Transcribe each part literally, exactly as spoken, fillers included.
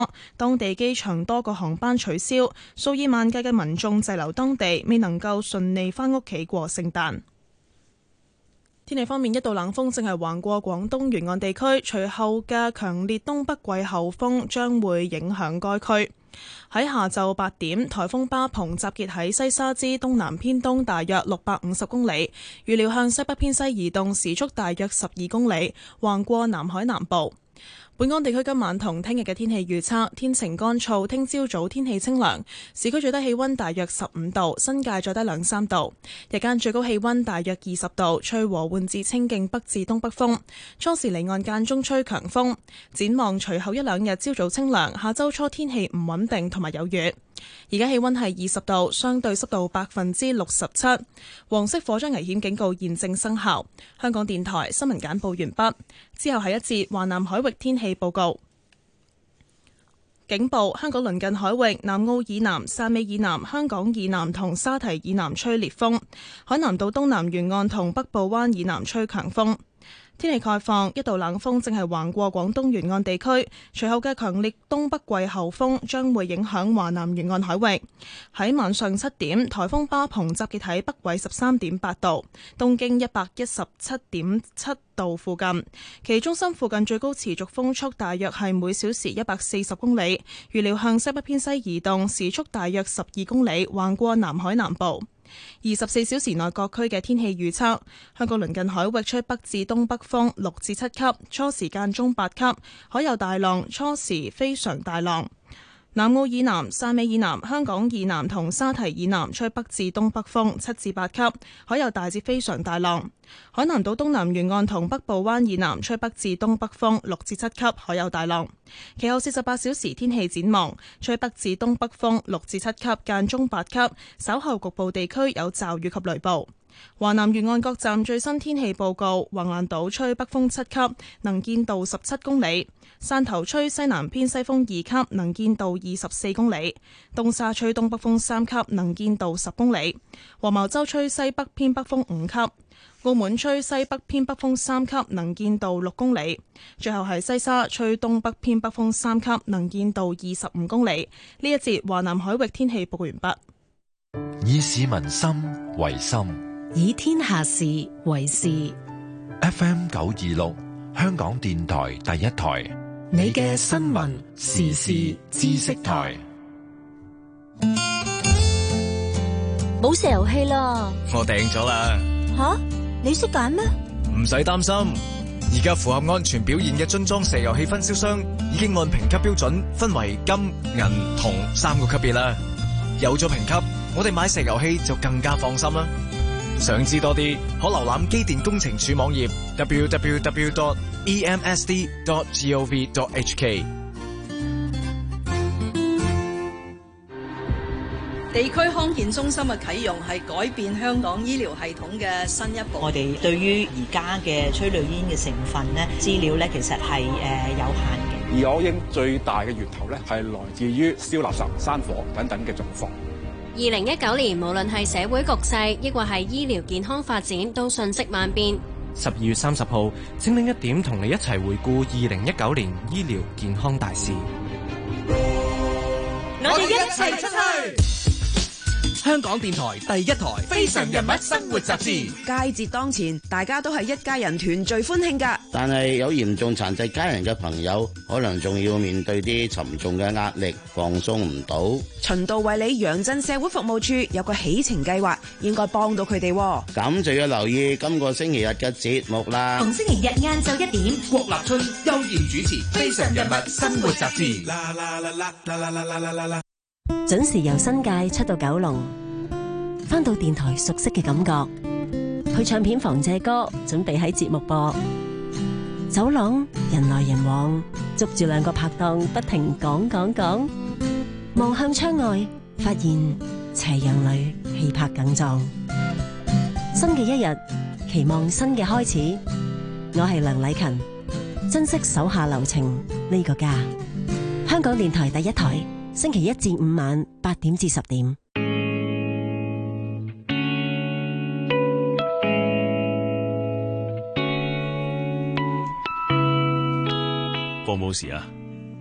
當地機場多個航班取消，數以萬計嘅民眾滯留當地，未能夠順利返屋企過聖誕。天氣方面，一道冷鋒正係橫過廣東沿岸地區，隨後嘅強烈東北季候風將會影響該區。喺下晝八點，颱風巴蓬集結喺西沙之東南偏東大約六百五十公里，預料向西北偏西移動，時速大約十二公里，橫過南海南部。本港地區今晚同聽日嘅天氣預測，天晴乾燥，聽朝早天氣清涼，市區最低氣溫大約十五度，新界再低兩三度。日間最高氣溫大約二十度，吹和緩至清勁北至東北風，初時離岸間中吹強風。展望隨後一兩日朝早清涼，下周初天氣唔穩定同埋有雨。而家氣溫係二十度，相對濕度百分之六十七，黃色火災危險警告現正生效。香港電台新聞簡報完畢，之後係一節華南海域天氣報告。警報：香港鄰近海域南澳以南、汕尾以南、香港以南同沙堤以南吹烈風，海南島東南沿岸同北部灣以南吹強風。天氣概況：一道冷鋒正係橫過廣東沿岸地區，隨後嘅強烈東北季候風將會影響華南沿岸海域。喺晚上七點，颱風巴蓬集結喺北緯十三點八度、東經一百一十七點七度附近，其中心附近最高持續風速大約係每小時一百四十公里，預料向西北偏西移動，時速大約十二公里，橫過南海南部。二十四小時內各區嘅天氣預測：香港鄰近海域吹北至東北風六至七級，初時間中八級，海有大浪，初時非常大浪。南澳以南、汕尾以南、香港以南同沙堤以南吹北至東北風七至八級，海有大至非常大浪。海南島東南沿岸同北部灣以南吹北至東北風六至七級，海有大浪。其後四十八小時天氣展望：吹北至東北風六至七級，間中八級，稍後局部地區有驟雨及雷暴。華南沿岸各站最新天氣報告：橫瀾島吹北風七級，能見度十七公里；汕頭吹西南偏西風二級，能見度二十四公里；東沙吹東北風三級，能見度十公里；黃茅洲吹西北偏北風五級；澳門吹西北偏北風三級，能見度六公里；最後係西沙吹東北偏北風三級，能見度二十五公里。呢一節華南海域天氣報告完畢。 以市民心為心， 以天下事為事。 F M 九二六，香港電台第一台， 你嘅新聞時事知識台。 冇石油氣啦！ 我訂咗啦。 吓，你識揀咩？ 唔使擔心，而家符合安全表現嘅樽裝石油氣分銷商已經按評級標準分為金、銀、銅三個級別啦。有咗評級，我哋買石油氣就更加放心啦。想知多啲，可瀏覽機電工程署網頁 double-u double-u double-u dot e m s d dot gov dot h k。 地區康健中心嘅啟用係改變香港醫療系統嘅新一步。 我哋對於而家嘅催淚煙嘅成分咧，資料咧其實係誒有限嘅。 二噁英最大嘅源頭咧係來自於燒垃圾、山火等等嘅狀況。 二零一九年，無論係社會局勢，抑或係醫療健康發展，都瞬息萬變。 十二月三十號，精靈一點同你一齊回顧二零一九年醫療健康大事。 我哋一齊出去。香港電台第一台《非常人物生活雜誌》。 佳節當前，大家都係一家人團聚歡慶㗎。 但係有嚴重殘疾家人嘅朋友，可能仲要面對啲沉重嘅壓力，放鬆唔到。 循道衛理楊震社會服務處有個喜情計劃，應該幫到佢哋。 咁就要留意今個星期日嘅節目啦。 逢星期日晏晝一點，郭立春、邱賢主持《非常人物生活雜誌》。啦啦啦啦啦啦啦啦啦啦。 準時由新界出到九龍，返到電台熟悉嘅感覺，去唱片房借歌，準備喺節目播。走廊人來人往，捉住兩個拍檔不停講講講。望向窗外，發現斜陽裏氣魄更壯。新嘅一日，期望新嘅開始。我係梁禮勤，珍惜手下留情呢個家。香港電台第一台，星期一至五晚八點至十點。 服務時啊，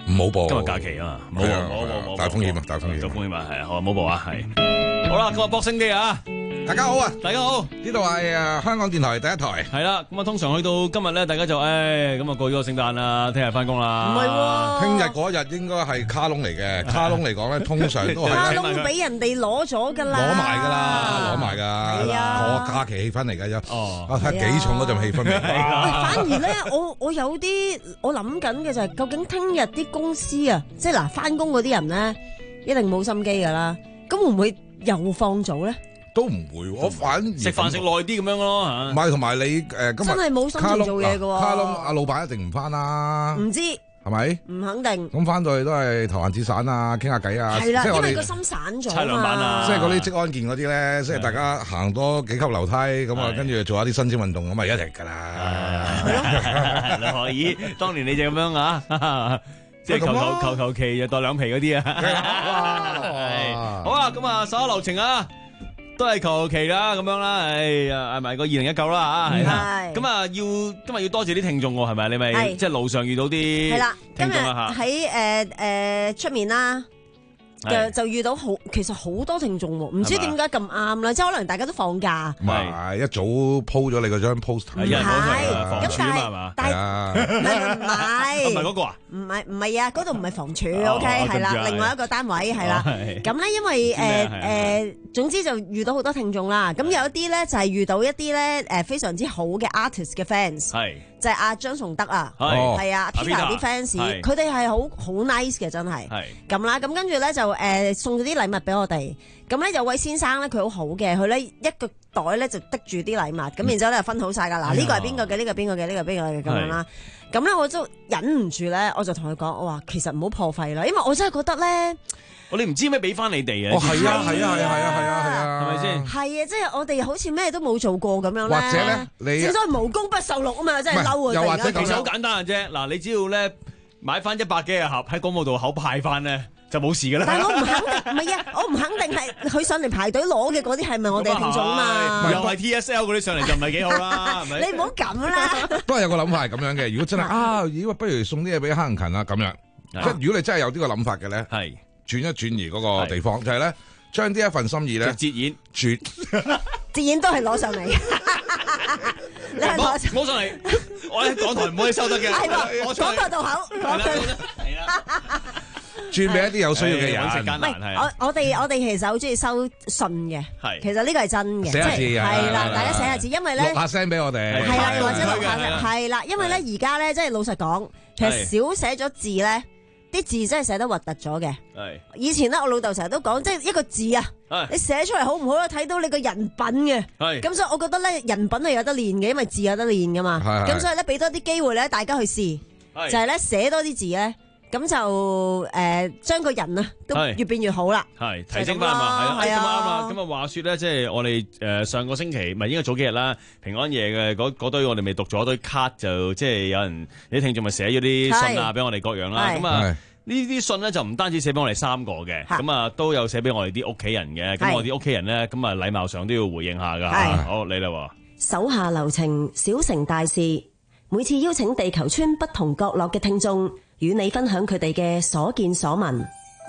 唔好報。 今日假期啊嘛，冇報冇報冇。 大風險啊，大風險， 大風險啊，係啊，好啊，冇報啊，係。好啦，今日搏星機啊！ 大家好啊！ 大家好， 呢度係誒香港電台第一台。 係啦，咁啊通常去到今日咧，大家就誒咁啊過咗個聖誕啦，聽日翻工啦。 唔係喎， 聽日嗰日應該係卡窿嚟嘅。卡窿嚟講咧，通常都係卡窿俾人哋攞咗㗎啦， 攞埋㗎啦，攞埋㗎。 係啊， 個假期氣氛嚟㗎啫。 哦， 啊睇下幾重嗰陣氣氛味。 反而咧，我我有啲我諗緊嘅就係，究竟聽日啲公司啊，即係嗱翻工嗰啲人咧，一定冇心機㗎啦。咁會唔會又放早咧？ 都唔會，我反而食飯食耐啲咁樣咯嚇。 唔係，同埋你誒今日真係冇心情做嘢嘅喎。 卡窿阿老闆一定唔翻啦。 唔知係咪？ 唔肯定。 咁翻到去都係投閒置散啊，傾下偈啊。 係啦， 因為個心散咗啊嘛。 即係嗰啲職安健嗰啲咧，即係大家行多幾級樓梯咁啊，跟住做下啲新鮮運動咁啊，一定㗎啦。 你可以，當年你就咁樣啊。即係求求求求其就袋兩皮嗰啲啊！好啊，咁啊，所有流程啊，都係求其啦，咁樣啦，哎呀，係咪個二零一九啦嚇？係啦，咁啊，要今日要多謝啲聽眾喎，係咪？你咪即係路上遇到啲係啦，聽眾啊嚇， 喺誒誒出面啦。就就遇到好，其實好多聽眾喎，唔知點解咁啱啦，即係可能大家都放假。 唔係一早 po 咗你嗰張 poster， 係咁但係但係唔係唔係唔係嗰個啊？ 唔係唔係啊，嗰度唔係房署 OK 係啦，另外一個單位係啦。咁咧因為誒誒，總之就遇到好多聽眾啦。咁有一啲咧就係遇到一啲咧誒非常之好嘅 artist 嘅 fans，係就係阿張崇德啊，係啊 Peter 啲 fans，佢哋係好好 nice 嘅真係。咁啦，咁跟住咧就。誒送咗啲禮物俾我哋，咁咧有位先生咧佢好好嘅，佢咧一個袋咧就滴住啲禮物，咁、嗯、然之後咧分好晒㗎，嗱呢、嗯、個係邊個嘅？呢、呢個邊個嘅？呢、呢個邊個嘅咁樣啦。咁咧我都忍唔住咧，我就同佢講，我話其實唔好破費啦，因為我真係覺得咧， 我哋唔知咩俾翻你哋啊。哦，係啊，係啊，係啊，係啊，係啊，係啊，係咪先？ 係啊，即係我哋好似咩都冇做過咁樣咧。 或者咧，你正所謂無功不受祿啊嘛，真係嬲啊！ 又或者其實好簡單嘅啫，嗱，你只要咧買翻一百幾個盒喺廣播道口派翻咧。就冇事噶啦。 但係我唔肯定，唔係啊，我唔肯定係佢上嚟排隊攞嘅嗰啲係咪我哋聽眾嘛？ 又係 T S L 嗰啲上嚟就唔係幾好啦，係咪？ 你唔好咁啦。 不過有個諗法係咁樣嘅，如果真係啊，如果不如送啲嘢俾黑人勤啊咁樣。即係如果你真係有呢個諗法嘅咧，係轉一轉移嗰個地方，就係咧將呢一份心意咧， 折現轉折現都係攞上嚟。你係攞攞上嚟，我喺港台唔可以收得嘅。 係我港台道口攞上嚟。 係啦。 轉俾一啲有需要嘅人。 食艱難係。 我我哋我哋其實好中意收信嘅。係。其實呢個係真嘅。 寫下字係啦，大家寫下字，因為咧。 錄下聲俾我哋。 係啦，或者錄下聲。係啦，因為咧而家咧，即係老實講，其實少寫咗字咧，啲字真係寫得核突咗嘅。係。以前咧，我老豆成日都講，即係一個字啊，你寫出嚟好唔好咧，睇到你個人品嘅。係。咁所以我覺得咧，人品係有得練嘅，因為字有得練噶嘛。係。咁所以咧，俾多啲機會咧，大家去試。係。就係咧，寫多啲字咧。咁就誒將個人啊都越變越好啦，係提升翻嘛，係啊，咁啱啦。咁啊話説咧，即係我哋誒上個星期，唔係應該早幾日啦，平安夜嘅嗰嗰堆我哋未讀咗堆卡，就即係有人啲聽眾咪寫咗啲信啊，俾我哋各樣啦。咁啊呢啲信咧就唔單止寫俾我哋三個嘅，咁啊都有寫俾我哋啲屋企人嘅。咁我哋啲屋企人咧，咁啊禮貌上都要回應下噶。好，你啦。 手下留情，小成大事。每次邀請地球村不同角落嘅聽眾，與你分享佢哋嘅所見所聞。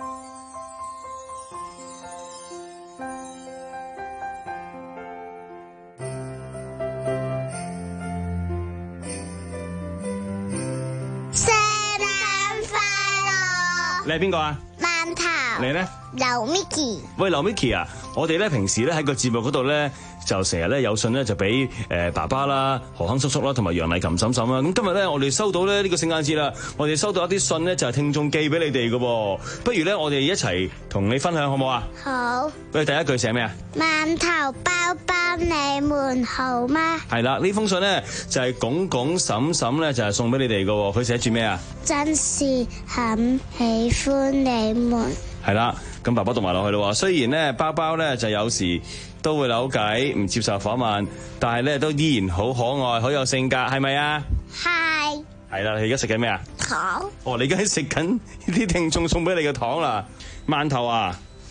聖誕快樂！ 你係邊個啊？ 饅頭。 你咧？ 劉 Micky。 喂，劉 Micky 啊，我哋咧平時咧喺個節目嗰度咧。就成日咧有信咧就俾誒爸爸啦、何亨叔叔啦同埋楊麗琴嬸嬸啦。咁今日咧我哋收到咧呢個聖誕節啦，我哋收到一啲信咧就係聽眾寄俾你哋嘅。不如咧我哋一齊同你分享好唔好啊？ 好。 喂，第一句寫咩啊？ 饅頭包包你們好嗎？ 係啦，呢封信咧就係公公嬸嬸咧就係送俾你哋嘅。佢寫住咩啊？ 真是很喜歡你們。 係啦，咁爸爸讀埋落去咯。雖然咧包包咧就有時都會扭計，唔接受訪問，但係咧都依然好可愛，好有性格，係咪啊？ 係。 係啦，你而家食緊咩啊？ 糖。 哦，你而家食緊啲聽眾送俾你嘅糖啦，饅頭啊！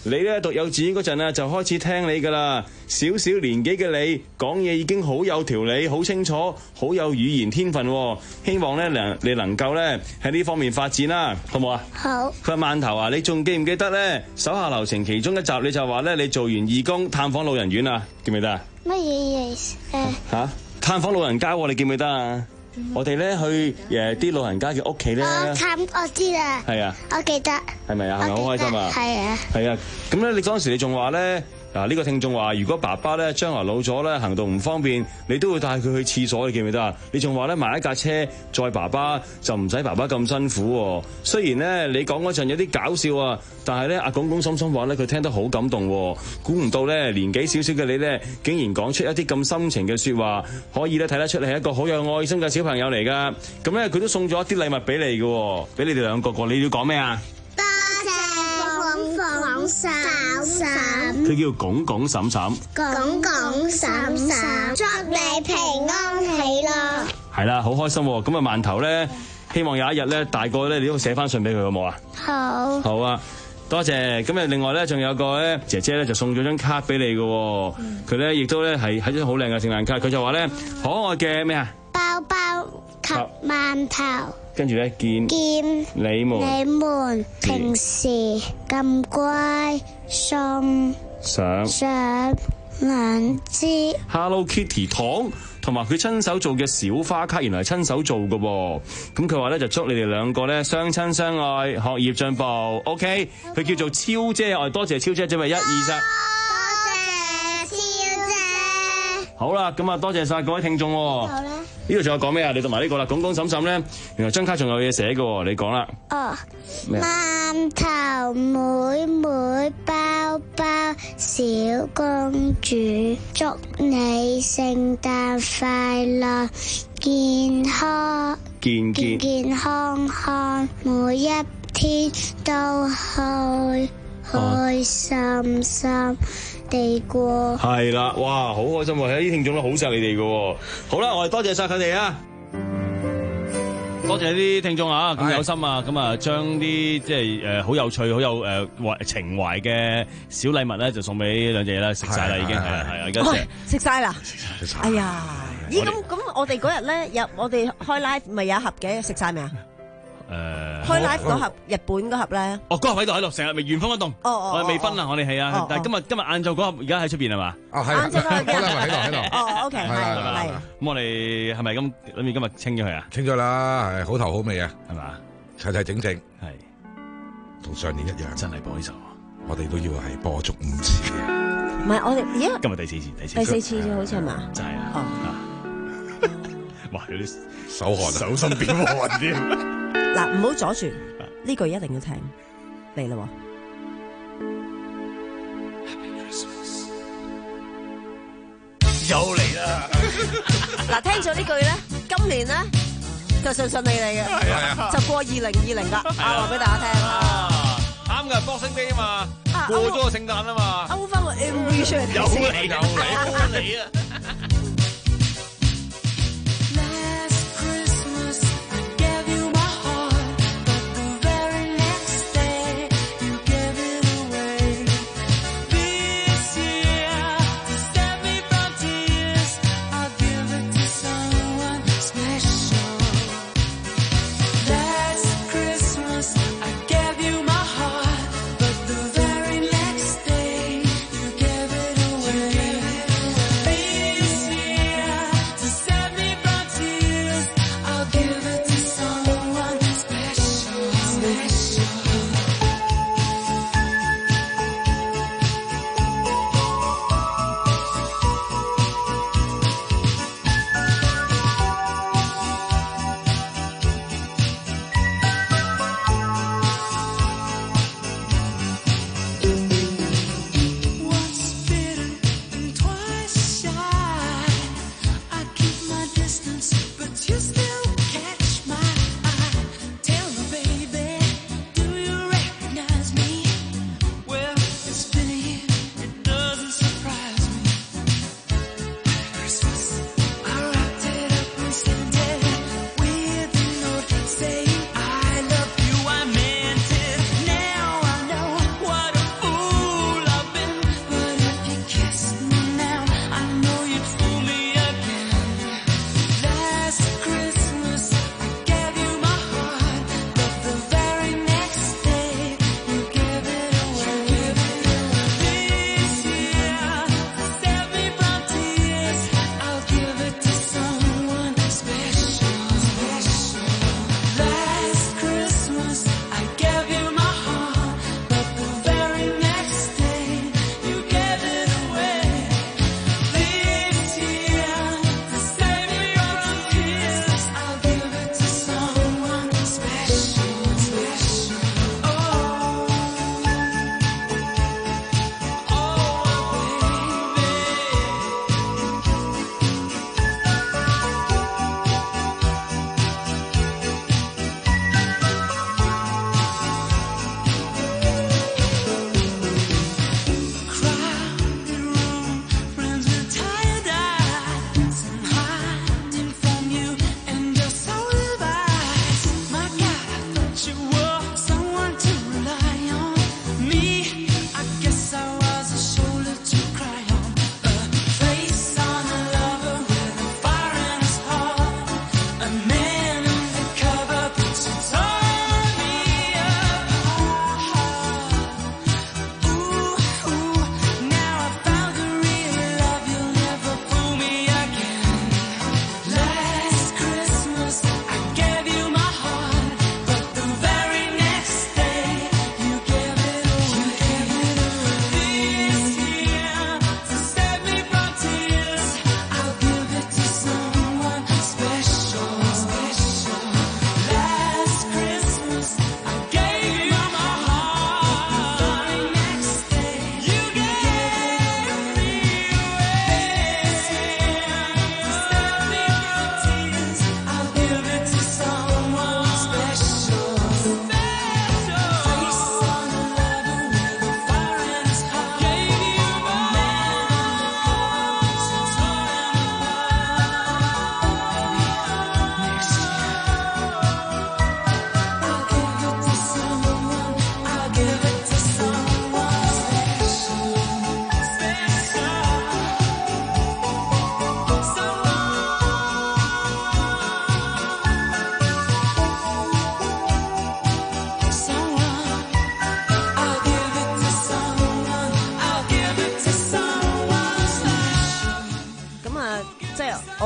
你咧讀幼稚園嗰陣啊，就開始聽你噶啦。小小年紀嘅你講嘢已經好有條理、好清楚、好有語言天分。希望咧能你能夠咧喺呢方面發展啦，好唔好啊？ 好。 佢話饅頭啊，你仲記唔記得咧？手下留情其中一集你就話咧，你做完義工探訪老人院啊，記唔記得啊？ 乜嘢意思？ 吓，探訪老人家，你記唔記得啊？我哋咧去誒啲老人家嘅屋企咧， 我探我知啦，係啊，我記得， 係咪啊？係咪好開心啊？ 係啊， 係啊，咁咧你嗰陣時你仲話咧。嗱，呢個聽眾話，如果爸爸咧將來老咗咧行動唔方便，你都會帶佢去廁所，你記唔記得啊？你仲話咧買一架車載爸爸就唔使爸爸咁辛苦喎。雖然咧你講嗰陣有啲搞笑啊，但係咧阿公公心心話咧佢聽得好感動喎。估唔到咧年紀少少嘅你咧，竟然講出一啲咁深情嘅説話，可以咧睇得出你係一個好有愛心嘅小朋友嚟㗎。咁咧佢都送咗一啲禮物俾你嘅，俾你哋兩個個，你要講咩啊？ 多謝鳳鳳嬸嬸， 佢叫拱拱嬸嬸， 拱拱嬸嬸，祝你平安喜樂。 係啦，好開心喎！咁啊，饅頭咧，希望有一日咧大個咧，你都寫翻信俾佢好冇啊？ 好。 好啊，多謝。咁啊，另外咧，仲有個咧姐姐咧就送咗張卡俾你嘅，佢咧亦都咧係係張好靚嘅聖誕卡，佢就話咧可愛嘅咩啊？ 包包及饅頭。 跟住咧，見見你們你們平時咁乖，送上上兩支 Hello Kitty 糖，同埋佢親手做嘅小花卡，原來係親手做嘅喎。咁佢話咧就祝你哋兩個咧相親相愛，學業進步。OK，佢叫做超姐，我哋多謝超姐，準備一二三。 多謝超姐。 好啦，咁啊多謝晒各位聽眾。好啦。呢度仲有講咩啊？你讀埋呢個啦，拱拱嬸嬸咧，原來張卡仲有嘢寫嘅，你講啦。 哦，饅頭妹妹包包小公主，祝你聖誕快樂，健康健健健康康，每一天都開開心心地過。 係啦，哇，好開心喎！喺啲聽眾都好錫你哋嘅。好啦，我哋多謝晒佢哋啊！多謝啲聽眾啊，咁有心啊，咁啊將啲即係誒好有趣、好有誒懷情懷嘅小禮物咧，就送俾兩隻嘢啦，食晒啦已經係啦，係啊，而家食食晒啦，食晒。哎呀，咦咁咁，我哋嗰日咧有我哋開 live 咪有一盒嘅，食晒未啊？誒，開 live 嗰盒日本嗰盒咧， 哦，嗰盒喺度喺度，成日未原封不動， 哦哦， 我哋未分啊，我哋係啊，但係今日今日晏晝嗰盒而家喺出邊係嘛？ 哦，係，晏晝嗰盒喺度喺度， 哦，OK，係係， 咁我哋係咪咁諗住今日清咗佢啊？ 清咗啦，係好頭好尾啊， 係嘛？ 齊齊整整， 係同上年一樣， 真係播呢首， 我哋都要係播足五次嘅。 唔係我哋而家今日第四次，第四第四次啫，好似係嘛？ 就係啊，哇，有啲手汗， 手心變汗添。 嗱，唔好阻住，呢句一定要聽嚟啦！ 又嚟啦！ 嗱，聽咗呢句咧，今年咧就順順利利嘅，就過二零二零啦。啊，話俾大家聽啊， 啱嘅 Boxing Day 啊嘛，過咗個聖誕啊嘛， 勾翻個 M V 出嚟睇先。 又嚟又嚟，嚟啊！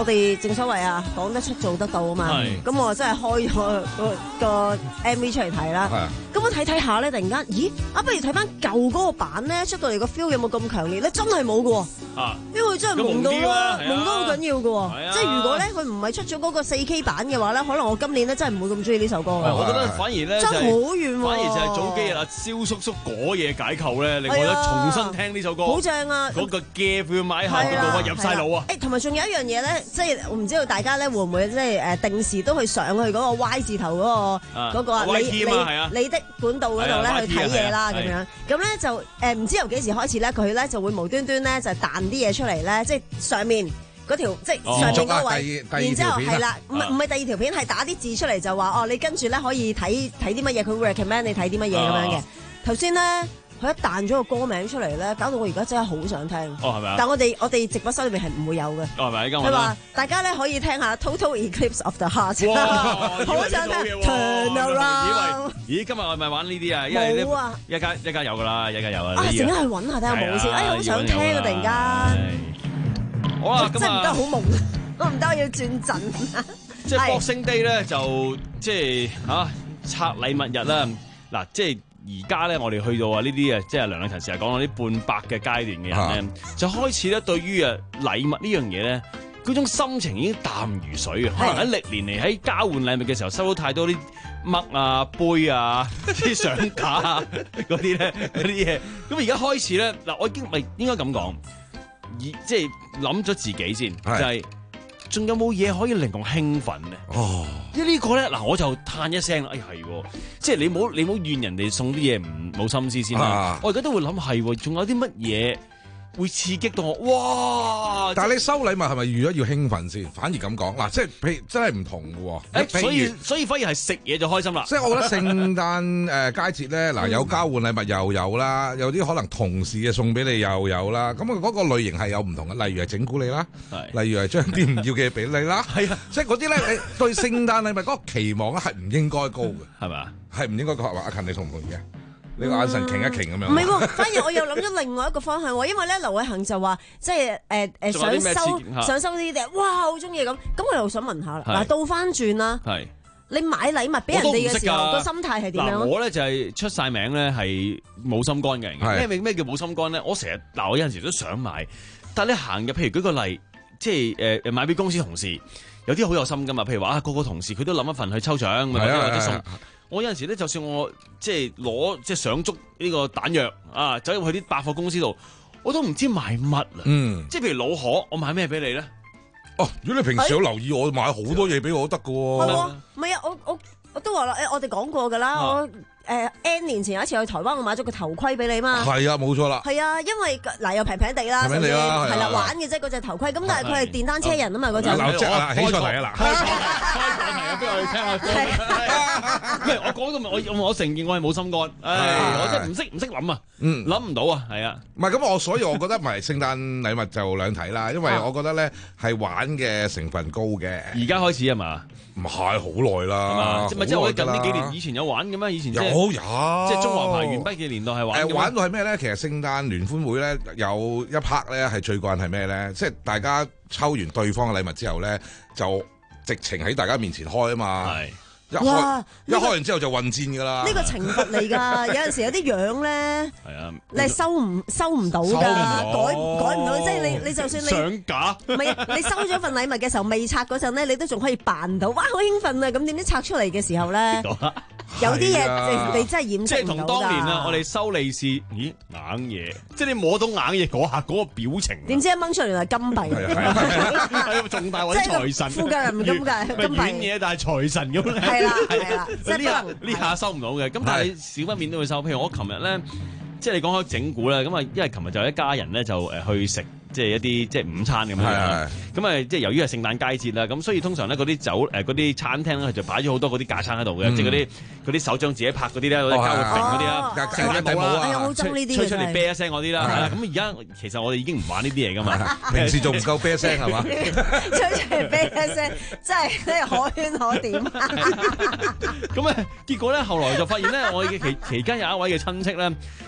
哋正所謂啊，講得出做得到啊嘛。咁我真係開咗個個 M V 出嚟睇啦。咁我睇睇下咧，突然間，咦啊，不如睇翻舊嗰個版咧，出到嚟個 feel 有冇咁強烈咧？真係冇㗎喎，因為真係蒙到啦，蒙得好緊要㗎喎。即係如果咧佢唔係出咗嗰個四 K 版嘅話咧，可能我今年咧真係唔會咁中意呢首歌。 我覺得反而咧真係好遠喎， 反而就係早幾日阿蕭叔叔嗰嘢解構咧，令我覺得重新聽呢首歌好正啊！ 嗰個 gap 要買下嗰度入晒腦啊！ 誒，同埋仲有一樣嘢咧，即係我唔知道大家咧會唔會即係誒定時都去上去嗰個 Y 字頭嗰個嗰個啊你你你的管道嗰度咧去睇嘢啦咁樣。咁咧就誒唔知由幾時開始咧，佢咧就會無端端咧就彈啲嘢出嚟咧，即係上面嗰條即係上面嗰位，然之後係啦，唔係唔係第二條片，係打啲字出嚟就話哦，你跟住咧可以睇睇啲乜嘢，佢會 recommend 你睇啲乜嘢咁樣嘅。頭先咧。佢一彈咗個歌名出嚟咧，搞到我而家真係好想聽。 哦，係咪啊？ 但我哋我哋直播室裏面係唔會有嘅。 哦，係咪？ 佢話大家咧可以聽下 Total Eclipse of the Heart。好想聽 Turn Around。 咦？今日我係咪玩呢啲啊？ 冇啊！ 一家一家有㗎啦，一家有啊。 啊！陣間去揾下睇下冇先。哎呀，好想聽啊！突然間。 好啦，咁啊， 真係唔得好蒙，我唔得我要轉陣。 即係 Boxing Day 咧，就即係嚇拆禮物日啦。嗱，即係。而家咧，我哋去到啊呢啲啊，即係梁禮勤成日講嗰啲半百嘅階段嘅人咧，就開始咧對於啊禮物呢樣嘢咧，嗰種心情已經淡如水嘅。可能喺歷年嚟喺交換禮物嘅時候，收到太多啲嘜啊、杯啊、啲相架啊嗰啲咧嗰啲嘢。咁而家開始咧，嗱，我已經咪應該咁講，而即係諗咗自己先，就係、是。仲有冇嘢可以令我興奮咧？哦，即係呢個咧，嗱我就嘆一聲啦。哎係，即係你冇你冇怨人哋送啲嘢唔冇心思先啦。啊、我而家都會諗係，仲有啲乜嘢會刺激到我？哇！ 但係你收禮物係咪預咗要興奮先？反而咁講嗱，即係譬真係唔同嘅喎。 誒，所以所以反而係食嘢就開心啦。 即係我覺得聖誕誒佳節咧，嗱有交換禮物又有啦，有啲可能同事嘅送俾你又有啦。咁啊嗰個類型係有唔同嘅，例如係整蠱你啦，例如係將啲唔要嘅嘢俾你啦。係啊，即係嗰啲咧，你對聖誕禮物嗰個期望咧係唔應該高嘅，係咪？係唔應該高。阿勤你同唔同意啊？你個眼神擎一擎咁樣， 唔係喎，反而我又諗咗另外一個方向喎，因為咧劉偉恒就話即係誒誒想收想收呢啲嘢，哇好中意咁，咁我又想問下啦，嗱倒翻轉啦，你買禮物俾人哋嘅時候個心態係點樣？ 我咧就係出晒名咧係冇心肝嘅人，咩咩叫冇心肝咧？我成日嗱我有陣時都想買，但係你行入，譬如舉個例，即係誒誒買俾公司同事，有啲好有心噶嘛，譬如話啊個個同事佢都諗一份去抽獎，或者或者送。我有陣時咧，就算我即係攞即係想捉呢個彈藥啊，走入去啲百貨公司度，我都唔知買乜啊。嗯，即係譬如老可，我買咩俾你咧？ 哦，如果你平時有留意，我買好多嘢俾我都得㗎喎。 係喎，唔係啊，我我我都話啦，誒，我哋講過㗎啦，我。誒 N 年前有一次去台灣，我買咗個頭盔俾你嘛。係啊，冇錯啦。 係啊，因為嗱又平平地啦，甚至係啦玩嘅啫嗰隻頭盔。咁但係佢係電單車人啊嘛嗰隻。 嗱，即係啦，起錯題啊嗱。 開錯題啊，俾我哋聽下歌。唔係我講到咪我我承認我係冇心肝，誒我真係唔識唔識諗啊，諗唔到啊，係啊。 唔係咁我所以我覺得唔係聖誕禮物就兩睇啦，因為我覺得咧係玩嘅成分高嘅。 而家開始係嘛？ 唔係好耐啦， 即係即係我近呢幾年以前有玩嘅咩？以前即係有有， 即係中華牌完畢嘅年代係玩。 誒玩到係咩咧？其實聖誕聯歡會咧有一 part 咧係最慣係咩咧？即係大家抽完對方嘅禮物之後咧，就直情喺大家面前開啊嘛。係。一開一開完之後就混戰㗎啦！ 呢個懲罰嚟㗎，有陣時有啲樣咧，係啊，你係收唔收唔到㗎，改改唔到，即係你你就算你上架， 唔係你收咗份禮物嘅時候未拆嗰陣咧，你都仲可以扮到，哇好興奮啊！咁點知拆出嚟嘅時候咧，有啲嘢你真係掩飾唔到㗎。 即係同當年啊，我哋收利是，咦硬嘢，即係你摸到硬嘢嗰下嗰個表情， 點知一掹出嚟係金幣， 係啊，仲大揾財神， 富家人唔咁㗎，金幣嘢，但係財神咁咧。係啦，係啦，呢下呢下收唔到嘅，咁但係你少不免都會收。譬如我琴日咧，即係你講開整蠱咧，咁啊，因為琴日就一家人咧就誒去食。即係一啲即係午餐咁樣，咁啊即係由於係聖誕佳節啦，咁所以通常咧嗰啲酒誒嗰啲餐廳咧就擺咗好多嗰啲架撐喺度嘅，即係嗰啲嗰啲手掌自己拍嗰啲咧，嗰啲膠活揈嗰啲啦，成日冇啦，吹出嚟啤一聲嗰啲啦，係啦，咁而家其實我哋已經唔玩呢啲嘢噶嘛， 平時仲唔夠啤聲係嘛？ 吹出嚟啤一聲，真係真係可圈可點。 咁啊，結果咧後來就發現咧，我嘅期期間有一位嘅親戚咧，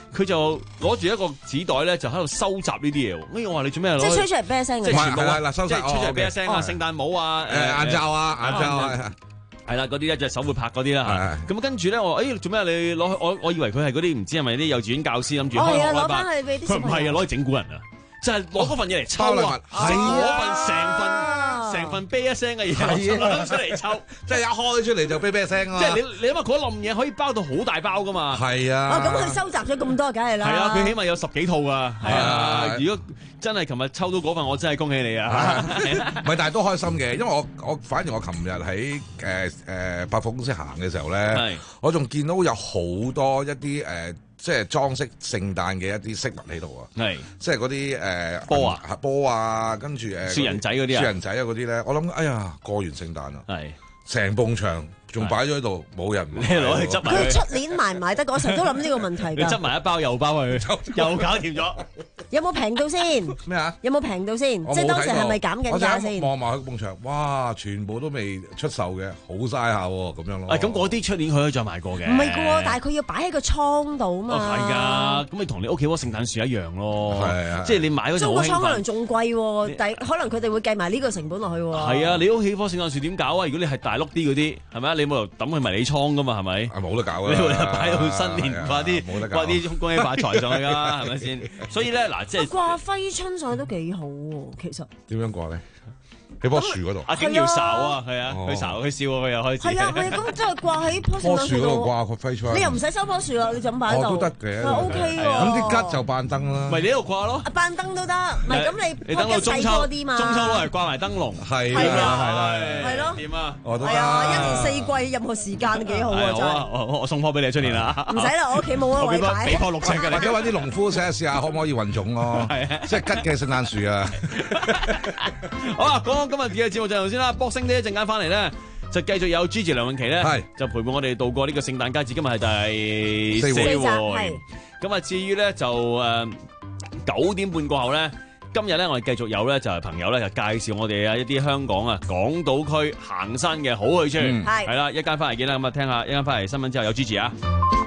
佢就攞住一個紙袋咧，就喺度收集呢啲嘢。哎，我話你做咩攞？ 即係吹出嚟啤聲嘅， 即係全部係啦，收集即係吹出嚟啤聲啊，聖誕帽啊， 誒眼罩啊，眼罩啊。 係啦，嗰啲一隻手會拍嗰啲啦嚇，咁跟住咧，我話：誒做咩你攞去？我我以為佢係嗰啲唔知係咪啲幼稚園教師諗住開學啦吧？佢唔係啊，攞去整蠱人啊！就係攞嗰份嘢嚟抽啊！係嗰份成份成份啤一聲嘅嘢攞出嚟抽， 即係一開出嚟就啤啤聲啊！ 即係你你諗下嗰冧嘢可以包到好大包噶嘛？係啊！ 哦，咁佢收集咗咁多，梗係啦。 係啊，佢起碼有十幾套噶。係啊，如果真係琴日抽到嗰份，我真係恭喜你啊！ 唔係，但係都開心嘅，因為我我反而我琴日喺誒誒百貨公司行嘅時候咧，我仲見到有好多一啲誒。即係裝飾聖誕嘅一啲飾物喺度啊！係，即係嗰啲誒波啊、波啊，跟住誒雪人仔嗰啲啊、 雪人仔啊嗰啲咧，我諗哎呀過完聖誕啦，係成埲牆仲擺咗喺度冇人， 你攞去執埋佢。 佢出年賣唔賣得？我成日都諗呢個問題㗎。 你執埋一包又包佢，又搞掂咗。 有冇平到先？ 咩啊？ 有冇平到先？即係當時係咪減緊價先？ 望埋佢埲牆，哇！全部都未出售嘅，好嘥下喎，咁樣咯。 咁嗰啲出年佢可以再賣過嘅。 唔係㗎喎，但係佢要擺喺個倉度啊嘛。 係㗎，咁咪同你屋企棵聖誕樹一樣咯。係啊，即係你買嗰陣好興奮。 倉可能仲貴喎，但可能佢哋會計埋呢個成本落去喎。 係啊，你屋企棵聖誕樹點搞啊？如果你係大碌啲嗰啲，係咪啊？你冇抌去迷你倉㗎嘛？係咪？ 冇得搞啊！ 你擺到新年掛啲掛啲恭喜發財上去㗎，係咪先？所以咧嗱，即係掛揮春上去都幾好喎，其實。 點樣掛咧？喺棵樹嗰度。 阿景要睄啊，係啊，佢睄佢笑佢又開始。 係啊，係咁即係掛喺棵棵樹嗰度掛個揮春。 你又唔使收棵樹啊，你就咁擺喺度。 都得嘅。 O K 喎。 咁啲吉就扮燈啦。 咪你喺度掛咯。 扮燈都得，唔係咁你你等到中秋啲嘛？ 中秋攞嚟掛埋燈籠。 係啦，係啦， 係咯。 點啊？ 我都係啊，一年四季任何時間幾好啊！真係。 我我送棵俾你出年啦。 唔使啦，我屋企冇啊，我俾俾棵綠色嘅， 或者揾啲農夫試下試下可唔可以運種咯？即係吉嘅聖誕樹啊！ 好啦，講講今日嘅節目陣容先啦。Boxing Day一陣間翻嚟咧，就繼續有 Gigi 梁詠琪咧，就陪伴我哋度過呢個聖誕佳節。今日係第四回。咁啊，至於咧就誒九點半過後咧，今日咧我哋繼續有咧就係朋友咧就介紹我哋啊一啲香港啊港島區行山嘅好去處。係係啦，一間翻嚟見啦。咁啊，聽下一間翻嚟新聞之後有 Gigi 啊。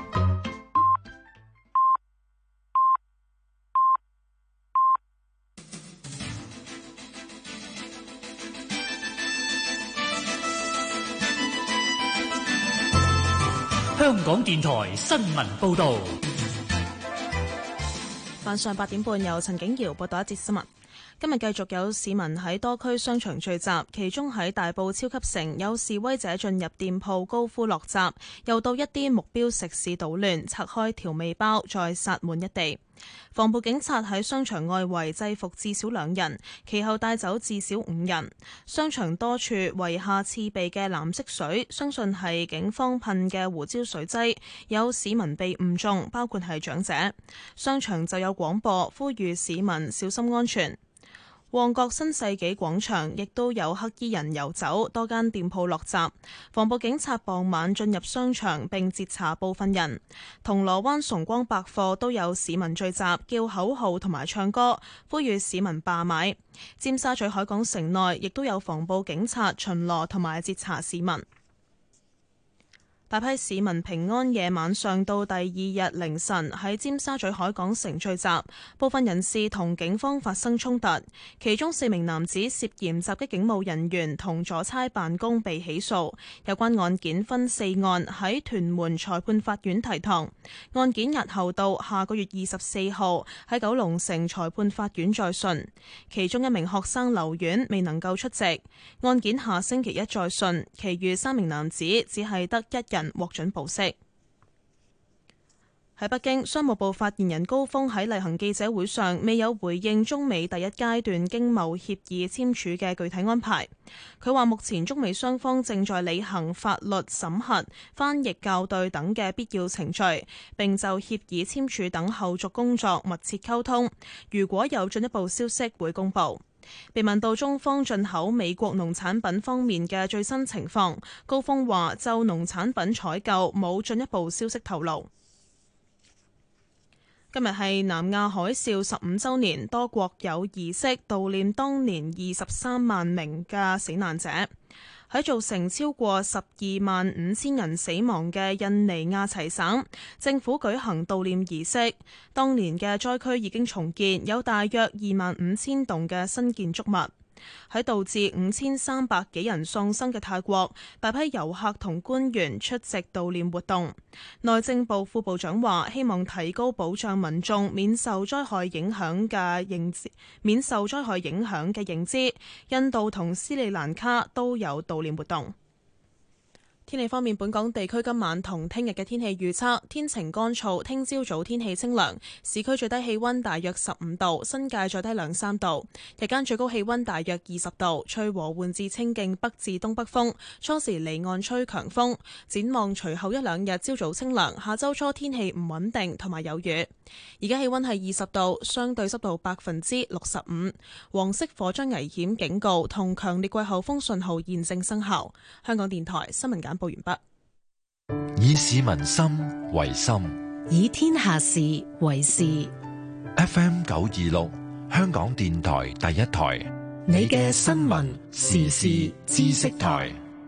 香港電台新聞報道， 晚上八點半由陳景瑤報道一節新聞。今日繼續有市民喺多區商場聚集，其中喺大埔超級城有示威者進入店鋪高呼落閘，又到一啲目標食肆搗亂，拆開調味包，再撒滿一地。防暴警察喺商場外圍制服至少兩人，其後帶走至少五人。商場多處遺下刺鼻嘅藍色水，相信係警方噴嘅胡椒水劑，有市民被誤中，包括係長者。商場就有廣播呼籲市民小心安全。旺角新世紀廣場亦都有黑衣人遊走，多間店鋪落閘。防暴警察傍晚進入商場並截查部分人。銅鑼灣崇光百貨都有市民聚集，叫口號同埋唱歌，呼籲市民罷買。尖沙咀海港城內亦都有防暴警察巡邏同埋截查市民。大批市民平安夜晚上到第二日凌晨喺尖沙咀海港城聚集，部分人士同警方發生衝突，其中四名男子涉嫌襲擊警務人員同阻差辦公被起訴。有關案件分四案喺屯門裁判法院提堂，案件押後到下個月二十四號喺九龍城裁判法院再訊。其中一名學生留院未能夠出席，案件下星期一再訊，其餘三名男子只係得一人獲准保釋。喺北京，商務部發言人高峰喺例行記者會上未有回應中美第一階段經貿協議簽署嘅具體安排。佢話目前中美雙方正在履行法律審核、翻譯校對等嘅必要程序，並就協議簽署等後續工作密切溝通。如果有進一步消息會公佈。被問到中方進口美國農產品方面嘅最新情況，高峰話就農產品採購冇進一步消息透露。今日係南亞海嘯十五週年，多國有儀式悼念當年二十三萬名嘅死難者。 喺造成超過十二萬五千人死亡嘅印尼亞齊省，政府舉行悼念儀式。當年嘅災區已經重建，有大約二萬五千棟嘅新建築物。喺導致五千三百幾人喪生嘅泰國，大批遊客同官員出席悼念活動。內政部副部長話，希望提高保障民眾免受災害影響嘅認知，免受災害影響嘅認知。印度同斯里蘭卡都有悼念活動。天氣方面，本港地區今晚同聽日嘅天氣預測，天晴乾燥，聽朝早天氣清涼，市區最低氣溫大約十五度，新界再低兩三度，日間最高氣溫大約二十度，吹和緩至清勁北至東北風，初時離岸吹強風。展望隨後一兩日朝早清涼，下周初天氣唔穩定同埋有雨。而家氣溫係二十度，相對濕度百分之六十五，黃色火災危險警告同強烈季候風信號現正生效。香港電台新聞簡報完畢。 以市民心為心， 以天下事為事。 F M 九二六，香港電台第一台， 你嘅新聞時事知識台。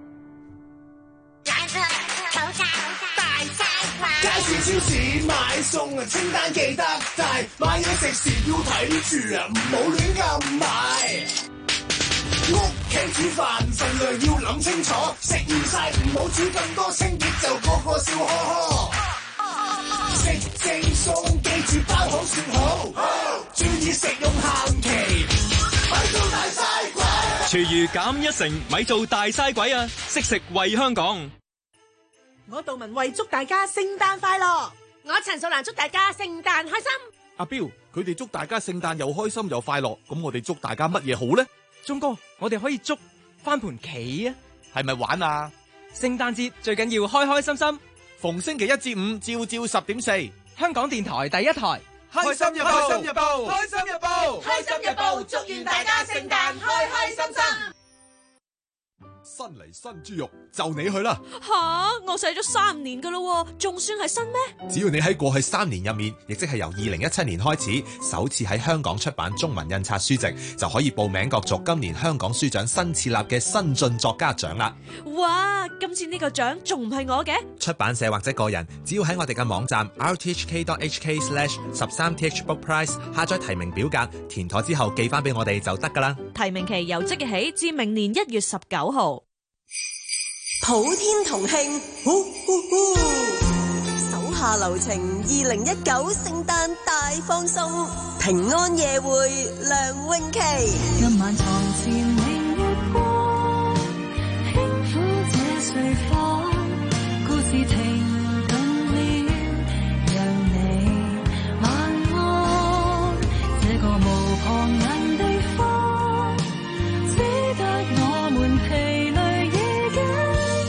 街市超市買餸啊，清單記得帶，買嘢食時要睇住啊，唔好亂咁買。屋企煮飯份量要諗清楚，食唔晒唔好煮咁多，清潔就個個笑呵呵。食正餸記住包好算好，注意食用限期，咪做大嘥鬼。 廚餘減一成，咪做大嘥鬼啊！識食為香港。 我杜文慧祝大家聖誕快樂， 我陳素蘭祝大家聖誕開心。 阿彪，佢哋祝大家聖誕又開心又快樂，咁我哋祝大家乜嘢好呢？ 鐘哥，我哋可以祝翻盤棋啊！ 係咪玩啊？ 聖誕節最緊要開開心心， 逢星期一至五朝朝十點四， 香港電台第一台， 開心日報，開心日報， 開心日報，開心日報，祝願大家聖誕開開心心。 新嚟新豬肉就你去啦！ 吓，我寫咗三年噶咯，仲算係新咩？ 只要你喺過去三年入面，亦即係由二零一七年開始，首次喺香港出版中文印刷書籍，就可以報名角逐今年香港書獎新設立嘅新晉作家獎啦！ 哇，今次呢個獎仲唔係我嘅？ 出版社或者個人，只要喺我哋嘅網站 r t h k dot h k slash 十三 t h book prize 下載提名表格，填妥之後寄翻俾我哋就得噶啦！ 提名期由即日起至明年一月十九號。 普天同慶，呼呼呼！手下留情，二零一九聖誕大放送，平安夜會梁詠琪。 今晚床前明月光，輕撫這睡房，故事停頓了，讓你晚安。這個無旁人地方，只得我們疲累已經。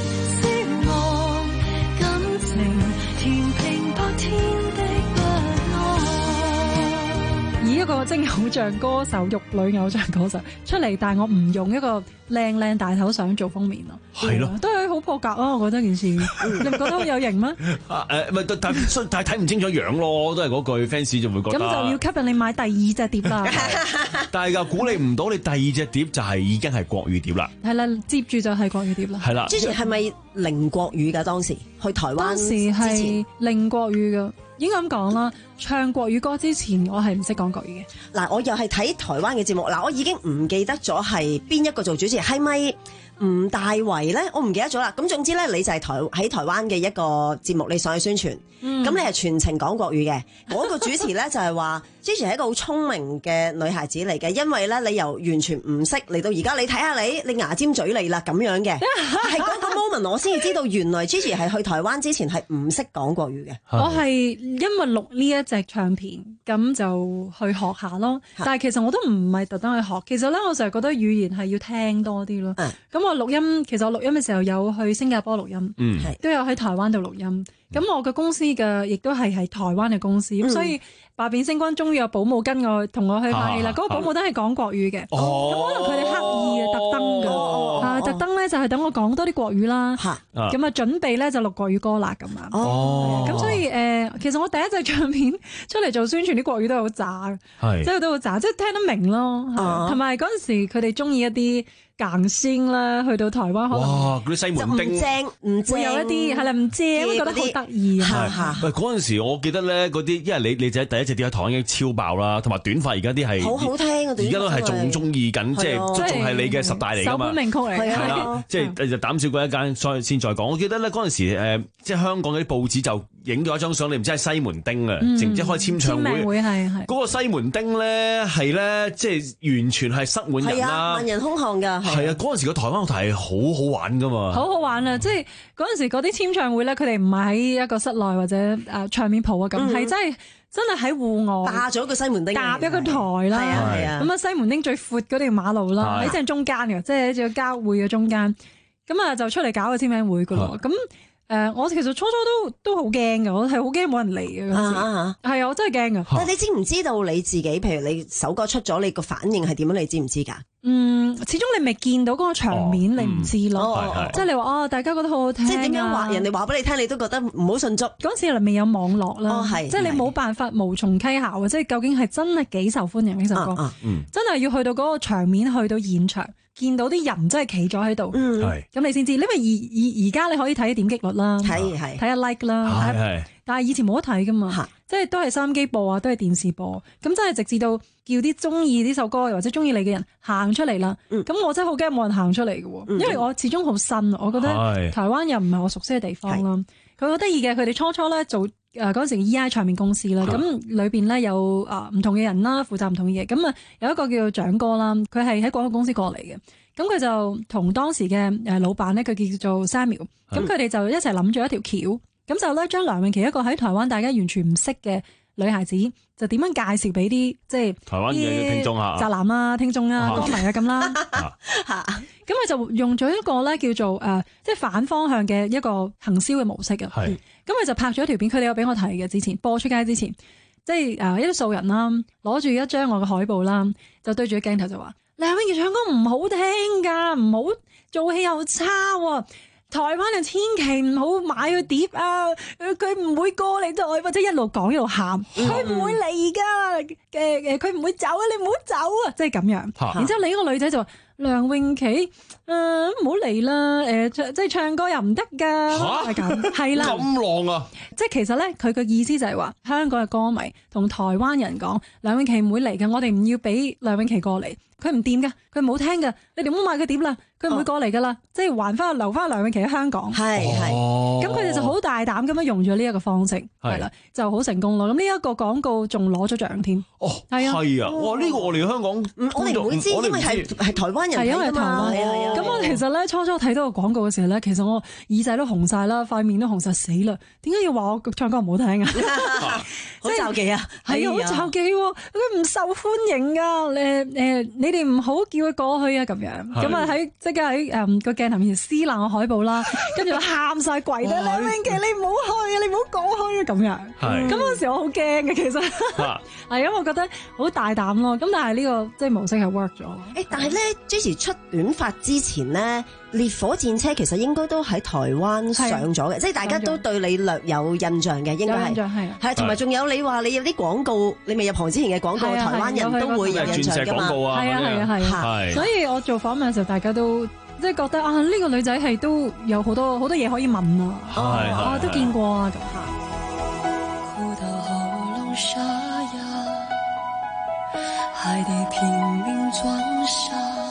以一個精偶像歌手、玉女偶像歌手出嚟，但係我唔用一個靚靚大頭相做封面咯， 係咯， 都係好破格啊！我覺得件事，你唔覺得好有型咩？ 啊誒，唔係，但係但係睇唔清楚樣咯，都係嗰句 fans 就會覺得。 咁就要吸引你買第二隻碟啦。 但係又鼓勵唔到你第二隻碟就係已經係國語碟啦。 係啦，接住就係國語碟啦。 係啦。 之前係咪零國語㗎？當時去台灣當時係零國語㗎。應該咁講啦，唱國語歌之前我係唔識講國語嘅。 嗱，我又係睇台灣嘅節目，嗱，我已經唔記得咗係邊一個做主持，係咪吳大維咧？我唔記得咗啦。咁總之咧，你就係台喺台灣嘅一個節目，你上去宣傳，咁、嗯、你係全程講國語嘅。嗰、那個主持咧就係話，之前係一個好聰明嘅女孩子嚟嘅，因為咧你由完全唔識嚟到而家，你睇下你，你牙尖嘴利啦咁樣嘅，係嗰個 moment 我先至知道原來 Gigi 係去台灣之前係唔識講國語嘅。 我係因為錄呢一隻唱片，咁就去學下咯。但係其實我都唔係特登去學，其實咧我成日覺得語言係要聽多啲咯。咁我錄音，其實我錄音嘅時候有去新加坡錄音，嗯、都有喺台灣度錄音。咁我嘅公司嘅亦都係喺台灣嘅公司，咁、嗯、所以百變星君終於有保姆跟我同我去拍戲啦。嗰、啊嗰個保姆都係講國語嘅，咁、哦、可能佢哋刻意嘅特登嘅，啊特登咧就係等我講多啲國語啦。咁啊準備咧就錄國語歌啦咁樣。咁、哦、所以誒、呃，其實我第一隻唱片出嚟做宣傳啲國語都係好渣嘅，即係都好渣，即係聽得明咯。同埋嗰陣時佢哋中意一啲 càng先啦，去到台灣可能哇嗰啲西門町唔正唔正， 會有一啲係啦唔正，因為覺得好得意啊。 喂，嗰陣時我記得咧嗰啲，因為你你仔第一隻碟喺台灣已經超爆啦，同埋短髮而家啲係好好聽啊， 而家都係仲中意緊，即係仲係你嘅十大嚟㗎嘛。 首本名曲嚟， 係啦，即係就膽小鬼一間，再先再講。我記得咧嗰陣時誒，即係香港嗰啲報紙就影咗一張相，你唔知係西門町啊，淨唔知開簽唱會。 會係係嗰個西門町咧係咧，即係完全係塞滿人啦， 萬人空巷㗎。 係啊，嗰陣時個台灣舞台係好好玩㗎嘛， 好好玩啊！即係嗰陣時嗰啲簽唱會咧，佢哋唔係喺一個室內或者誒唱片鋪啊咁，係真係真係喺戶外霸咗個西門町， 搭一個台啦， 係啊係啊。 咁啊西門町最闊嗰條馬路啦，喺正中間嘅，即係喺個交匯嘅中間。咁啊就出嚟搞個簽名會㗎咯，咁。誒、呃，我其實初初都都好驚㗎，我係好驚冇人嚟嘅嗰陣時，係啊，啊，我真係驚㗎。 但係你知唔知道你自己？譬如你首歌出咗，你個反應係點樣？你知唔知㗎？ 嗯，始終你未見到嗰個場面，哦、你唔知咯。 哦、 即係你話哦，大家覺得好好聽、啊， 即係點樣話人哋話俾你聽，你都覺得唔好信足。 嗰陣時未有網絡啦， 哦、 即係你冇辦法無從稽考啊！即係究竟係真係幾受歡迎呢首歌？啊嗯、真係要去到嗰個場面，去到現場。見到啲人真係企咗喺度，咁、嗯、你先知。因為而而而家你可以睇點擊率啦，睇睇下 like 啦，但係以前冇得睇噶嘛，即係都係收音機播啊，都係電視播。咁真係直至到叫啲中意呢首歌或者中意你嘅人行出嚟啦。咁、嗯、我真係好驚冇人行出嚟嘅，嗯、因為我始終好新，我覺得台灣又唔係我熟悉嘅地方啦。佢好得意嘅，佢哋初初咧做誒嗰陣時 E I 唱片公司啦，咁裏邊咧有啊唔同嘅人啦，負責唔同嘅嘢。咁啊有一個叫做蔣哥啦，佢係喺廣告公司過嚟嘅。咁佢就同當時嘅誒老闆咧，佢叫做 Samuel。咁佢哋就一齊諗咗一條橋，咁就咧將梁詠琪一個喺台灣大家完全唔識嘅女孩子，就點樣介紹俾啲即係台灣嘅聽眾啊、宅男啊、聽眾啊、歌迷啊咁啦。咁佢就用咗一個咧叫做誒，即係反方向嘅一個行銷嘅模式啊。咁佢就拍咗一條片，佢哋有俾我睇嘅，之前播出街之前，即係誒一啲素人啦，攞住一張我嘅海報啦，就對住個鏡頭就話：梁詠琪唱歌唔好聽㗎，唔好做戲又差喎。台灣人千祈唔好買佢碟啊！佢唔會過嚟台，或者一路講一路喊，佢唔會嚟噶。誒誒，佢唔會走啊！你唔好走啊！即係咁樣。然之後另一個女仔就話：梁詠琪，誒唔好嚟啦！誒唱即係唱歌又唔得㗎。係咁，係啦。 咁浪啊！ 即係其實咧，佢個意思就係話，香港嘅歌迷同台灣人講，梁詠琪唔會嚟嘅，我哋唔要俾梁詠琪過嚟。佢唔掂㗎，佢唔好聽㗎，你哋唔好買佢碟啦，佢唔會過嚟㗎啦，哦、即係還翻留翻梁詠琪喺香港。係係，咁佢哋就好大膽咁樣用咗呢一個方式，係啦，就好成功咯。咁呢一個廣告仲攞咗獎添。哦，係啊，係啊， 哇！呢、呢個我哋香港， 我哋唔會知，因為係係台灣人， 係因為台灣。 係啊係啊。咁我其實咧初初睇到個廣告嘅時候咧，其實我耳仔都紅晒啦，塊面都紅晒，死啦！點解要話我唱歌唔好聽啊？ 好就忌啊！ 係啊，好就忌喎，佢唔受歡迎㗎。誒誒，你哋唔好叫佢過去啊！咁樣咁啊喺即刻喺誒個鏡頭面前撕爛個海報啦，跟住喊晒跪低，梁詠琪你唔好去啊！你唔好過去啊！咁樣。咁嗰陣時我好驚嘅，其實係因為我覺得好大膽咯。咁但係呢個即係模式係 work 咗。 誒，但係咧 Jessie 出短髮之前咧，烈火戰車其實應該都喺台灣上咗嘅，即係大家都對你略有印象嘅，應該係係係同埋仲有你話你有啲廣告，你未入行之前嘅廣告，台灣人都會有印象㗎嘛。 係啊係啊係啊，所以我做訪問嘅時候，大家都即係覺得啊，呢個女仔係都有好多好多嘢可以問啊，啊都見過啊咁。 哭到喉嚨沙啞，還得拼命裝傻。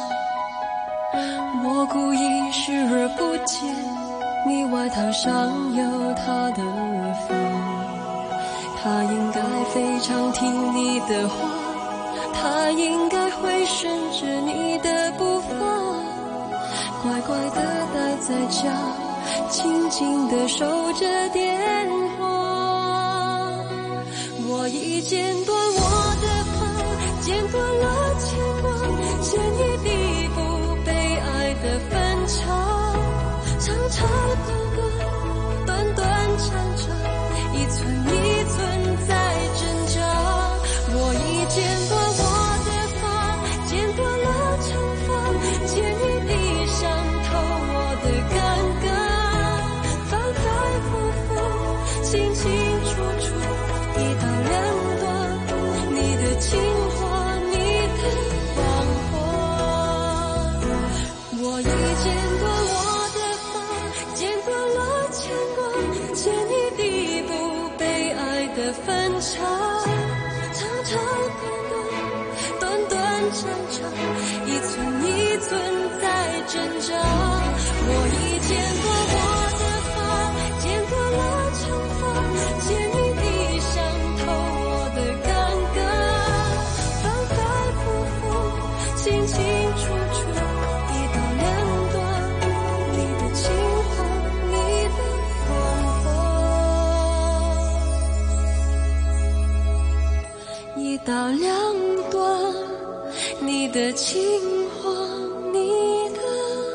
我故意視而不見，你外套上有他的髮，他應該非常聽你的話，他應該會順着你的步伐，乖乖地待在家，靜靜地守着電話。我已剪斷我的髮，剪斷了牽掛，剪一地不被愛的分岔，長長短短，短短長長，一寸一寸在掙扎。我已剪斷我的髮，剪斷了長髮，剪一地傷透我的尷尬，反反复复，清清楚楚，一刀兩斷，你的情話，你的謊話。 長，長長短短，短短長長，一寸一寸在掙扎。我已剪過我的髮，剪過了長髮，剪你地上透我的尷尬，反反复复，清清楚楚，一刀兩斷，你的情話，你的光華，一刀兩斷，你的情話，你的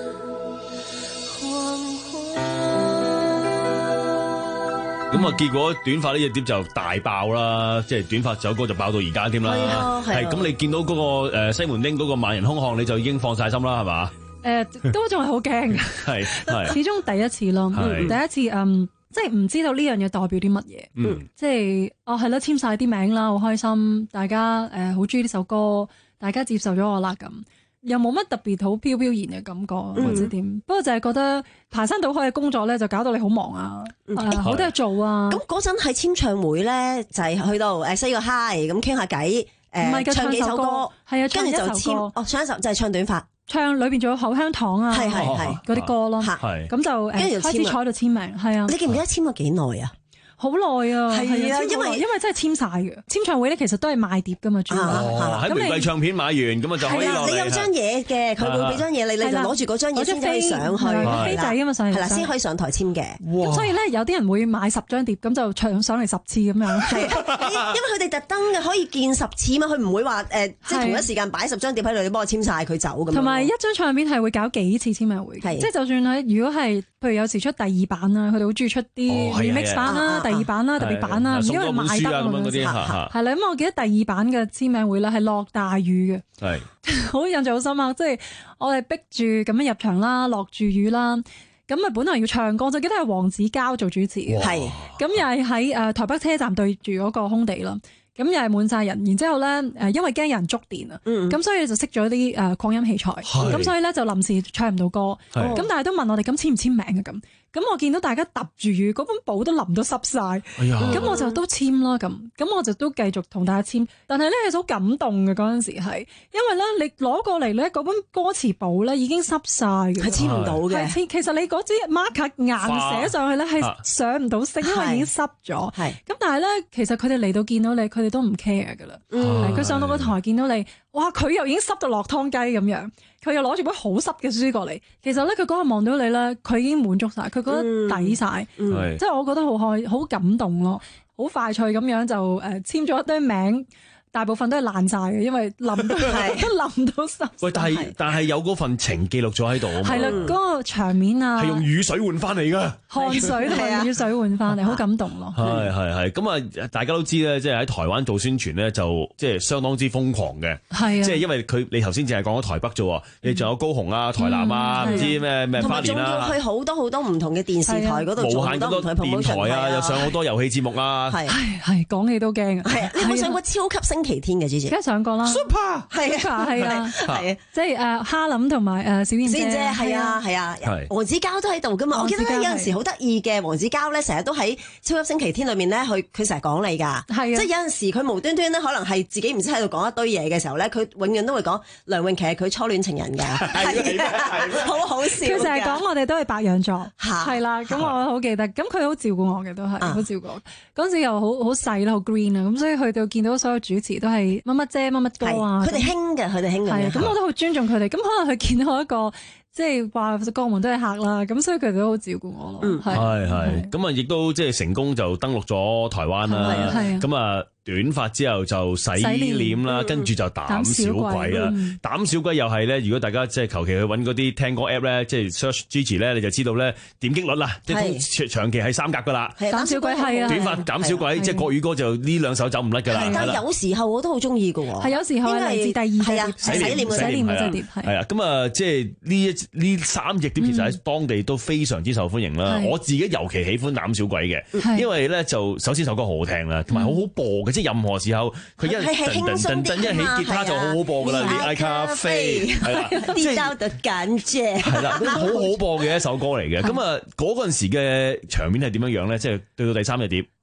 咁啊，結果短髮呢隻碟就大爆啦，即係短髮首歌就爆到而家添啦。係咁，你見到嗰個誒西門町嗰個萬人空巷，你就已經放晒心啦，係嘛？ 誒，都仲係好驚嘅。 係係， 始終第一次咯，第一次嗯，即係唔知道呢樣嘢代表啲乜嘢。嗯，即係哦係啦，簽晒啲名啦，好開心，大家誒好中意呢首歌，大家接受咗我啦咁。又冇乜特別好飄飄然嘅感覺，嗯、或者點？不過就係覺得爬山倒海嘅工作咧，就搞到你好忙啊，好多嘢做啊。 咁嗰陣喺簽唱會咧，就係、是、去到誒 say 個 hi 咁傾下偈，誒唱幾首歌， 係啊， 跟住就簽哦，唱一首就係唱短髮， 唱裏邊仲有口香糖啊， 係係係嗰啲歌咯，咁就誒開始坐喺度簽名，係啊。 你記唔記得簽咗幾耐啊？ 好耐啊， 係啊，因為因為真係簽晒嘅，簽唱會咧其實都係賣碟噶嘛，主要喺玫瑰唱片買完咁啊就可以落嚟。 你有張嘢嘅，佢會俾張嘢你，你就攞住嗰張嘢先可以上去， 飛仔啊嘛上， 係啦，先可以上台簽嘅。 咁所以咧有啲人會買十張碟，咁就唱上嚟十次咁樣。 係，因為佢哋特登嘅可以見十次嘛，佢唔會話誒，即係同一時間擺十張碟喺度，你幫我簽晒佢走咁。 同埋一張唱片係會搞幾次簽名會，即係就算喺如果係譬如有時出第二版啦，佢哋好中意出啲 remix 版啦、第二版啦、特別版。啦，因為賣得咁樣，係啦。咁我記得第二版嘅簽名會咧係落大雨嘅，係好印象好深刻。即係我哋逼住咁樣入場啦，落住雨啦。咁啊，本來要唱歌，就記得係黃子佼做主持嘅，係咁又係喺誒台北車站對住嗰個空地啦。咁又係滿晒人，然之後咧誒，因為驚有人觸電啊，咁、嗯、所以就熄咗啲誒擴音器材，咁所以咧就臨時唱唔到歌。咁但係都問我哋咁簽唔簽名嘅咁。咁我見到大家揼住雨，嗰本簿都淋到濕晒，咁、哎、呀我就都簽啦咁，咁我就都繼續同大家簽。但係咧係好感動嘅嗰陣時係，因為咧你攞過嚟咧嗰本歌詞簿咧已經濕晒嘅， 係簽唔到嘅。 其實你嗰支 marker 硬寫上去咧係上唔到色，因為已經濕咗。係咁，但係咧其實佢哋嚟到見到你，佢哋都唔 care 㗎啦。佢、嗯、上到個台見到你，哇！佢又已經濕到落湯雞咁樣。佢又攞住本好濕嘅書過嚟，其實咧佢嗰日望到你咧，佢已經滿足晒，佢覺得抵晒，嗯嗯、即係我覺得好開好感動咯，好快脆咁樣就誒、呃、簽咗一堆名。大部分都係爛晒嘅，因為淋到都淋到濕。 喂，但係但係有嗰份情記錄咗喺度啊嘛。 係啦，嗰個場面啊， 係用雨水換翻嚟噶， 汗水同埋雨水換翻嚟，好感動咯。 係係係，咁啊，大家都知咧，即係喺台灣做宣傳咧，就即係相當之瘋狂嘅。係啊，即係因為佢你頭先淨係講咗台北啫，你仲有高雄啊、台南啊，唔知咩咩花蓮啦，同埋仲要去好多好多唔同嘅電視台嗰度做好多唔同嘅電台啊，又上好多遊戲節目啊。 係係講起都驚啊！ 係啊，你有冇上過超級星期天嘅之前？ 梗係上過啦 ，Super 係啊，係啊，係啊，即係誒哈林同埋誒小燕姐， 係啊係啊，黃子佼都喺度噶嘛。我記得有陣時好得意嘅，黃子佼咧成日都喺超級星期天裏面咧，佢佢成日講你㗎，即係有陣時佢無端端咧，可能係自己唔知喺度講一堆嘢嘅時候咧，佢永遠都會講梁詠琪係佢初戀情人㗎，係好好笑。 佢成日講我哋都係白羊座，係啦，咁我好記得，咁佢好照顧我嘅都係，好照顧我。嗰陣時又好好細啦，好 green 啊，咁所以去到見到所有主持都係乜乜姐乜乜歌啊， 佢哋興嘅，佢哋興嘅。 係咁我都好尊重佢哋。咁可能佢見到一個即係話過門都係客啦，咁所以佢哋都好照顧我咯。嗯， 係係。咁啊，亦都即係成功就登陸咗台灣啦。係啊。咁啊，短髮之後就洗臉啦，跟住就膽小鬼啦。膽小鬼又係咧，如果大家即係求其去揾嗰啲聽歌 app 咧，即係 search Gigi 咧，你就知道咧點擊率啦，即係長期係三格噶啦。 膽小鬼係啊。 短髮膽小鬼，即係國語歌就呢兩首走唔甩噶啦。 但係有時候我都好中意噶喎。 係有時候嚟自第二隻碟， 洗臉洗臉嗰隻碟係啊。咁啊，即係呢一呢三隻碟其實喺當地都非常之受歡迎啦。我自己尤其喜歡膽小鬼嘅，因為咧就首先首歌好好聽啦，同埋好好播嘅，即係任何時候佢一噔噔噔一起吉他就好好播噶啦。你愛咖啡係啦， 地道的感覺係啦，好好播嘅一首歌嚟嘅。咁啊，嗰陣時嘅場面係點樣樣咧？即係對到第三隻碟。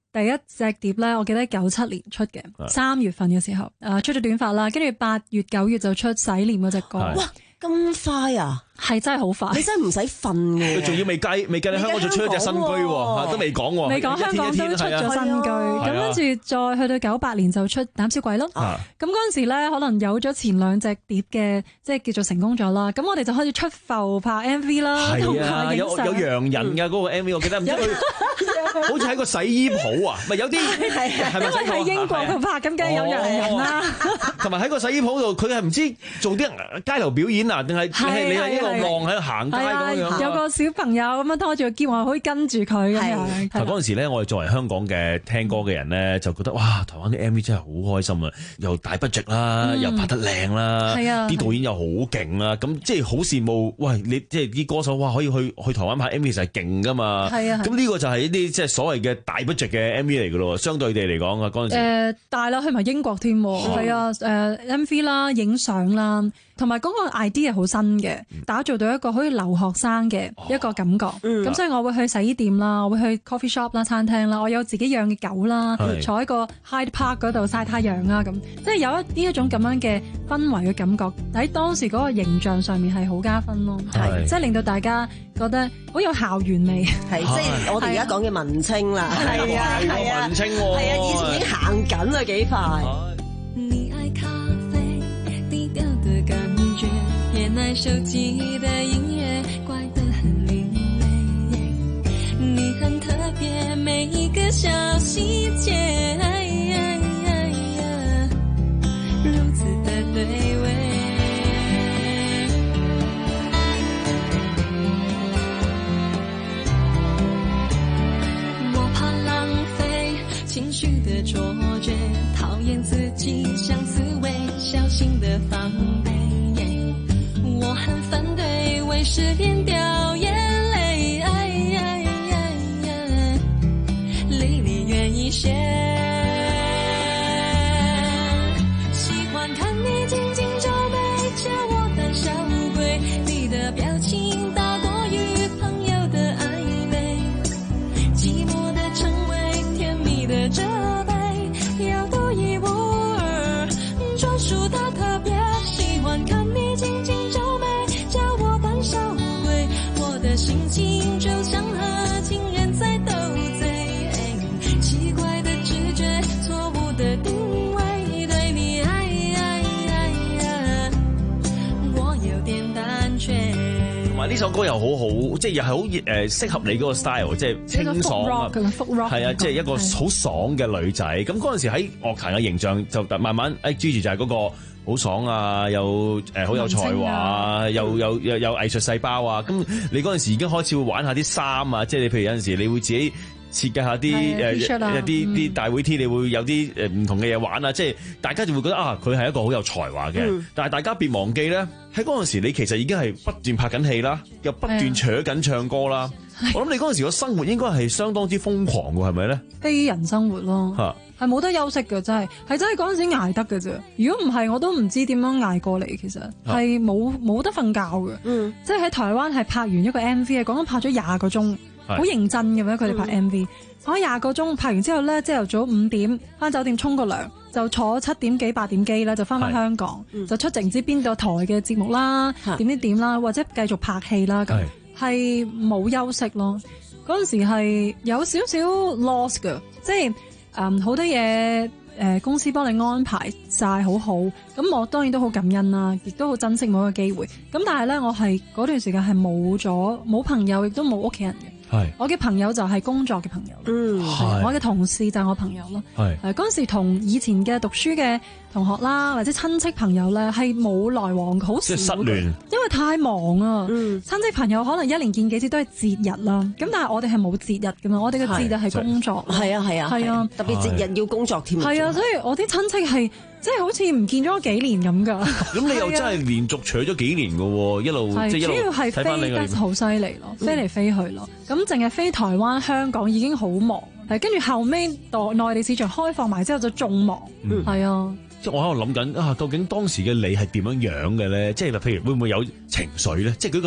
第一隻碟咧，我記得九七年出嘅，三月份嘅時候，誒出咗短髮啦，跟住八月九月就出洗臉嗰隻歌。 哇，咁快啊！ 係真係好快， 你真係唔使瞓嘅。 佢仲要未計未計你香港就出一隻新居喎，都未講喎。 未講香港都出咗新居，咁跟住再去到九八年就出膽小鬼咯。咁嗰陣時咧，可能有咗前兩隻碟嘅，即係叫做成功咗啦。咁我哋就開始出埠拍 M V 啦，同埋影相。有有洋人㗎嗰個 M V，我記得唔知佢好似喺個洗衣鋪啊，咪有啲係咪？因為喺英國度拍，咁梗係有洋人啦。同埋喺個洗衣鋪度，佢係唔知做啲街頭表演啊，定係你係一個望喺度行街咁樣，有個小朋友咁樣拖住個篋，我可以跟住佢咁樣。 嗰陣時咧，我哋作為香港嘅聽歌嘅人咧，就覺得哇，台灣啲 M V 真係好開心啊！又大 budget 啦，又拍得靚啦，啲導演又好勁啦，咁即係好羨慕。喂，你即係啲歌手哇，可以去去台灣拍 M V 其實係勁噶嘛？係啊，咁呢個就係一啲即係所謂嘅大 budget 嘅 M V 嚟噶咯。相對地嚟講啊，嗰陣時誒大啦，去埋英國添，係啊，誒 M V 啦，影相啦。同埋嗰個 idea 好新嘅，打造到一個好似留學生嘅一個感覺。咁、嗯、所以我會去洗衣店啦，我會去 coffee shop 啦、餐廳啦，我有自己養嘅狗啦，坐喺個 Hyde Park 嗰度曬太陽啦，咁即係有一呢一種咁樣嘅氛圍嘅感覺，喺當時嗰個形象上面係好加分咯，係即係令到大家覺得好有校園味， 係即係我哋而家講嘅文青啦，係啊係啊， 文青喎， 係啊，以前已經行緊啦幾快。 感覺偏愛手機的音樂，怪得很另類。你很特別，每一個小細節，如此的對味。我怕浪費情緒的錯覺，討厭自己像刺蝟，小心的防備。我很反對為失戀掉眼淚，離你遠一些。喜歡看你緊緊皺眉，叫我膽小鬼。你的表情大過於朋友的曖昧，寂寞的稱謂，甜蜜的責備，要獨一無二，專屬的特別。喜歡看你緊緊心情就像和情人在鬥嘴，奇怪的直覺，錯誤的定位，對你愛愛愛愛，我有點單純。 同埋呢首歌又好好，即係又係好誒適合你嗰個 style， 即係清爽啊，係啊，即係一個好爽嘅女仔。咁嗰陣時喺樂壇嘅形象就慢慢誒 Gigi 就係嗰個。好爽啊！又誒好有才華啊！又有又有藝術細胞啊！咁你嗰陣時已經開始會玩下啲衫啊！即係你譬如有陣時你會自己設計下啲誒有啲啲大會 T，你會有啲誒唔同嘅嘢玩啊！即係大家就會覺得啊，佢係一個好有才華嘅。嗯、但係大家別忘記咧，喺嗰陣時你其實已經係不斷拍緊戲啦，又不斷扯緊唱歌啦。我諗你嗰陣時個生活應該係相當之瘋狂㗎，係咪咧？非人生活咯，係冇得休息嘅，真係係真係嗰陣時捱得嘅啫。如果唔係，我都唔知點樣捱過嚟。其實係冇冇得瞓覺嘅，嗯、即係喺台灣係拍完一個 M V， 講緊拍咗廿個鐘，好認真嘅咩？佢哋拍 M V，、嗯、拍咗廿個鐘，拍完之後咧，朝頭早五點翻酒店沖個涼，就坐七點幾八點機咧，就翻返香港，嗯、就出席唔知邊個台嘅節目啦，點點點啦，或者繼續拍戲啦咁。係冇休息咯，嗰陣時係有少少 loss 㗎，即係誒好多嘢誒、呃、公司幫你安排晒好好，咁我當然都好感恩啦，亦都好珍惜每一個機會。咁但係咧，我係嗰段時間係冇咗冇朋友，亦都冇屋企人嘅。係我嘅朋友就係工作嘅朋友，嗯，我嘅同事就係我朋友咯。係誒嗰陣時同以前嘅讀書嘅同學啦，或者親戚朋友咧係冇來往，好少，即係失聯，因為太忙啊。嗯，親戚朋友可能一年見幾次都係節日啦，咁但係我哋係冇節日噶嘛，我哋嘅節日係工作。係啊係啊係啊，特別節日要工作添。係啊，所以我啲親戚係即係好似唔見咗幾年咁噶。咁你又真係連續取咗幾年噶喎，一路即係一路。主要係飛得好犀利咯，飛嚟飛去咯。咁淨係飛台灣、香港已經好忙，係跟住後尾內內地市場開放埋之後就仲忙，係啊。即係我喺度諗緊啊，究竟當時嘅你係點樣樣嘅咧？即係譬如會唔會有情緒咧？即係舉個例，譬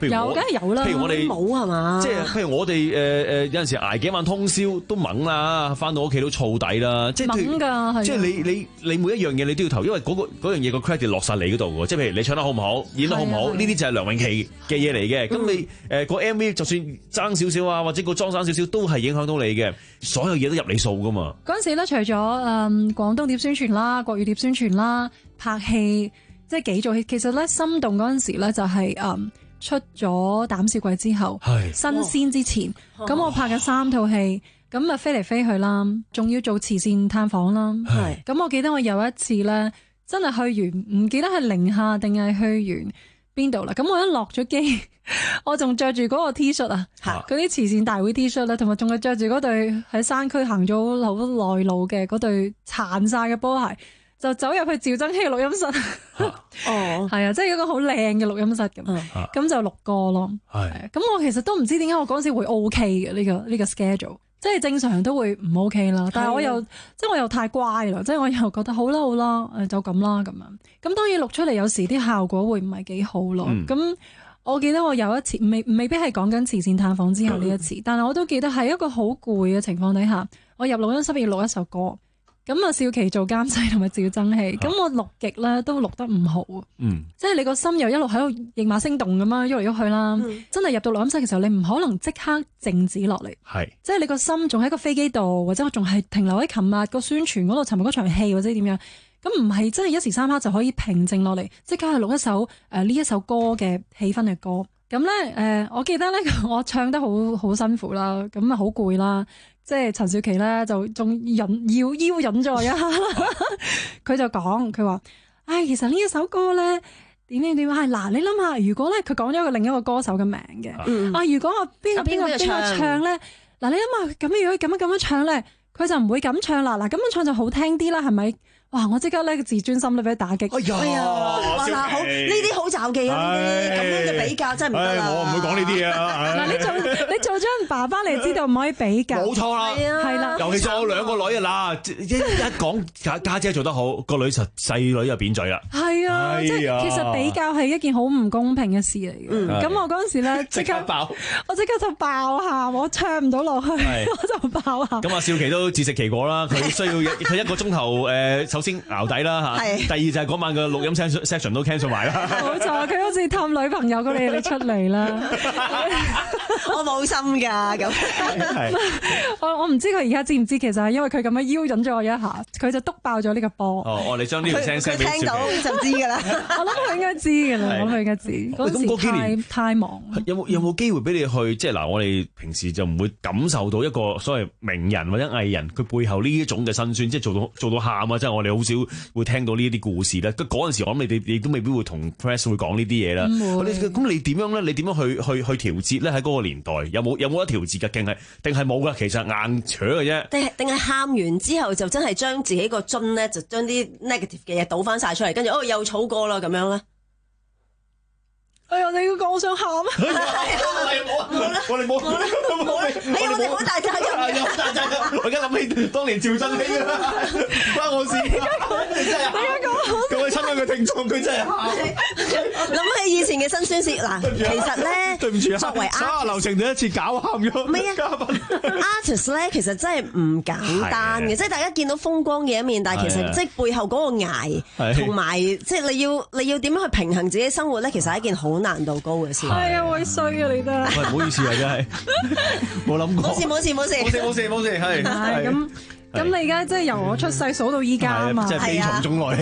譬如我有梗係有啦， 譬如我哋冇係嘛？ 即係譬如我哋誒誒有陣時捱幾晚通宵都猛啦，翻到屋企都燥底啦，即係猛㗎， 即係你你你每一樣嘢你都要投，因為嗰、嗰個嗰樣嘢個 credit 落晒你嗰度喎。即係譬如你唱得好唔好，演得好唔好，呢啲就係梁詠琪嘅嘢嚟嘅。咁、嗯、你誒個 M V 就算爭少少啊，或者個裝生少少，都係影響到你嘅。所有嘢都入你數㗎嘛。嗰陣時咧，除咗誒、嗯、廣東碟宣傳啦、國語碟宣傳啦、拍戲，即係幾做戲。其實咧，心動嗰陣時咧就係、是、誒。嗯出咗膽小鬼之後，新鮮之前，咁我拍緊三套戲，咁啊飛嚟飛去啦，仲要做慈善探訪啦。咁我記得我有一次咧，真係去完，唔記得係寧夏定係去完邊度啦。咁我一落咗機，我仲着住嗰個 T 恤啊，嗰啲慈善大會 T 恤啦，同埋仲係着住嗰對喺山區行咗好耐路嘅嗰對殘晒嘅波鞋。就走入去趙增熹嘅錄音室，哦，係啊，即係一個好靚嘅錄音室咁，咁、啊、就錄歌咯。係，咁我其實都唔知點解我嗰時會 OK 嘅呢、呢個呢、呢個 schedule，即係正常都會唔 OK 啦。但係我又即係我又太乖啦，即係我又覺得好啦好啦，誒就咁啦咁樣。咁當然錄出嚟有時啲效果會唔係幾好咯。咁、嗯、我記得我有一次未未必係講緊慈善探訪之後呢一次，嗯、但係我都記得係一個好攰嘅情況底下，我入錄音室要錄一首歌。咁啊，少琪做監製同埋趙增熹，咁、啊、我錄極咧都錄得唔好，嗯，即係你個心又一路喺度驛馬星動咁樣喐嚟喐去啦，嗯、真係入到錄音室嘅時候，你唔可能即刻靜止落嚟，係，即係你個心仲喺個飛機度，或者我仲係停留喺琴日個宣傳嗰度，尋日嗰場戲或者點樣，咁唔係真係一時三刻就可以平靜落嚟，即刻去錄一首誒呢、呃、一首歌嘅氣氛嘅歌。咁咧誒，我記得咧我唱得好好辛苦啦，咁啊好攰啦。即係陳少琪咧，就仲忍要腰忍咗一下啦。佢就講，佢話：唉，其實呢一首歌咧，點點點係嗱，你諗下，如果咧佢講咗一個另一個歌手嘅名嘅，嗯、啊，如果我邊個邊個邊個唱咧，嗱，你諗下，咁如果咁樣咁樣唱咧，佢就唔會咁唱啦。嗱，咁樣唱就好聽啲啦，係咪？哇！我即刻咧個自尊心都俾佢打擊。哎呀，哇！嗱，好呢啲好罩忌啊！呢啲咁樣嘅比較真係唔得啦。 我唔會講呢啲啊。 嗱，你做你做咗人爸爸，你知道唔可以比較。冇錯啦，係啦。 尤其是我兩個女啊，嗱，一一講家家姐做得好，個女實細女就扁嘴啦。係啊，即係其實比較係一件好唔公平嘅事嚟嘅。咁我嗰陣時咧即刻爆，我即刻就爆喊，我唱唔到落去，我就爆喊。咁啊，少琪都自食其果啦。佢需要佢一個鐘頭誒。先淆底啦嚇，第二就係嗰晚嘅錄音 section 都 cancel 埋啦。冇錯，佢好似氹女朋友咁，你你出嚟啦。 我冇心㗎咁。 我我唔知佢而家知唔知，其實係因為佢咁樣邀引咗我一下，佢就篤爆咗呢個波。 哦，我哋將呢條聲 send 俾佢聽到就知㗎啦。 我諗佢應該知㗎啦，我諗佢應該知。嗰時太太忙。 有冇有冇機會俾你去？即係嗱，我哋平時就唔會感受到一個所謂名人或者藝人佢背後呢一種嘅辛酸，即係做到做到喊啊！即係我哋。好少會聽到呢啲故事咧，嗰陣時我諗你哋你都未必會同 press 會講呢啲嘢啦。咁你點樣咧？你點樣去去去調節咧？喺嗰個年代有冇有冇得調節嘅？定係定係冇噶？其實硬扯嘅啫。 定係定係喊完之後就真係將自己個樽咧，就將啲 negative 嘅嘢倒翻晒出嚟，跟住哦又草過啦咁樣咧。 哎呀！你要講我想喊啊！ 係啊！我哋冇，我哋冇，冇！ 哎呀！我哋好大責任， 好大責任！我而家諗起當年趙增熹啊，關我事！你真係喊！各位親愛嘅聽眾，佢真係喊！ 諗起以前嘅辛酸事嗱，其實咧， 對唔住啊， 作為所有流程第一次搞喊咗。 唔係啊，嘉賓 artist 咧，其實真係唔簡單嘅，即係大家見到風光嘅一面，但係其實即係背後嗰個捱，同埋即係你要你要點樣去平衡自己生活咧，其實係一件好難度高嘅事。 係啊，會衰啊，你都係。 唔好意思啊，真係冇諗過。 冇事冇事冇事冇事冇事冇事係。 係咁咁，你而家即係由我出世數到依家啊嘛。 即係悲從中來。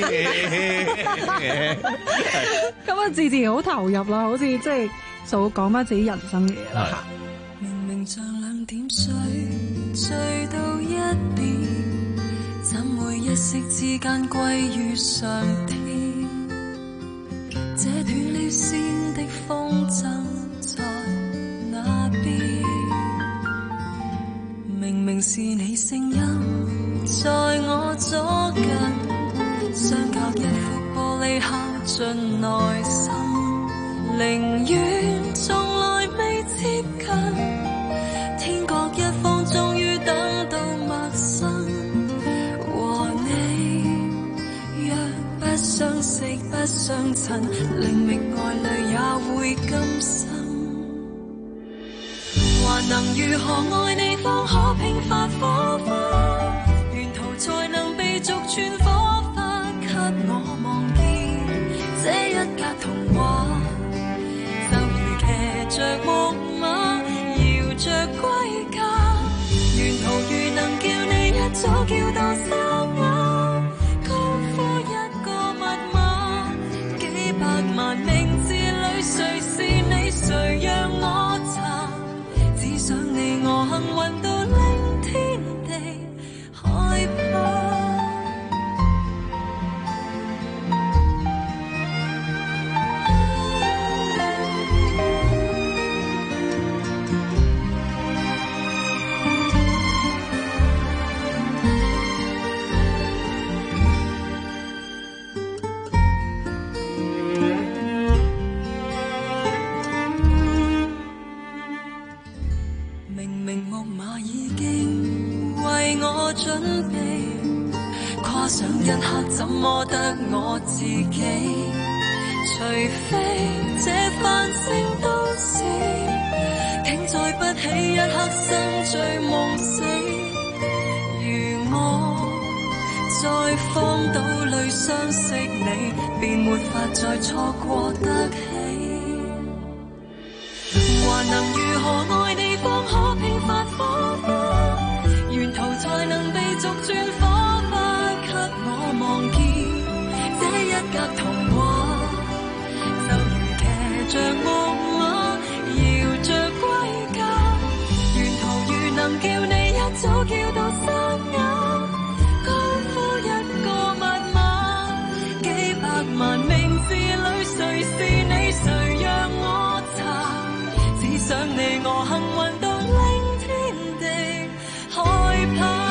咁啊，自然好投入啦，好似即係數講翻自己人生嘅嘢啦。 明明像兩點水，醉到一邊，怎會一息之間歸於上天？這斷了線的風箏在那邊，明明是你聲音在我左近，相隔一副玻璃敲進內心，寧願從來未接近，天各一方終於等到陌生，和你若不相識不相襯，令明愛侶也會甘心。還能如何愛你，方可迸發火花，沿途才能被逐串火花，給我望見這一格童話，就如騎着木馬，搖着歸家，沿途如能叫你一早叫到沙啞，高呼一個密碼，幾百萬名字裏誰是你，誰讓我查，只想你我幸運到令天地害怕。準備跨上一刻，怎麼得我自己？除非這繁星都市停在不起一刻，生醉夢死。如我在荒島裏相識你，便沒法再錯過得起。還能如何愛你，方可迸發火花，沿途才能被逐轉火花，給我望見這一格童話，就如騎着木馬，搖着歸家，沿途如能叫你一早叫到沙啞，高呼一個密碼，幾百萬名字裏誰是你，誰讓我查，只想你我幸運到令天地害怕。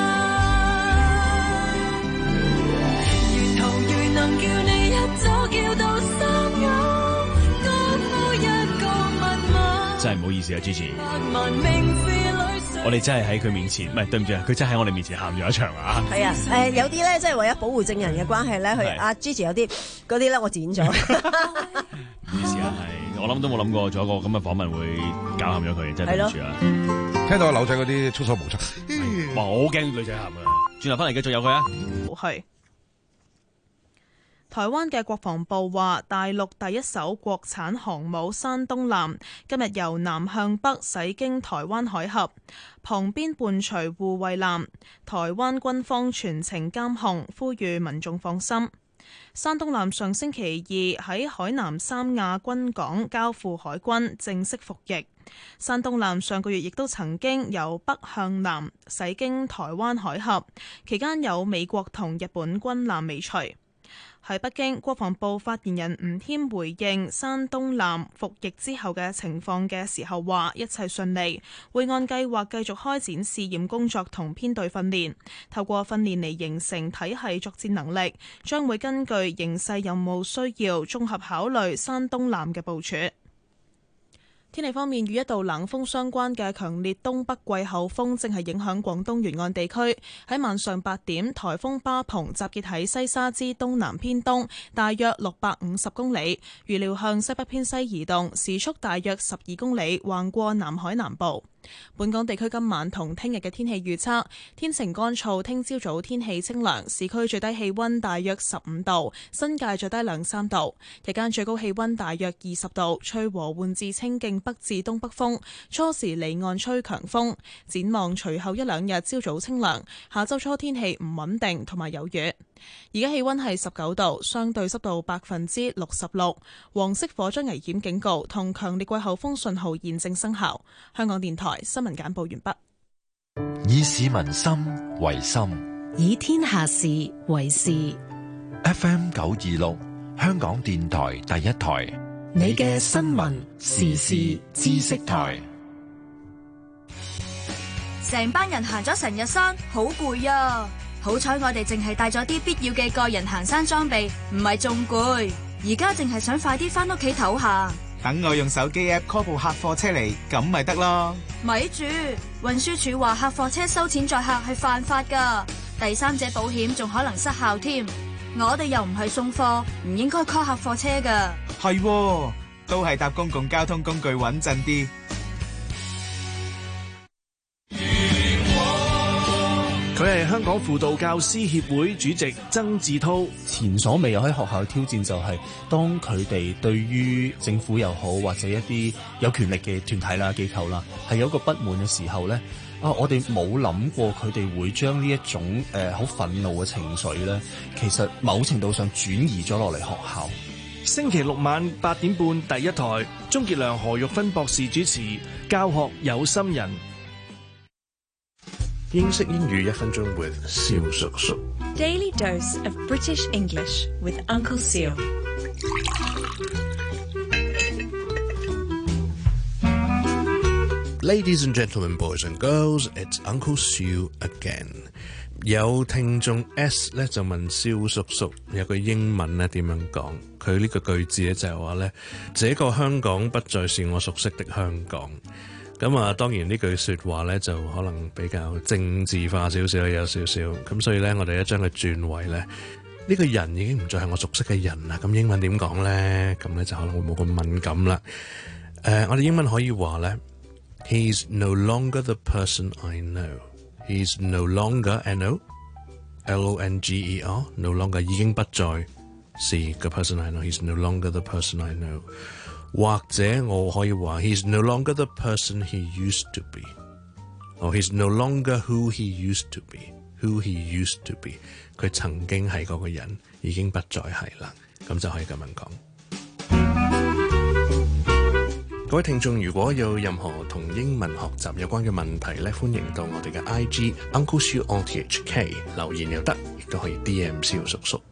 能叫你一早叫到沙啞，高呼一個密碼。 真係唔好意思啊 ，Gigi。我哋真係喺佢面前，唔係對唔住啊，佢真係喺我哋面前喊咗一場啊！ 係啊，誒有啲咧，即係為咗保護證人嘅關係咧，佢阿 Gigi 有啲嗰啲咧，我剪咗。 唔好意思啊，係我諗都冇諗過做一個咁嘅訪問會搞喊咗佢，真係對唔住啊！ 聽到劉仔嗰啲粗手無策， 哇！我好驚女仔喊啊！轉頭翻嚟繼續有佢啊！ 係。台灣嘅國防部話，大陸第一艘國產航母山東艦今日由南向北駛經台灣海峽，旁邊伴隨護衛艦，台灣軍方全程監控，呼籲民眾放心。山東艦上星期二喺海南三亞軍港交付海軍，正式服役。山東艦上個月亦都曾經由北向南駛經台灣海峽，期間有美國同日本軍艦尾隨。喺北京，國防部發言人吳添回應山東艦服役之後嘅情況嘅時候話，一切順利，會按計劃繼續開展試驗工作同編隊訓練，透過訓練嚟形成體系作戰能力，將會根據形勢任務需要，綜合考慮山東艦嘅部署。天氣方面，與一道冷鋒相關嘅強烈東北季候風正係影響廣東沿岸地區。喺晚上八點，颱風巴蓬集結喺西沙之東南偏東，大約六百五十公里，預料向西北偏西移動，時速大約十二公里，橫過南海南部。本港地區今晚同聽日嘅天氣預測：天晴乾燥，聽朝早天氣清涼，市區最低氣溫大約十五度，新界最低兩三度，日間最高氣溫大約二十度，吹和緩至清勁北至東北風，初時離岸吹強風。展望隨後一兩日朝早清涼，下周初天氣唔穩定同埋有雨。而家氣溫係十九度，相對濕度百分之六十六，黃色火災危險警告同強烈季候風信號現正生效。香港電台新聞簡報完畢。 以市民心為心， 以天下事為事。 F M 九二六，香港電台第一台， 你嘅新聞時事知識台。 成班人行咗成日山，好攰啊！好彩我哋淨係帶咗啲必要嘅個人行山裝備，唔係仲攰。而家淨係想快啲翻屋企唞下。 等我用手機 app call 部客貨車嚟，咁咪得咯。 咪住，運輸署話客貨車收錢載客係犯法噶，第三者保險仲可能失效添。 我哋又唔係送貨，唔應該 call 客貨車㗎。 係喎，都係搭公共交通工具穩陣啲。 佢係香港輔導教師協會主席曾志滔。前所未有喺學校嘅挑戰就係當佢哋對於政府又好或者一啲有權力嘅團體啦、機構啦，係有一個不滿嘅時候咧，啊，我哋冇諗過佢哋會將呢一種誒好憤怒嘅情緒咧，其實某程度上轉移咗落嚟學校。星期六晚八點半第一台，鍾傑良、何玉芬博士主持《教學有心人》。英式英語一分鐘 with 蕭叔叔。 Daily dose of British English with Uncle Seal. Ladies and gentlemen, boys and girls, it's Uncle Seal again. 有聽眾 S 咧就問蕭叔叔有個英文咧點樣講？佢呢個句子咧就係話咧，這個香港不再是我熟悉的香港。咁啊，當然呢句説話咧就可能比較政治化少少，有少少咁，所以咧我哋一將佢轉為咧，呢個人已經唔再係我熟悉嘅人啦。咁英文點講咧？咁咧就可能會冇咁敏感啦。誒、呃，我哋英文可以話咧 ，He's no longer the person I know. He's no longer N O L O N G E R，no longer 已經不再是個 person I know. He's no longer the person I know。或者我可以話 He's no longer the person he used to be， or He's no longer who he used to be， who he used to be， 佢曾經係嗰個人，已經不再係啦，咁就可以咁樣講。各位聽眾，如果有任何同英文學習有關嘅問題咧，歡迎到我哋嘅 I G Uncle Siu on T H K 留言又得，亦都可以 D M 蕭叔叔。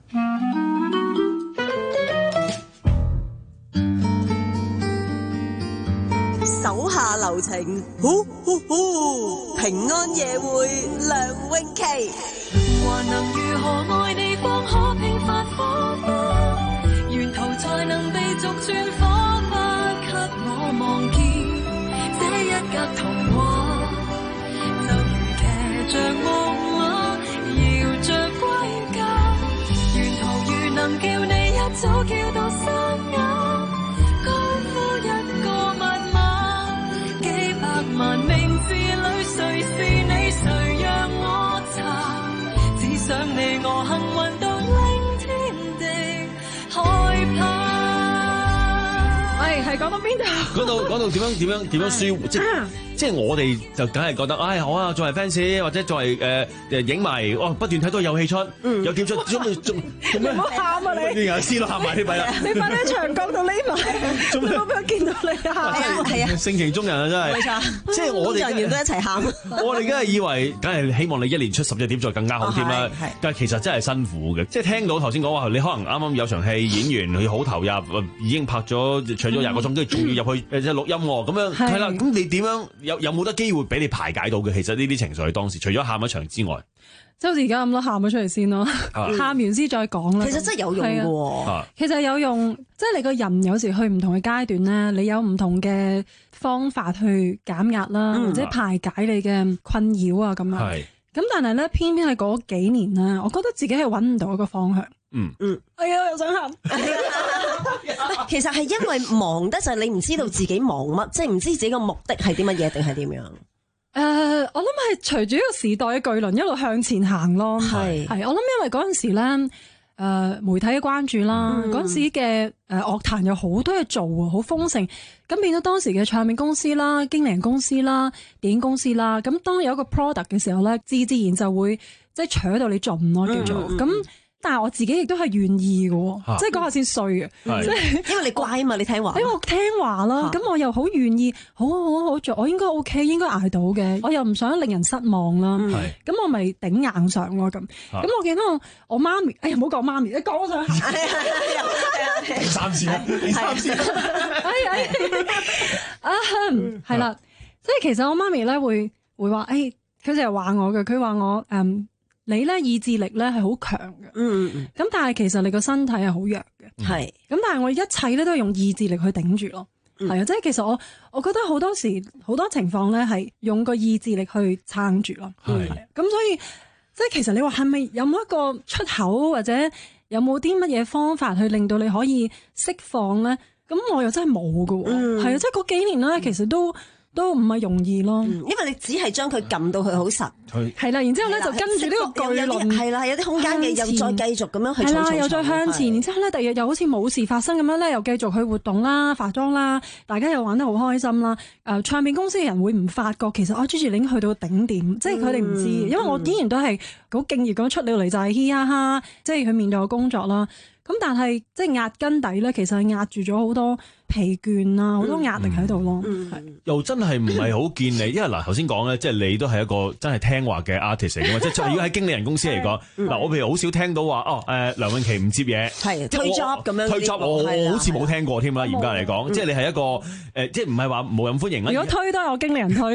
手下留情，呼呼呼！平安夜會梁詠琪， 還能如何愛你方可平凡火花，沿途才能被逐轉火花，給我望見這一格童話，就如騎着木馬，搖着歸家，沿途如能叫你一早叫到沙啞，高呼一個密碼。萬名字裏誰是你，誰讓我查？只想你我幸運到令天地害怕。係係講到邊度？ 講到講到點樣點樣點樣舒緩，即即係我哋就梗係覺得，唉好啊，作為 fans 或者作為誒誒影迷，哇不斷睇到有戲出，有點出，做咩做你唔好喊啊你！ 啲牙絲都喊埋啲咪啦！ 你快啲牆角度匿埋，你冇俾我見到你喊。 係啊係啊， 性情中人啊真係。 冇錯， 即係我哋人員都一齊喊。 我哋梗係以為，梗係希望你一年出十隻碟再更加好添啦。但係其實真係辛苦嘅，即係聽到頭先講話，你可能啱啱有場戲，演員佢好投入，已經拍咗搶咗廿個鐘，跟住仲要入去誒即係錄音喎，咁樣係啦。咁你點樣有有冇得機會俾你排解到嘅？其實呢啲情緒當時除咗喊一場之外， 即係好似而家咁咯，喊咗出嚟先咯，喊完先再講啦。 其實真係有用嘅喎， 其實有用，即係你個人有時去唔同嘅階段咧，你有唔同嘅方法去減壓啦，或者排解你嘅困擾啊咁樣。係。咁但係咧，偏偏係嗰幾年咧，我覺得自己係揾唔到一個方向。 嗯嗯， 哎呀，又想喊。 其實係因為忙得就係你唔知道自己忙乜，即係唔知自己個目的係啲乜嘢定係點樣。 誒、uh，我諗係隨住呢個時代嘅巨輪一路向前行咯。係係，我諗因為嗰陣時咧，誒、呃、媒體嘅關注啦，嗰陣、嗯、時嘅誒樂壇有好多嘢做啊，好豐盛。咁變咗當時嘅唱片公司啦、經理人公司啦、電影公司啦，咁當有一個 product 嘅時候咧，自自然就會即係搶到你盡咯，叫做咁。嗯嗯但係我自己亦都係願意嘅，啊、即係嗰下先衰嘅，即係因為你乖啊嘛，你聽話， 因為我聽話啦，咁、啊、我又好願意，好好好好做，我應該 OK， 應該捱到嘅，我又唔想令人失望啦，咁、嗯、我咪頂硬上咯咁。咁、啊、我見到我我媽咪，哎呀唔好講媽咪，你講上第三次啦，第三次， 哎哎啊係啦，即係其實我媽咪咧會會話，誒佢成日話我嘅，佢話我誒。你咧意志力咧係好強嘅，嗯嗯，咁但係其實你個身體係好弱嘅，係，咁但係我一切咧都係用意志力去頂住咯，係啊，即係其實我我覺得好多時好多情況咧係用個意志力去撐住咯，係，咁所以即係其實你話係咪有冇一個出口或者有冇啲乜嘢方法去令到你可以釋放咧？咁我又真係冇㗎喎，係啊、嗯，即係嗰幾年咧，其實都。都唔係容易咯， 因為你只係將佢撳到佢好實， 係啦，然之後咧就跟住呢個巨輪， 係啦，有啲空間嘅，又再繼續咁樣去， 係啦，又再向前，然之後咧，第二日又好似冇事發生咁樣咧，又繼續去活動啦、化妝啦，大家又玩得好開心啦。誒、呃，唱片公司嘅人會唔發覺其實我 Gigi 已經去到頂點，即係佢哋唔知，因為我依然都係好敬業咁出到嚟就係嘻哈哈，即係去面對個工作啦。咁但係即係壓根底咧，其實係壓住咗好多疲倦啊，好多壓力喺度咯。 又真係唔係好見你，因為嗱頭先講咧，即係你都係一個真係聽話嘅 artist 嚟嘅嘛。即係如果喺經理人公司嚟講，嗱我譬如好少聽到話哦誒梁詠琪唔接嘢， 係推 job 咁樣， 推 job 我好似冇聽過添啦。嚴格嚟講，即係你係一個誒，即係唔係話冇人歡迎啊？ 如果推都係我經理人推。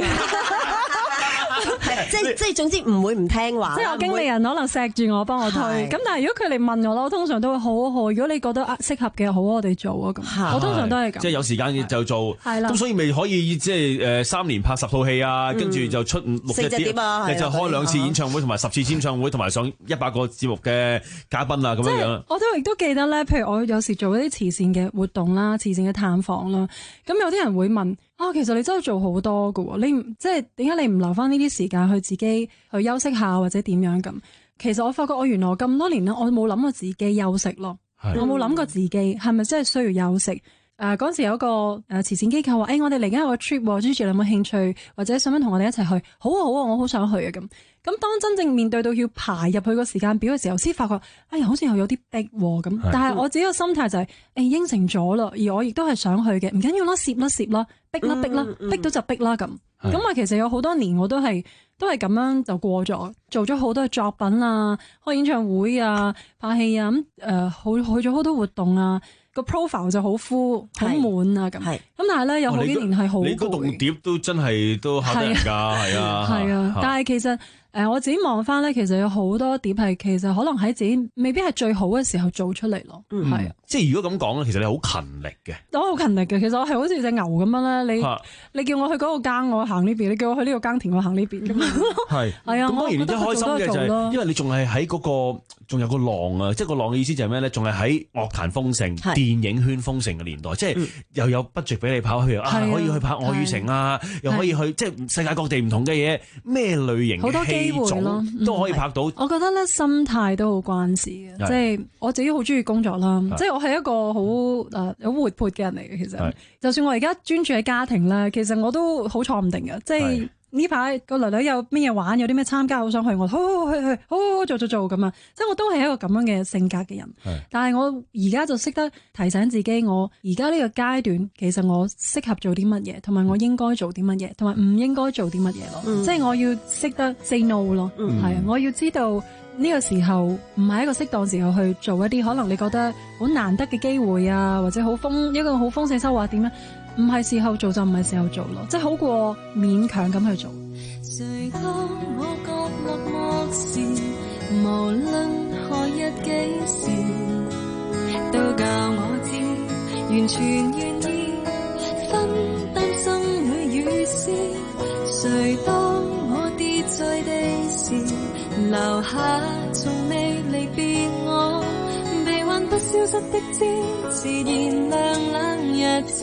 即係即係總之唔會唔聽話， 即係我經理人可能錫住我幫我推，咁但係如果佢嚟問我啦，我通常都會好好。如果你覺得適合嘅，好我哋做啊咁。我通常都係咁。 即係有時間就做， 係啦。 咁所以咪可以即係誒三年拍十套戲啊，跟住就出六隻碟，就開兩次演唱會同埋十次簽唱會，同埋上一百個節目嘅嘉賓啊咁樣樣。 我都亦都記得咧，譬如我有時做一啲慈善嘅活動啦、慈善嘅探訪啦，咁有啲人會問。啊，其實你真係做好多㗎喎，你即係點解你唔留翻呢啲時間去自己去休息下或者點樣咁？其實我發覺我原來咁多年咧，我冇諗過自己休息咯，我冇諗過自己係咪真係需要休息？誒、呃、嗰時有一個誒慈善機構話，誒、欸、我哋嚟緊有個 trip，Gigi 你有冇興趣或者想唔想同我哋一齊去？好啊好啊，我好想去啊咁。咁當真正面對到要排入去個時間表嘅時候，先發覺，哎呀，好似又有啲逼喎咁。但係我自己個心態就係、是，誒、欸、應承咗啦，而我亦都係想去嘅，唔緊要啦，攝啦攝啦，逼啦逼啦，逼到就逼啦咁。咁啊，其實有好多年我都係都係咁樣就過咗，做咗好多嘅作品啊，開演唱會啊，拍戲啊，咁誒去去咗好多活動啊。個 profile 就好 full 好滿啊咁，咁但係咧有好幾年係好攰。你嗰棟碟都真係都嚇人㗎，係啊， 係啊，但係其實。誒我自己望翻咧，其實有好多碟係其實可能喺自己未必係最好嘅時候做出嚟咯，係啊、嗯。 即係如果咁講咧，其實你好勤力嘅。 我好勤力嘅，其實我係好似隻牛咁樣咧。你你叫我去嗰度耕，我行呢邊；你叫我去呢度耕田，我行呢邊咁樣。係係啊， 咁當然你都開心嘅就係，因為你仲係喺嗰個仲有個浪啊，即係個浪嘅意思就係咩咧？仲係喺樂壇豐盛、電影圈豐盛嘅年代，即係又有 budget 俾你跑去啊，可以去拍愛與誠啊，又可以去即係世界各地唔同嘅嘢，咩類型嘅戲。咯都可以拍到， 我覺得咧心態都好關事嘅，即係我自己好中意工作啦，即係我係一個好誒好活潑嘅人嚟嘅。其實就算我而家專注喺家庭咧，其實我都好坐唔定嘅，即係呢排個女女有咩嘢玩，有啲咩參加，好想去，我好好去去，好好做做做咁啊！即係我都係一個咁樣嘅性格嘅人，但係我而家就識得提醒自己，我而家呢個階段其實我適合做啲乜嘢，同埋我應該做啲乜嘢，同埋唔應該做啲乜嘢咯。嗯、即係我要識得 say no 咯，係啊、嗯，我要知道呢個時候唔係一個適當時候去做一啲可能你覺得好難得嘅機會啊，或者好豐一個好豐盛收穫點咧。唔係時候做就唔係時候做咯，即係好過勉強咁去做。誰當我角落漠視，無論何日幾時，都教我知，完全願意分擔生每與事。誰當我跌在地時，留下從未離別我，臂彎不消失的枝，自然涼冷日子。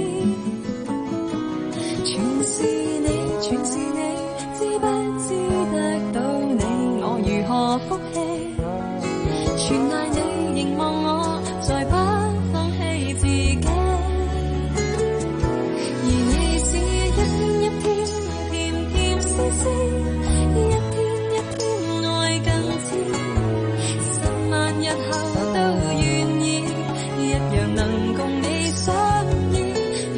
全是你，全是你，知不知得到你，我如何福氣？全賴你凝望我，再不放棄自己。而你是一天一天，甜甜絲絲，一天一天愛更知，十萬日後都願意，一樣能共你相依。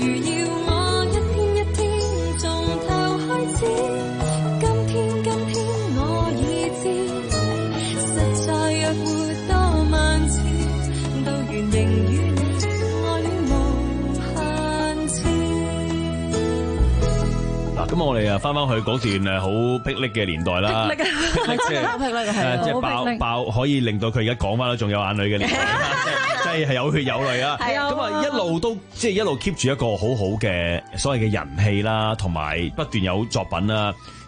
咁我哋啊翻翻去嗰段誒好霹靂嘅年代啦， 霹靂即係霹靂係即係爆爆可以令到佢而家講翻都仲有眼淚嘅年代，即係係有血有淚啊！咁啊一路都即係一路 keep 住一個好好嘅所謂嘅人氣啦，同埋不斷有作品啦。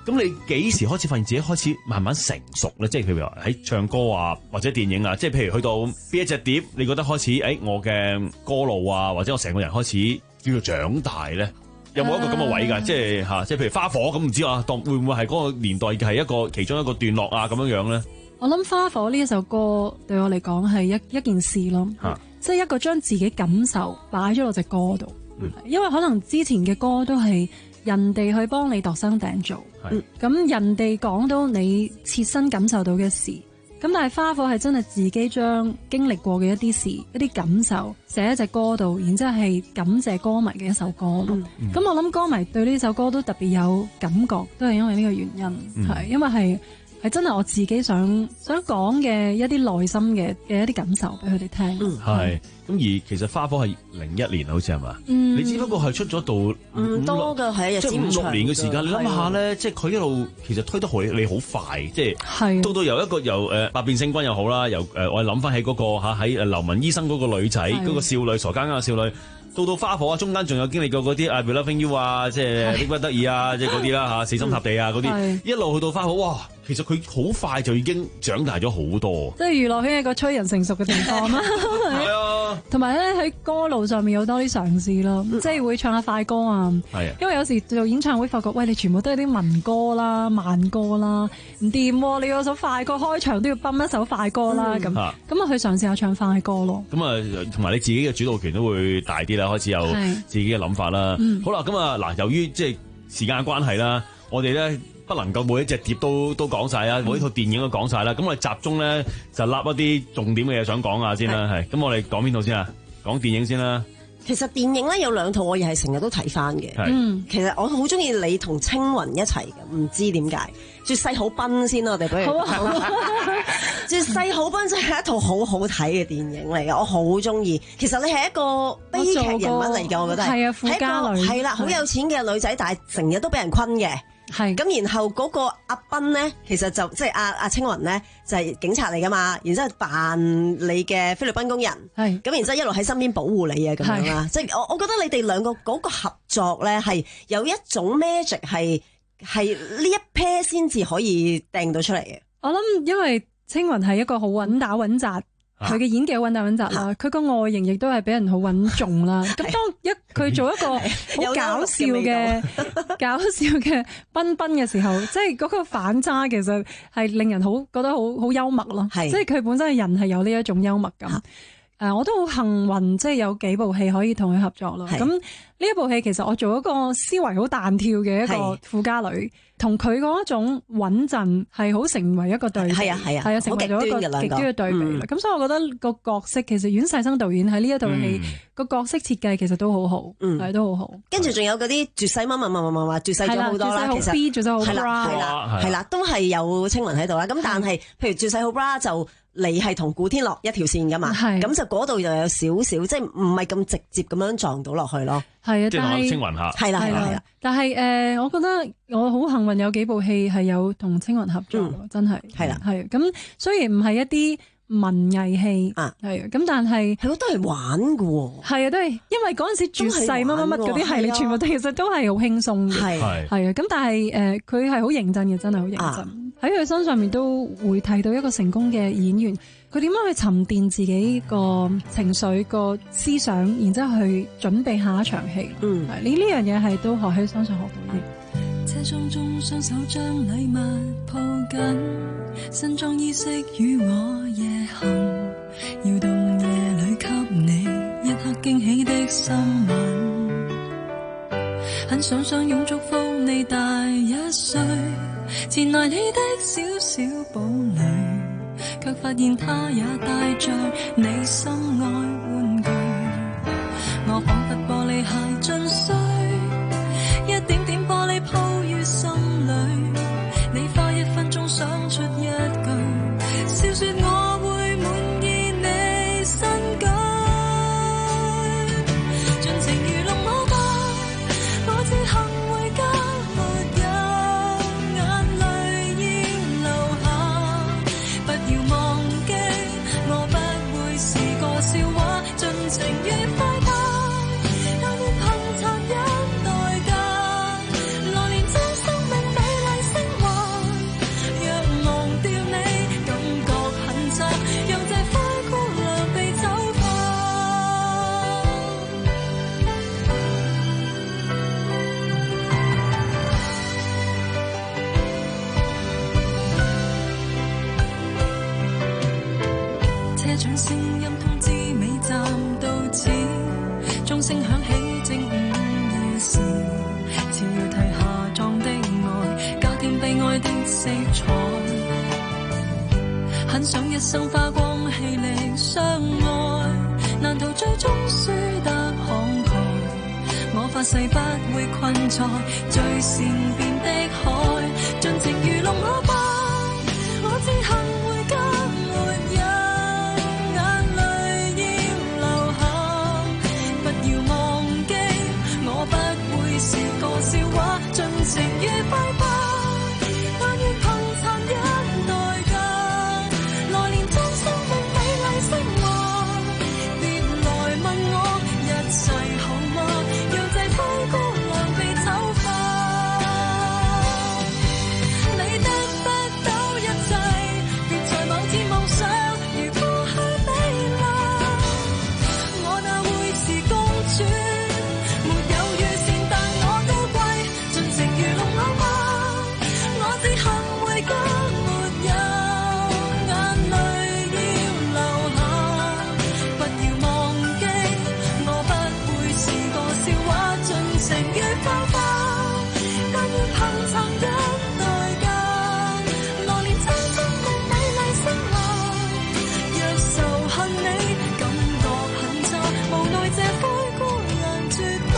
咁你幾時開始發現自己開始慢慢成熟咧？即係譬如話喺唱歌啊，或者電影啊，即係譬如去到邊一隻碟，你覺得開始誒、欸，我嘅歌路啊，或者我成個人開始叫做長大咧？有冇一個咁嘅位㗎？即係嚇，即係譬如花火咁，唔知啊，當會唔會係嗰個年代係一個其中一個段落啊咁樣樣咧？ 我諗花火呢一首歌對我嚟講係一一件事咯， 啊、 即係一個將自己感受擺咗落隻歌度，嗯、因為可能之前嘅歌都係人哋去幫你度身訂造，咁、嗯、人哋講到你切身感受到嘅事，咁但係花火係真係自己將經歷過嘅一啲事、一啲感受寫喺隻歌度，然之後係感謝歌迷嘅一首歌咯。咁、嗯、我諗歌迷對呢首歌都特別有感覺，都係因為呢個原因，係、嗯、因為係。係真係我自己想想講嘅一啲內心嘅嘅一啲感受俾佢哋聽。 係咁、嗯、而其實花火係零一年好似係嘛？嗯，你只不過係出咗道唔多嘅係日子唔長， 即係五六年嘅時間。你諗下咧，即係佢一路其實推得好你好快，即係到到由一個由誒百變星君又好啦，由誒我哋諗翻起嗰個嚇喺誒劉文醫生嗰個女仔嗰、嗰個少女傻更更嘅少女。到到花火啊，中間仲有經歷過嗰啲啊 Loving You 啊，即係迫不得已啊，即係嗰啲啦嚇，死心塌地啊嗰啲，一路去到花火，哇！其實佢好快就已經長大咗好多。 即係娛樂圈一個催人成熟嘅地方啦。係啊，同埋咧喺歌路上面有多啲嘗試咯，即係會唱下快歌啊。係啊，因為有時做演唱會發覺，喂，你全部都係啲民歌啦、慢歌啦，唔掂喎！你有首快歌開場都要泵一首快歌啦，咁咁啊去嘗試下唱快歌咯。 咁啊，同埋你自己嘅主導權都會大啲啦，開始有自己嘅諗法啦。好啦，咁啊嗱，由於即係時間關係啦，我哋咧。不能夠每一隻碟都都講晒啊，每一套電影都講晒啦。咁我哋集中咧就揦一啲重點嘅嘢想講下先啦。係，咁我哋講邊套先啊？講電影先啦。 其實電影咧有兩套我亦係成日都睇翻嘅。嗯，其實我好中意你同青雲一齊嘅，唔知點解。絕世好賓先啦，我哋不如。好啊。絕世好賓真係一套好好睇嘅電影嚟嘅，我好中意。其實你係一個悲劇人物嚟嘅，我覺得係。係啊，富家女。係啦，好有錢嘅女仔，但係成日都俾人困嘅。係咁，然後嗰個阿斌咧，其實就即係阿阿青雲咧，就係、是、警察嚟噶嘛，然之後扮你嘅菲律賓工人，係咁，然之後一路喺身邊保護你啊，咁樣啦。即係我我覺得你哋兩個嗰個合作咧，係有一種 magic 係係呢一 pair 先至可以掟到出嚟嘅。 我諗因為青雲係一個好穩打穩紮。佢嘅演技好穩打穩紮啦，佢個外形亦都係俾人好穩重啦。咁當一佢做一個好搞笑嘅搞笑嘅彬彬嘅時候，即係嗰個反差其實係令人好覺得好好幽默咯。即係佢本身嘅人係有呢一種幽默感。誒、呃，我都好幸運，即係有幾部戲可以同佢合作咯。咁呢一部戲其實我做一個思維好彈跳嘅一個富家女。同佢嗰一種穩陣係好成為一個對比，係啊係啊，係啊，成為咗一個極端嘅對比啦。咁、嗯、所以我覺得個角色其實阮世生導演喺呢一套戲個角色設計其實都好好，係、嗯、都好好。 跟住仲有嗰啲絕世乜乜乜乜乜乜絕世咗好多啦，其實絕世好 bra 係啦係啦係啦，都係有青雲喺度啦。咁但係譬如絕世好 bra 就你係同古天樂一條線噶嘛，咁就嗰度又有少少即係唔係咁直接咁樣撞到落去咯。係啊， 即係青雲下， 係啦係啦係啦。 但係誒、呃，我覺得我好幸運有幾部戲係有同青雲合作，嗯、真係係啦係。咁雖然唔係一啲文藝戲啊，係咁，但係係咯都係玩嘅喎。係啊，都係因為嗰陣時絕世乜乜乜嗰啲系列，全部都其實都係好輕鬆嘅。係係啊，咁但係誒，佢係好認真嘅，真係好認真。喺佢身上面都會睇到一個成功嘅演員。佢點樣去沉澱自己個情緒、個思想，然之後去準備下一場戲。嗯，呢呢樣嘢係都學喺身上學到嘅。 車廂中雙手將禮物抱緊，身裝衣飾與我夜行，搖動夜裏給你一刻驚喜的新聞。很想相擁祝福你大一歲，前來你的小小堡壘。卻發現他也帶着你心愛玩具，我彷彿玻璃鞋進水，一點點玻璃鋪於心裏，你花一分鐘想出一句，笑說我會滿意你新居，盡情愚弄我吧，我自行回家。笑話盡情愉快吧，但願憑殘忍這場聲音通知尾站到此，鐘聲響起正午要時，似要替下葬的愛加添悲哀的色彩。很想一生花光氣力相愛，難道最終輸得慷慨？我發誓不會困在最善變的海，盡情愚弄我吧，我只恨會更沒有眼淚要流下，不要忘記我不會是個笑話，盡情愉快吧，但願憑殘忍代價來年將生命美麗升華，別來問我一切好嗎，讓這灰姑娘被醜化。你得不到一切，別在某天妄想如過去美麗，我哪會是公主，沒有預先但我高貴，盡情愚弄我吧，我只恨會更沒有眼淚要流下，不要忘記我不會是個笑話，盡情愉快吧，但願憑殘忍代價來年將生命美麗升華，若仇恨你感覺很差，無奈這灰姑娘絕不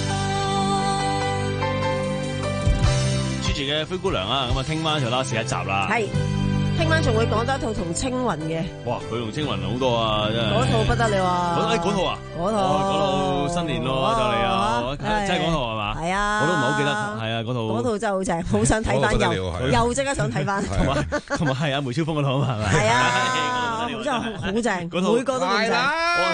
主持嘅灰姑娘啊，咁啊，聽晚就 last 一集啦。 係，聽晚仲會講多一套同青雲嘅， 哇，佢同青雲好多啊，真係。 嗰套不得了啊！ 嗰誒嗰套啊， 嗰套哦嗰套新年咯就嚟啊， 係真係嗰套係嘛？ 係啊， 我都唔係好記得，係啊嗰套。 嗰套真係好正，好想睇翻，又又即刻想睇翻。 同埋同埋係啊梅超風嗰套啊嘛，係咪？ 係啊，真係好正， 嗰套每個都咁正。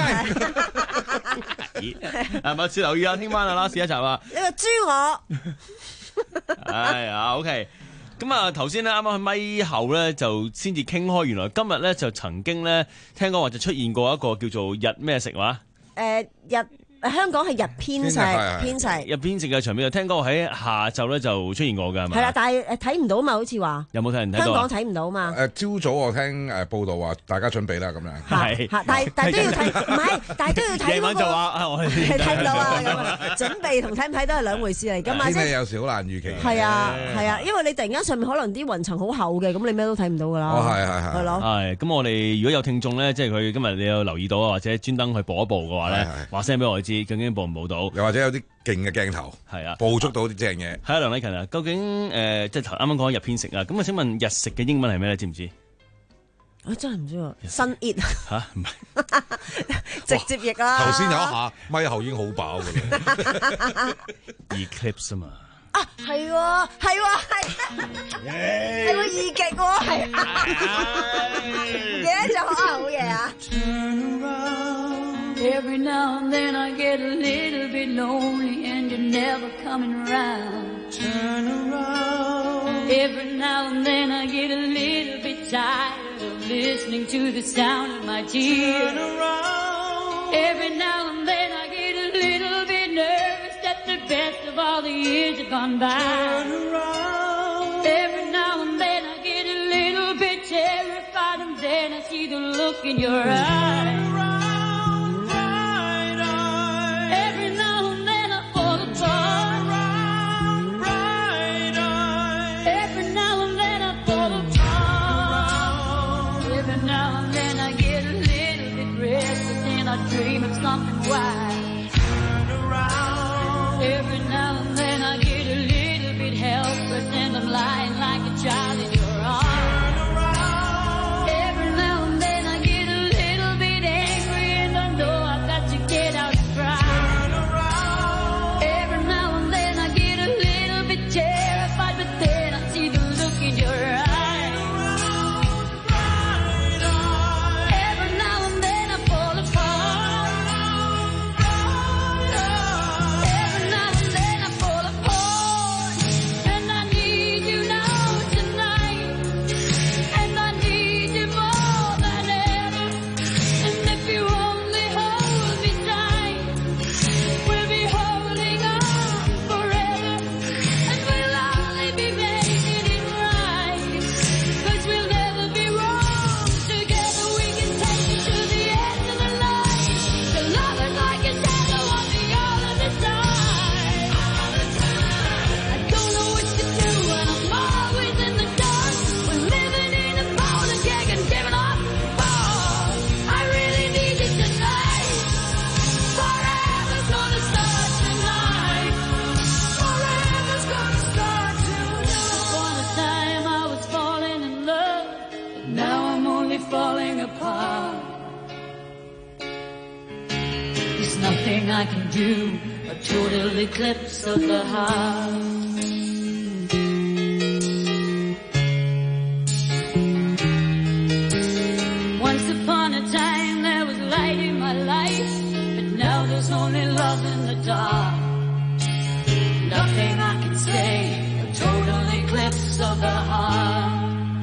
係咪？切留意啊，聽晚啊，last 一集啊。 呢個豬我。 係啊 ，OK。咁啊，頭先咧，啱啱喺咪後咧，就先至傾開，原來今日咧就曾經咧，聽講話就出現過一個叫做日咩食話？ 誒日。香港係日偏食，偏食日偏食嘅場面，就聽講喺下晝咧就出現過㗎，係咪？ 係啦，但係誒睇唔到嘛，好似話有冇睇人睇到？ 香港睇唔到嘛？ 誒朝早我聽誒報道話，大家準備啦咁樣。 係， 但係但係都要睇，唔係，但係都要睇。 夜晚就話啊，我哋睇唔到啊咁啊！準備同睇唔睇都係兩回事嚟㗎嘛。 天氣有時好難預期。 係啊係啊，因為你突然間上面可能啲雲層好厚嘅，咁你咩都睇唔到㗎啦。 哦係係係。 係咯。 係咁，我哋如果有聽眾咧，即係佢今日你有留意到啊，或者專登去播一播嘅話咧，話聲俾我哋知，究竟播唔播到？ 又或者有啲勁嘅鏡頭， 係啊， 捕捉到啲正嘢。 係啊，梁禮勤啊，究竟誒、呃、即係頭啱啱講日偏食啊，咁啊請問日食嘅英文係咩咧？知唔知？ 我真係唔知喎，新 eat 嚇唔係直接譯啦。 頭先有一下咪後已經好飽㗎啦 ，Eclipse 啊嘛。 啊，係喎，係喎，係，係喎，二極喎，係啊，嘢就啊，好嘢啊！ Every now and then I get a little bit lonely and you're never coming around. Turn around. Every now and then I get a little bit tired of listening to the sound of my tears. Turn around. Every now and then I get a little bit nervous that the best of all the years have gone by. Turn around. Every now and then I get a little bit terrified and then I see the look in your eyes. Dream of something wild. Turn around. Every now and then I get a little bit helpless and I'm lying like a child in your arms. Turn around. Every now and then I get a little bit angry and I know I've got to get out and cry. Turn around. Every now and then I get a little bit terrified, but then I see the look in your eyes. Every now and then I fall apart. nothing I can do, a total eclipse of the heart. Once upon a time there was light in my life, but now there's only love in the dark. Nothing I can say, a total eclipse of the heart.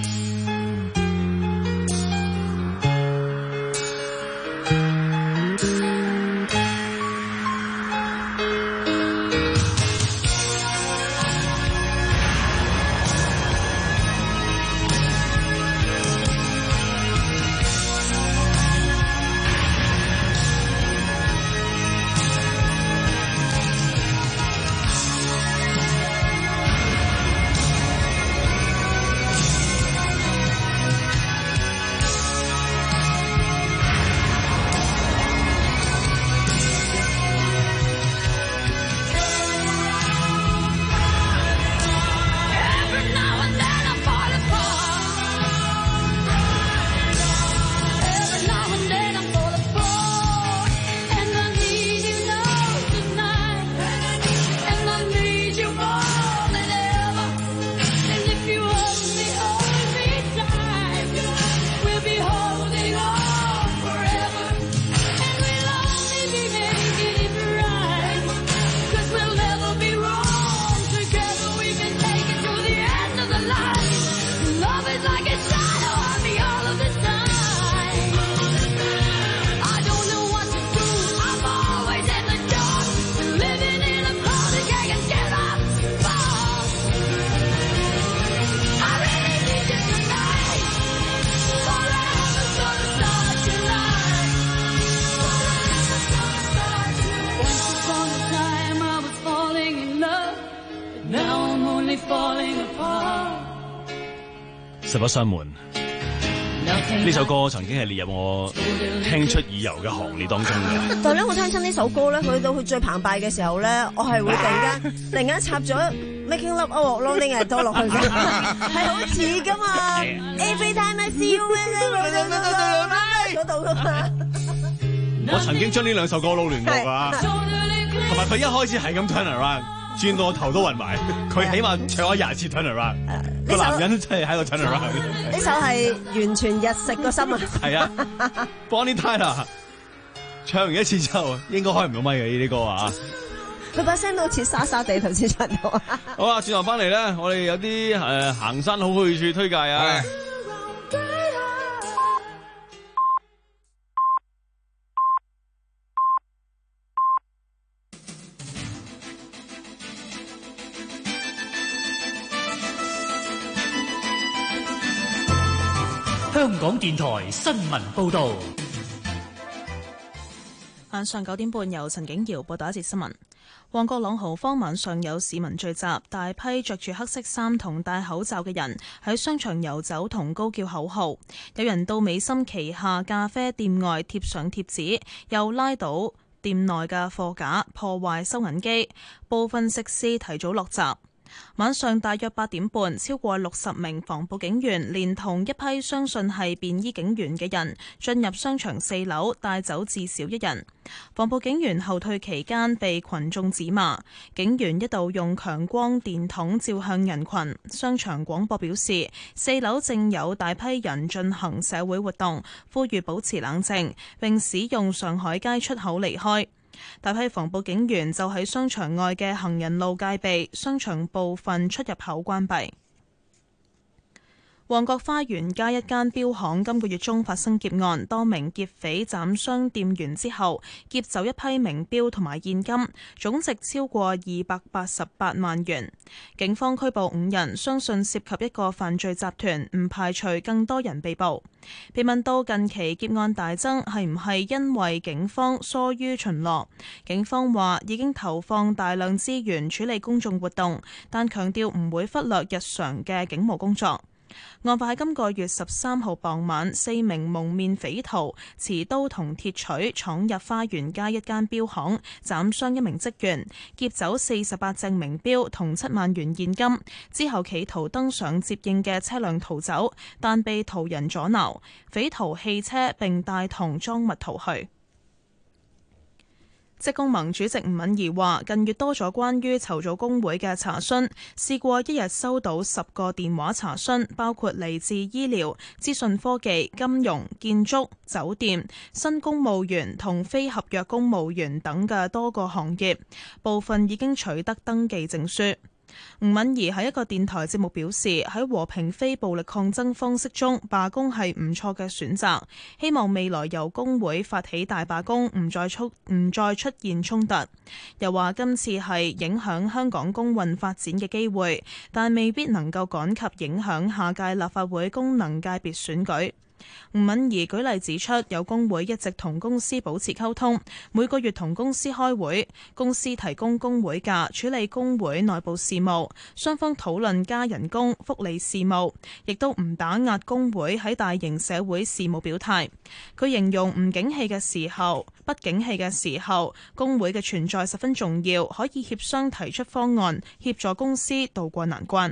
實不相瞞，呢首歌曾經係列入我聽出耳油嘅行列當中嘅。 但係咧，我聽親呢首歌咧，去到佢最澎湃嘅時候咧，我係會突然間突然間插咗 Making Love All Alone 嘅多落去嘅，係好似噶嘛 ，Every time I see you 嗰度噶嘛。 我曾經將呢兩首歌撈亂過㗎，同埋佢一開始係咁 turn around。轉到我頭都暈埋，佢起碼唱咗廿次 turn around，個男人真係喺度 turn around。 呢首係完全日食個心啊！ 係啊 ，Bonnie Tyler 唱完一次之後，應該開唔到咪嘅呢啲歌啊！ 佢把聲都好似沙沙地頭先唱到啊！ 好啊，轉頭翻嚟咧，我哋有啲誒、呃、行山好去處推介啊！ 香港電台新聞報導。 晚上九點半，由陳景瑤報道一節新聞。旺角朗豪坊晚上有市民聚集，大批着住黑色衫同戴口罩嘅人喺商場遊走同高叫口號，有人到美心旗下咖啡店外貼上貼紙，又拉倒店內嘅貨架，破壞收銀機，部分食肆提早落閘。晚上大約八點半，超過六十名防暴警員連同一批相信係便衣警員嘅人進入商場四樓，帶走至少一人。防暴警員後退期間被群眾指罵，警員一度用強光電筒照向人群。商場廣播表示，四樓正有大批人進行社會活動，呼籲保持冷靜，並使用上海街出口離開。大批防暴警員就喺商場外嘅行人路戒備，商場部分出入口關閉。旺角花園街一間錶行今個月中發生劫案，多名劫匪斬傷店員之後，劫走一批名錶同埋現金，總值超過二百八十八萬元。警方拘捕五人，相信涉及一個犯罪集團，唔排除更多人被捕。被問到近期劫案大增係唔係因為警方疏於巡邏，警方話已經投放大量資源處理公眾活動，但強調唔會忽略日常嘅警務工作。案發喺今個月十三號傍晚，四名蒙面匪徒持刀同鐵錘闖入花園街一間錶行，斬傷一名職員，劫走四十八隻名錶同七萬元現金，之後企圖登上接應嘅車輛逃走，但被途人阻撓，匪徒棄車並帶同贓物逃去。 職工盟主席吳敏儀話：近月多咗關於籌組工會嘅查詢，試過一日收到十個電話查詢，包括嚟自醫療、資訊科技、金融、建築、酒店、新公務員同非合約公務員等嘅多個行業，部分已經取得登記證書。吳敏儀喺一個電台節目表示，喺和平非暴力抗爭方式中，罷工係唔錯嘅選擇。希望未來由工會發起大罷工，唔再出唔再出現衝突。又話今次係影響香港工運發展嘅機會，但未必能夠趕及影響下屆立法會功能界別選舉。吳敏儀舉例指出，有工會一直同公司保持溝通，每個月同公司開會，公司提供工會假處理工會內部事務，雙方討論加人工、福利事務，亦都唔打壓工會喺大型社會事務表態。佢形容唔景氣嘅時候、不景氣嘅時候，工會嘅存在十分重要，可以協商提出方案，協助公司渡過難關。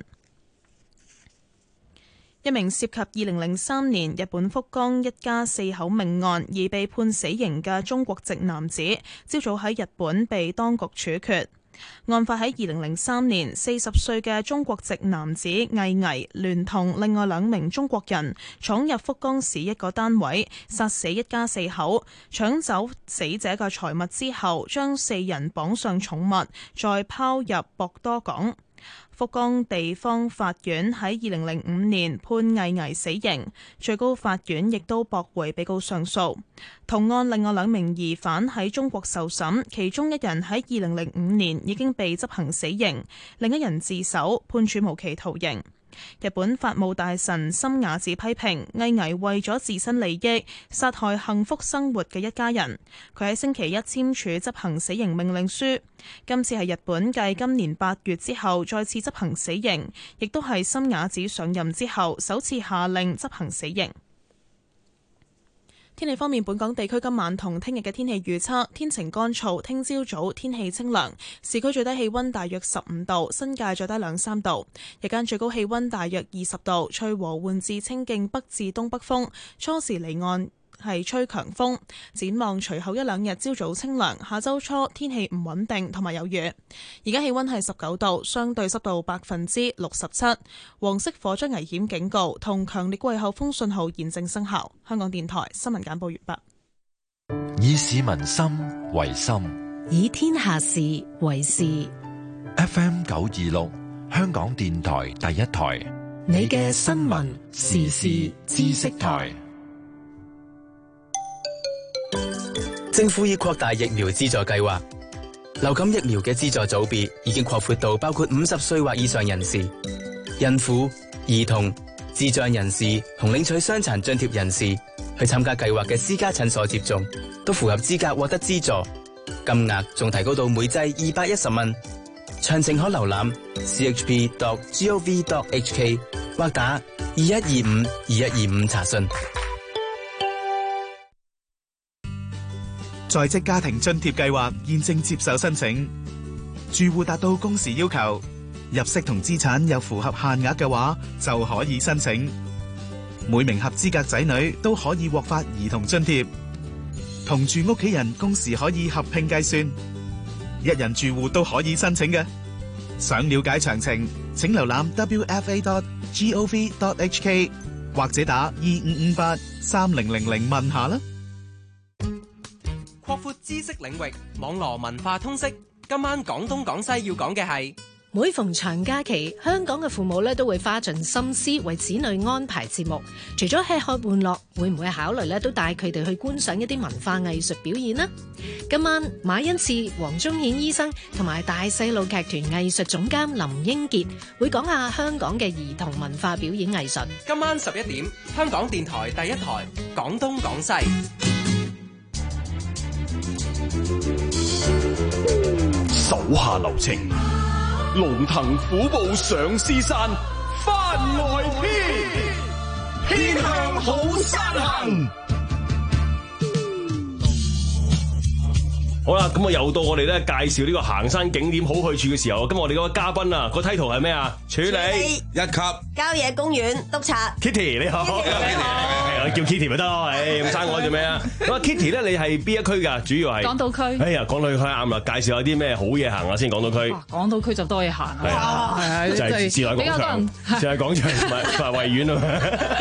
一名涉及二零零三年日本福岡一家四口命案而被判死刑嘅中國籍男子，朝早喺日本被當局處決。案發喺二零零三年，四十歲嘅中國籍男子魏巍聯同另外兩名中國人闖入福岡市一個單位，殺死一家四口，搶走死者嘅財物之後，將四人綁上寵物，再拋入博多港。福岡地方法院喺二零零五年判魏巍死刑，最高法院亦都駁回被告上訴。同案另外兩名疑犯喺中國受審，其中一人喺二零零五年已經被執行死刑，另一人自首，判處無期徒刑。日本法務大臣森雅子批評魏巍為咗自身利益殺害幸福生活嘅一家人。佢喺星期一簽署執行死刑命令書。今次係日本繼今年八月之後再次執行死刑，亦都係森雅子上任之後首次下令執行死刑。天氣方面，本港地區今晚同聽日嘅天氣預測，天晴乾燥，聽朝早天氣清涼，市區最低氣溫大約十五度，新界最低兩三度，日間最高氣溫大約二十度，吹和緩至清勁北至東北風，初時離岸係吹強風。展望隨後一兩日朝早清涼，下周初天氣唔穩定同埋有雨。而家氣溫係十九度，相對濕度百分之六十七，黃色火災危險警告同強烈季候風信號現正生效。香港電台新聞簡報完畢。 以市民心為心， 以天下事為事。 F M 九二六，香港電台第一台， 你嘅新聞時事知識台。 政府已擴大疫苗資助計劃，流感疫苗嘅資助組別已經擴闊到包括五十歲或以上人士、孕婦、兒童、智障人士同領取傷殘津貼人士去參加計劃嘅私家診所接種，都符合資格獲得資助，金額仲提高到每劑二百一十蚊。詳情可瀏覽 c h p dot gov dot h k 或打二一二五二一二五查詢。 在職家庭津貼計劃現正接受申請，住戶達到工時要求，入息同資產又符合限額嘅話，就可以申請。每名合資格仔女都可以獲發兒童津貼，同住屋企人工時可以合併計算，一人住戶都可以申請嘅。想了解詳情，請瀏覽 w f a dot gov dot h k 或者打二五五八三零零零問下啦。 擴闊知識領域，網羅文化通識。今晚廣東廣西要講嘅係， 每逢長假期，香港嘅父母咧都會花盡心思為子女安排節目。除咗吃喝玩樂，會唔會考慮咧都帶佢哋去觀賞一啲文化藝術表演呢？今晚馬恩賜、黃宗顯醫生同埋大細路劇團藝術總監林英傑會講下香港嘅兒童文化表演藝術。 今晚十一點，香港電台第一台廣東廣西。 手下留情，龍騰虎步上獅山，番外篇，偏向好山行。 好啦，咁啊又到我哋咧介紹呢個行山景點好去處嘅時候。今日我哋嗰個嘉賓啊，個 title 係咩啊？處理一級郊野公園督察 Kitty， 你好。Kitty，你好。 係叫 Kitty 咪得咯，誒咁生我做咩啊？咁啊 Kitty 咧，你係邊一區㗎？主要係港島區。 哎呀，港島區啱啦，介紹下啲咩好嘢行啊先。港島區。 港島區就多嘢行係啊， 係啊， 就係自來廣場，自來廣場同埋同埋維園啊。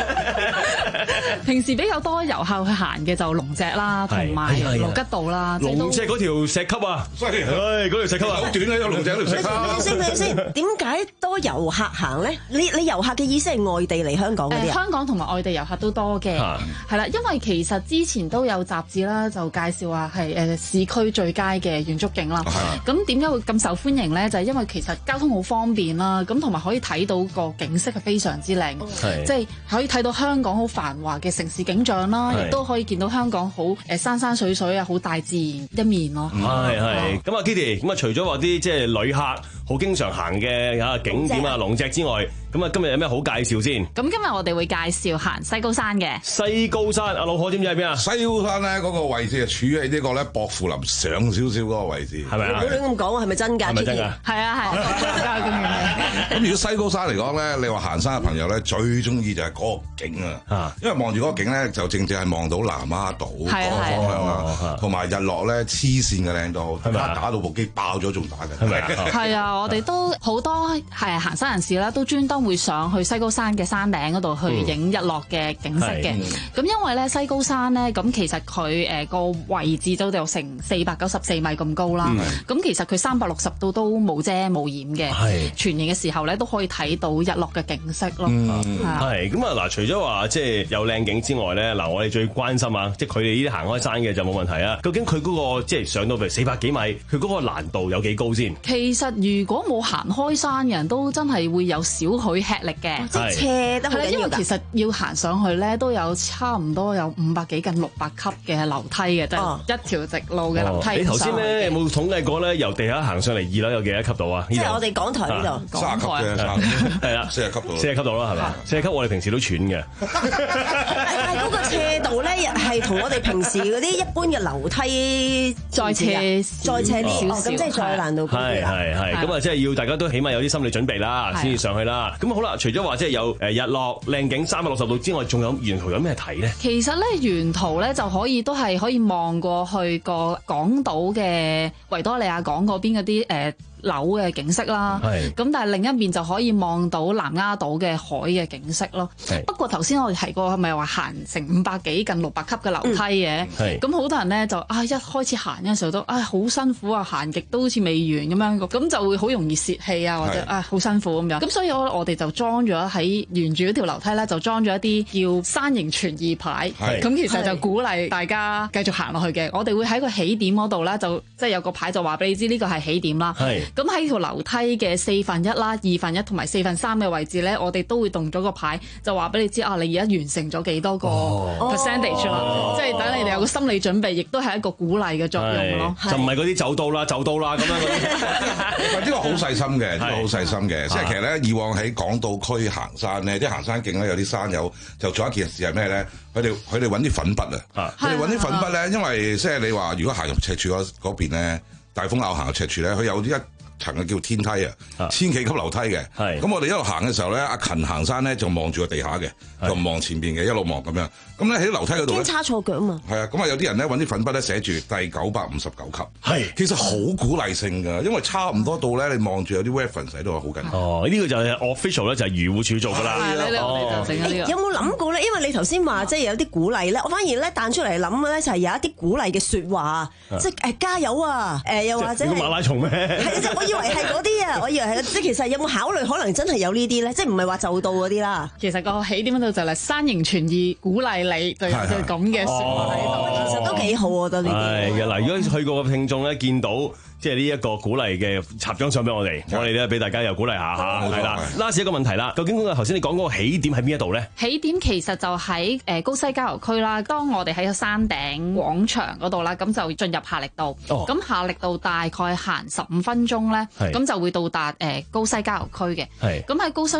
平時比較多遊客去行嘅就龍脊啦，同埋盧吉道啦。 龍脊嗰條石級啊，犀利！唉，嗰條石級啊，好短啊，有龍脊嗰條石級。 先先先，點解多遊客行咧？你你遊客嘅意思係外地嚟香港嗰啲啊？ 香港同埋外地遊客都多嘅，係啦，因為其實之前都有雜誌啦，就介紹話係誒市區最佳嘅遠足景啦。咁點解會咁受歡迎咧？就係因為其實交通好方便啦，咁同埋可以睇到個景色係非常之靚，即係可以睇到香港好繁華嘅城市景象啦，亦都可以見到香港好誒山山水水啊，好大自然一面咯。 係係，咁啊 Kitty，咁啊除咗話啲即係旅客好經常行嘅嚇景點啊龍脊之外，咁啊今日有咩好介紹先？ 咁今日我哋會介紹行西高山嘅。 西高山，阿老婆知唔知喺邊啊？ 西高山咧嗰個位置係處喺呢個咧薄扶林上少少嗰個位置， 係咪啊？ 唔好亂咁講，係咪真㗎？ 係咪真㗎？ 係啊係。 咁如果西高山嚟講咧，你話行山嘅朋友咧，最中意就係嗰個景啊，因為望住嗰個景咧，就正正係望到南丫島嗰個方向啦，同埋日落咧黐線嘅靚到，係咪打到部機爆咗仲打嘅，係咪啊？ 係啊，我哋都好多係行山人士啦，都專登會上去西高山嘅山頂嗰度去影日落嘅景色嘅。咁因為咧西高山咧，咁其實佢誒個位置都有成四百九十四米咁高啦。咁其實佢三百六十度都冇遮冇掩嘅，全年嘅時候咧都可以睇到日落嘅景色咯。 係咁啊嗱，除咗話即係有靚景之外咧，嗱我哋最關心啊，即係佢哋呢啲行開山嘅就冇問題啊。究竟佢嗰個即係上到譬如四百幾米，佢嗰個難度有幾高先？ 其實如果冇行開山嘅人都真係會有少許吃力嘅， 即係斜得好緊要㗎。 因為其實要行上去咧，都有差唔多有五百幾近六百級嘅樓梯嘅，即係一條直路嘅樓梯。 你頭先咧有冇統計過咧？由地下行上嚟二樓有幾多級度啊？ 即係我哋港台呢度三十級嘅， 係啦，四十級度，四十級度啦，係咪？四十級我哋平時都喘嘅。 但係嗰個斜度咧，係同我哋平時嗰啲一般嘅樓梯再斜再斜啲，咁即係再難度高啲啦。 係係係，咁啊，即係要大家都起碼有啲心理準備啦，先至上去啦。咁好啦，除咗話即係有誒日落靚景三百六十度之外，仲有沿途有咩睇咧？ 其實咧，沿途咧就可以都係可以望過去個港島嘅維多利亞港嗰邊嗰啲誒樓嘅景色啦，咁但係另一面就可以望到南丫島嘅海嘅景色咯。不過頭先我哋提過係咪話行成五百幾近六百級嘅樓梯嘅？咁好、嗯、多人咧就啊一開始行嘅時候都啊好辛苦啊，行極都好似未完咁樣，咁就會好容易泄氣啊，或者啊好辛苦咁樣。咁所以我我哋就裝咗喺沿住嗰條樓梯咧，就裝咗一啲叫山形傳意牌，咁其實就鼓勵大家繼續行落去嘅。我哋會喺個起點嗰度咧，就即係有個牌就話俾你知呢個係起點啦。咁喺條樓梯嘅四分一啦、二分一同埋四分三嘅位置咧，我哋都會動咗個牌，就話俾你知啊，你而家完成咗幾多個 percentage 啦，哦、即係等你哋有個心理準備，亦都係一個鼓勵嘅作用咯。 就唔係嗰啲走到啦、走到啦咁樣嗰啲。 呢個好細心嘅，呢個好細心嘅。即係其實咧，以往喺港島區行山咧，啲行山徑咧有啲山友就做一件事係咩咧？佢哋佢哋揾啲粉筆啊，佢哋揾啲粉筆咧，因為即係你話如果行入赤柱嗰嗰邊咧，大風坳行入赤柱咧，佢有啲一層嘅叫天梯啊，千幾級樓梯嘅。咁我哋一路行嘅時候咧，阿勤行山咧就望住個地下嘅，就唔望前邊嘅，一路望咁樣。咁咧喺樓梯嗰度咧， 驚差錯腳啊嘛。 係啊，咁啊有啲人咧揾啲粉筆咧寫住第九百五十九級。係，其實好鼓勵性㗎，因為差唔多到咧，你望住有啲 reference 喺度好緊要。 哦，呢個就係 official 咧，就係漁護署做㗎啦。 有冇諗過咧？因為你頭先話即係有啲鼓勵咧，我反而咧彈出嚟諗嘅咧就係有一啲鼓勵嘅説話，即係誒加油啊！誒又或者係馬拉松咩？ 係我以為係嗰啲啊，我以為係即係其實有冇考慮可能真係有呢啲咧？即係唔係話就到嗰啲啦？ 其實個起點嗰度就係山形傳意鼓勵你，就有隻咁嘅説話喺度，其實都幾好，我覺得呢啲。 係嘅嗱，如果去過嘅聽眾咧，見到即係呢一個鼓勵嘅插張相俾我哋，我哋咧俾大家又鼓勵下嚇，係啦。last 一個問題啦，究竟頭先你講嗰個起點喺邊一度咧？ 起點其實就喺誒高西交流區啦。當我哋喺個山頂廣場嗰度啦，咁就進入夏力道。咁、哦、夏力道大概行十五分鐘咧，咁就會到達誒高西交流區嘅。咁喺高西交流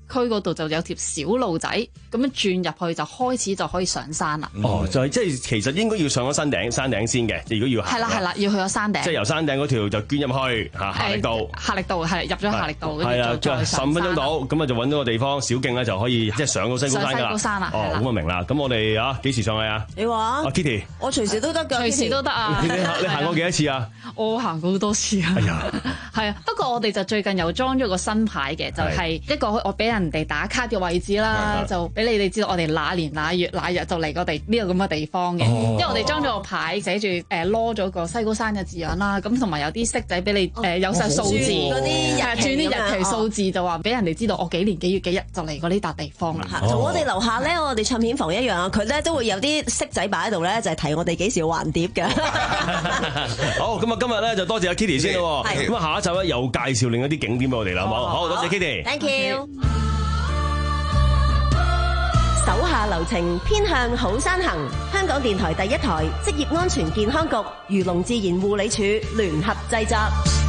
區嗰度就有條小路仔，咁樣轉入去就開始就可以上山啦。 哦，就係即係其實應該要上咗山頂，山頂先嘅。如果要行， 係啦係啦，要去咗山頂。 即係由山頂嗰條就捐入去嚇夏力道。夏力道係入咗夏力道， 係啊，即係十五分鐘到，咁啊就揾到個地方小徑咧就可以即係上到西高山㗎啦。 上西高山啦， 哦，咁啊明啦。咁我哋啊幾時上去啊？ 你話？ 阿 Kitty， 我隨時都得㗎， 隨時都得啊！ 你你行過幾多次啊？ 我行過好多次啊。係啊，係啊。不過我哋就最近又裝咗個新牌嘅，就係一個我俾人哋打卡嘅位置啦，就俾你哋知道我哋哪年哪月哪日就嚟個地呢個咁嘅地方嘅。因為我哋裝咗個牌寫住誒攞咗個西高山嘅字樣啦，咁同埋有啲色仔俾你誒有晒數字嗰啲，係轉啲日期數字就話俾人哋知道我幾年幾月幾日就嚟過呢笪地方啦。 同我哋樓下咧，我哋唱片房一樣啊，佢咧都會有啲色仔擺喺度咧，就係提我哋幾時要還碟嘅。 好，咁啊今日咧就多謝阿 Kitty 先咯。咁啊下一集咧又介紹另一啲景點俾我哋啦，好冇？好，多謝 Kitty。Thank you。手下留情，偏向好山行。香港電台第一台，職業安全健康局、漁農自然護理署聯合製作。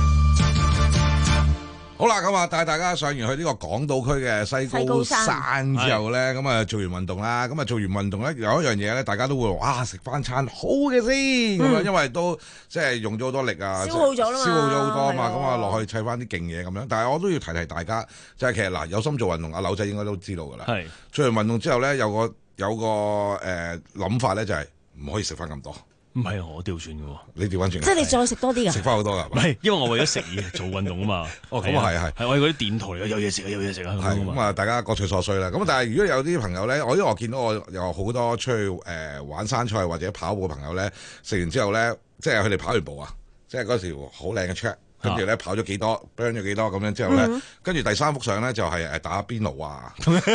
好啦，咁啊帶大家上完去呢個港島區嘅西高山之後咧，咁啊做完運動啦，咁啊做完運動咧有一樣嘢咧，大家都會話哇食翻餐好嘅先，咁啊、嗯、因為都即係用咗好多力啊， 消耗咗啦嘛， 消耗咗好多啊嘛，咁啊落去砌翻啲勁嘢咁樣。但係我都要提提大家，就係、是、其實嗱有心做運動，阿柳仔應該都知道㗎啦。係做完運動之後咧，有個有個誒諗、呃、法咧，就係唔可以食翻咁多。 唔係我調轉嘅喎， 你調翻轉， 即係你再食多啲㗎， 食翻好多㗎， 唔係因為我為咗食嘢做運動啊嘛。 哦，咁啊係係， 係我哋嗰啲電台有嘢食啊，有嘢食啊， 係咁啊，大家各取所需啦。咁但係如果有啲朋友咧，我因為我見到我有好多出去誒、呃、玩山賽或者跑步嘅朋友咧，食完之後咧，即係佢哋跑完步啊，即係嗰時好靚嘅 check。跟住咧跑咗幾多 burn 咗幾多咁樣之後咧，跟住第三幅相咧就係誒打邊爐啊，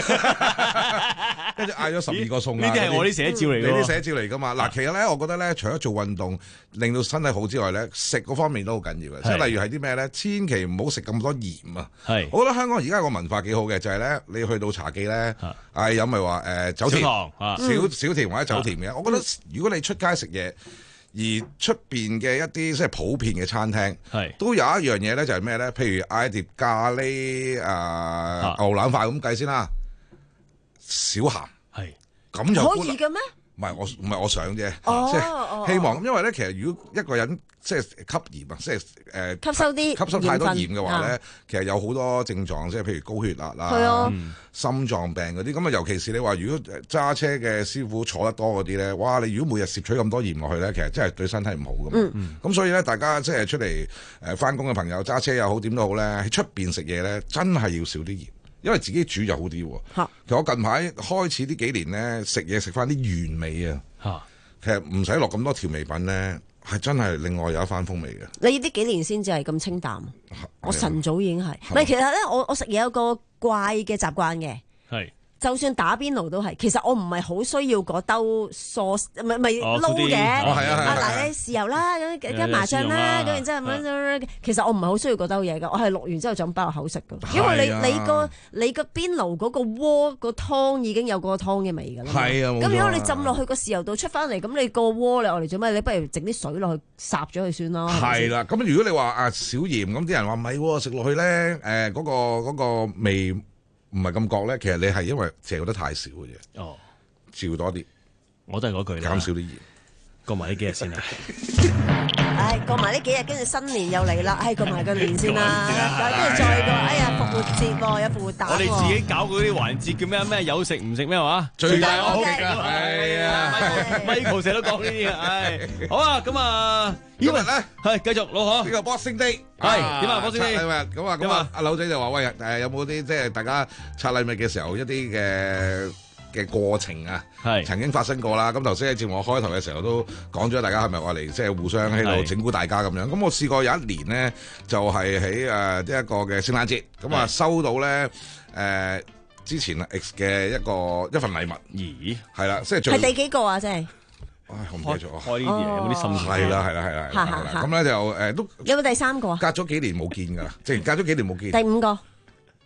跟住嗌咗十二個餸啊！ 呢啲係我啲寫照嚟嘅， 你啲寫照嚟噶嘛？嗱，其實咧，我覺得咧，除咗做運動令到身體好之外咧，食嗰方面都好緊要嘅。即係例如係啲咩咧？千祈唔好食咁多鹽啊！係，我覺得香港而家個文化幾好嘅，就係咧，你去到茶記咧，嗌飲咪話誒酒甜、小小甜或者酒甜嘅。我覺得如果你出街食嘢，而出邊嘅一啲即係普遍嘅餐廳，係都有一樣嘢咧，就係咩咧？譬如嗌碟咖喱誒、呃、牛腩飯咁計先啦，少鹹係咁就可以嘅咩？ 唔係我唔係我想啫， 哦、 即係希望，因為咧其實如果一個人即係吸鹽啊，即係誒、呃、 吸收啲吸收太多鹽嘅話咧， 啊、 其實有好多症狀，即係譬如高血壓啦、 啊嗯、心臟病嗰啲。咁啊，尤其是你話如果揸車嘅師傅坐得多嗰啲咧，哇！你如果每日攝取咁多鹽落去咧，其實真係對身體唔好噶嘛。咁、嗯、所以咧，大家即係出嚟誒翻工嘅朋友揸車又好點都好咧，喺出邊食嘢咧，真係要少啲鹽。因為自己煮就好啲喎。其實我近排開始呢幾年咧，食嘢食翻啲原味啊。嚇，其實唔使落咁多調味品咧，係真係另外有一番風味嘅。 你呢幾年先至係咁清淡，我晨早已經係。唔係，其實咧，我我食嘢有個怪嘅習慣嘅。係。就算打邊爐都係，其實我唔係好需要嗰兜sauce，唔係唔係撈嘅。啊嗱，你豉油啦，咁加麻醬啦，咁然之後咁樣，其實我唔係好需要嗰兜嘢㗎，我係錄完之後就咁包口食㗎。因為你你個你個邊爐嗰個鍋個湯已經有個湯嘅味㗎啦。係啊，咁如果你浸落去個豉油度出翻嚟，咁你個鍋你我嚟做咩？你不如整啲水落去霎咗佢算咯。 係啦，咁如果你話啊少鹽，咁啲人話唔係喎，食落去咧誒嗰個嗰個味唔係咁覺咧，其實你係因為嚼得太少嘅啫。哦，照多啲，我都係嗰句啦，減少啲鹽。過埋呢幾日先啦。 唉，過埋呢幾日，跟住新年又嚟啦，唉，過埋個年先啦，跟住再過，哎呀，復活節喎，有復活蛋喎。我哋自己搞嗰啲環節叫咩咩？有食唔食咩話？最大安極㗎，係啊 ，Michael 成日都講呢啲嘅，唉，好啊，咁啊，今日咧係繼續老何呢個 Boxing Day 係點啊 Boxing Day 咁啊咁啊，阿柳仔就話喂誒有冇啲即係大家拆禮物嘅時候一啲嘅嘅過程啊，係曾經發生過啦。咁頭先喺節目我開頭嘅時候都講咗，大家係咪話嚟即係互相喺度整蠱大家咁樣？咁我試過有一年呢，就係喺誒呢一個嘅聖誕節，咁啊收到咧誒、呃、之前 X 嘅一個一份禮物。咦？係啦，即係最係第幾個啊？即係。 唉，我唔記得咗。 開呢啲嘢有冇啲心態？ 係啦，係啦，係啦，係啦。咁咧就誒都有冇第三個啊？ 隔咗幾年冇見㗎啦，即係隔咗幾年冇見。 第五個。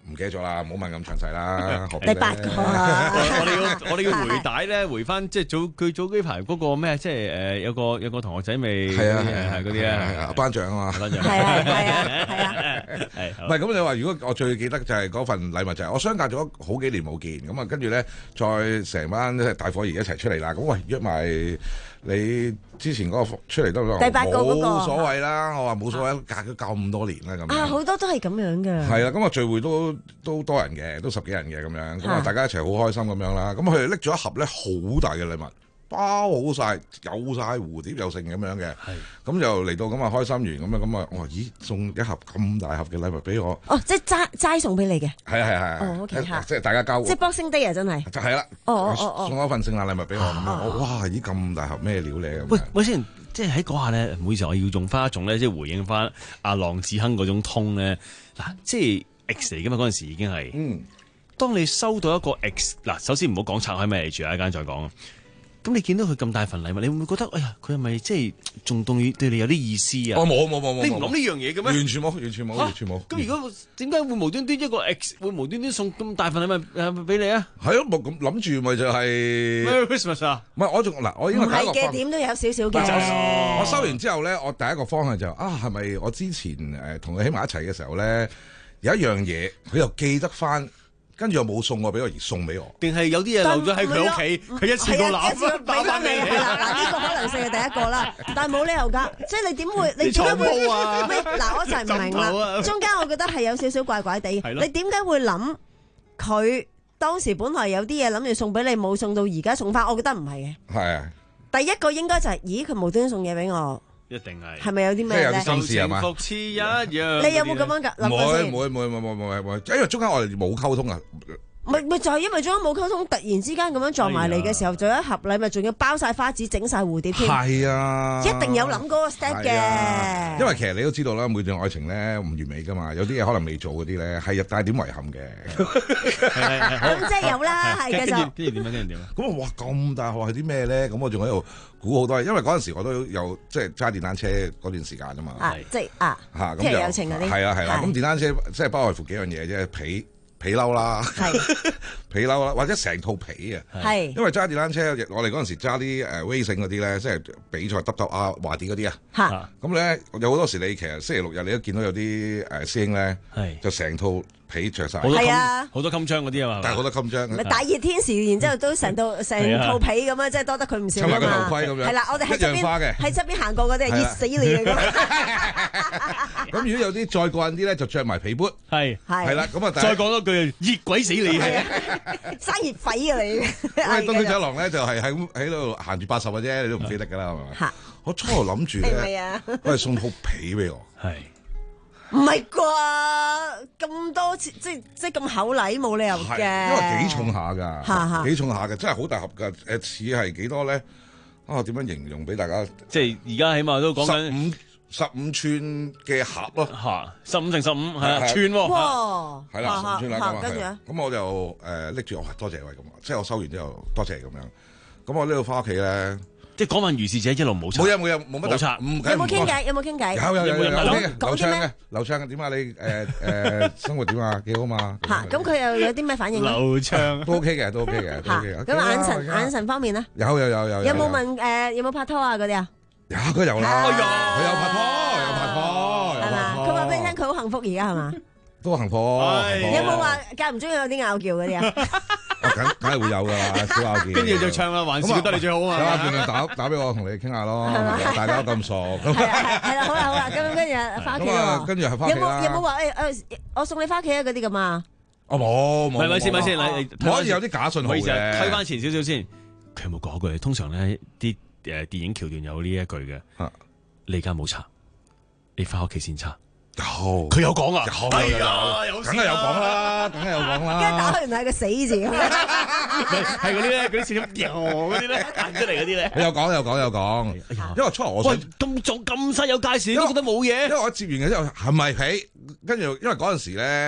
唔記得咗啦，唔好問咁詳細啦。 第八個啊！ 我哋要我哋要回帶咧，回翻即係早佢早幾排嗰個咩，即係誒有個有個同學仔未係啊係嗰啲啊， 頒獎啊嘛， 頒獎係啊係啊係啊， 係唔係咁你話？如果我最記得就係嗰份禮物就係我相隔咗好幾年冇見，咁啊跟住咧再成班大伙兒一齊出嚟啦。咁喂約埋你之前嗰個出嚟得唔得？ 第八個嗰個冇所謂啦，我話冇所謂，隔咗咁多年啦咁。 啊，好多都係咁樣嘅。 係啦，咁啊聚會都都多人嘅，都十幾人嘅咁樣，咁啊大家一齊好開心咁樣啦。咁佢哋拎咗一盒咧好大嘅禮物，包好晒，有晒蝴蝶有剩咁樣嘅。係，咁就嚟到咁啊開心完咁啊咁啊，我話咦送一盒咁大盒嘅禮物俾我。 哦，即係齋齋送俾你嘅。 係啊係啊係。 哦，OK 嚇。 即係大家交換。 即係 Boxing Day 啊，真係。 就係啦。 哦哦哦。 送咗份聖誕禮物俾我咁樣，我哇咦咁大盒咩料咧？ 喂喂先。即係喺嗰下咧，唔好意思，我要用翻一種咧，即係回應翻阿郎子亨嗰種通咧。嗱，即係 X 嚟噶嘛，嗰陣時已經係。嗯。當你收到一個 X， 嗱，首先唔好講拆開咩嚟住啊，一陣再講。咁你見到佢咁大份禮物，你會唔會覺得，哎呀，佢係咪即係仲對對你有啲意思啊？ 哦，冇冇冇冇， 你唔諗呢樣嘢嘅咩？ 完全冇，完全冇，完全冇。 咁如果點解會無端端一個 X 會無端端送咁大份禮物誒俾你啊？ 係咯，冇咁諗住咪就係 Merry Christmas 啊？ 唔係我仲嗱，我應該唔係嘅，點都有少少嘅。 我收完之後咧，我第一個方向就啊，係咪我之前誒同佢喺埋一齊嘅時候咧，有一樣嘢佢又記得翻。跟住又冇送過俾我，而送俾我， 定係有啲嘢留咗喺佢屋企，佢一次過攬包翻俾你。 係啦，嗱呢個可能性係第一個啦，但係冇理由㗎，即係你點會？你點解會？唔係嗱，我就係唔明啦。中間我覺得係有少少怪怪地。你點解會諗佢當時本來有啲嘢諗住送俾你，冇送到而家送翻？我覺得唔係嘅。 係啊。 第一個應該就係，咦？佢無端端送嘢俾我。 一定係， 係咪有啲咩咧？ 有啲心事係嘛？ 一樣。 你有冇咁樣㗎？ 唔會唔會唔會唔會唔會唔會，因為中間我哋冇溝通啊。 咪咪就係因為中間冇溝通，突然之間咁樣撞埋嚟嘅時候，仲有一盒禮物，仲要包晒花紙，整晒蝴蝶添。 係啊， 一定有諗嗰個 step 嘅。 因為其實你都知道啦，每段愛情咧唔完美噶嘛，有啲嘢可能未做嗰啲咧係帶點遺憾嘅。 咁即係有啦，係嘅就。 跟住點啊？跟住點啊？ 咁啊哇咁大學係啲咩咧？咁我仲喺度估好多嘢，因為嗰陣時我都有即係揸電單車嗰段時間啊嘛。 啊，即係啊， 嚇咁就有情嗰啲。 係啦係啦，咁電單車即係不外乎幾樣嘢啫，皮。皮褸啦，皮褸啦，或者成套皮啊，係，因為揸電單車，我哋嗰陣時揸啲誒 racing 嗰啲咧，即係比賽揼揼啊華電嗰啲啊，嚇，咁咧有好多時你其實星期六日你都見到有啲誒師兄咧，係就成套皮着晒， 係啊， 好多襟章嗰啲啊嘛， 但係好多襟章， 咪大熱天時，然之後都成套成套皮咁啊，即係多得佢唔少啊嘛， 個頭盔咁樣， 係啦，我哋喺側邊喺側邊行過嗰啲係熱死你嘅。 咁如果有啲再過癮啲咧，就着埋皮靴， 係係啦，咁啊再講多句熱鬼死你係， 生熱痱啊你！ 咁東區走廊咧就係喺喺度行住八十嘅啫，你都唔記得㗎啦，係咪？我初頭諗住咧，我係送套皮俾我，係唔係啩？咁多次即即咁厚禮冇理由嘅， 因為幾重下㗎，幾重下嘅，真係好大盒㗎。誒似係幾多咧？啊點樣形容俾大家？ 即係而家起碼都講緊十五寸嘅盒咯， 嚇，十五乘十五係啊，寸喎， 係啦，十五寸啦，跟住咁我就誒拎住，我話多謝喂咁，即係我收完之後多謝咁樣，咁我呢度翻屋企咧， 即係嗰晚如是者一路冇拆， 冇嘢冇嘢冇乜冇拆， 有冇傾偈？有冇傾偈？ 有有有有有講講啲咩？ 劉暢點啊？你誒誒生活點啊？幾好嘛？ 嚇，咁佢又有啲咩反應？ 劉暢都 OK 嘅，都 OK 嘅，都 OK 嘅。 咁眼神眼神方面咧？ 有有有有。 有冇問誒有冇拍拖啊嗰啲啊？ 有佢有啦，佢有拍拖，有拍拖， 係嘛？佢話俾你聽，佢好幸福而家係嘛？ 都幸福。 有冇話間唔中有啲拗撬嗰啲啊？ 梗梗係會有噶啦，小拗撬。 跟住就唱啦，還是覺得你最好啊！ 有啊，盡量打打俾我，同你傾下咯。大家都咁熟。 係係啦，好啦好啦，咁跟住翻屋企咯。 跟住係翻屋企啦。 有冇有冇話誒誒，我送你翻屋企啊嗰啲咁啊？ 我冇冇。 咪咪先咪先，你可以有啲假信號嘅。 推翻前少少先，佢有冇講句？通常咧啲誒電影橋段有呢一句嘅。你而家冇查，你翻屋企先查。 有， 佢有講啊， 係啊，有，梗係有講啦，梗係有講啦。 跟住打開原來係個死字， 係嗰啲咧，嗰啲線咁嗰啲咧，彈出嚟嗰啲咧。 有講有講有講，因為初頭我喂咁早咁細有介紹，都覺得冇嘢。 因為我接完嘅之後係咪皮？跟住因為嗰陣時咧，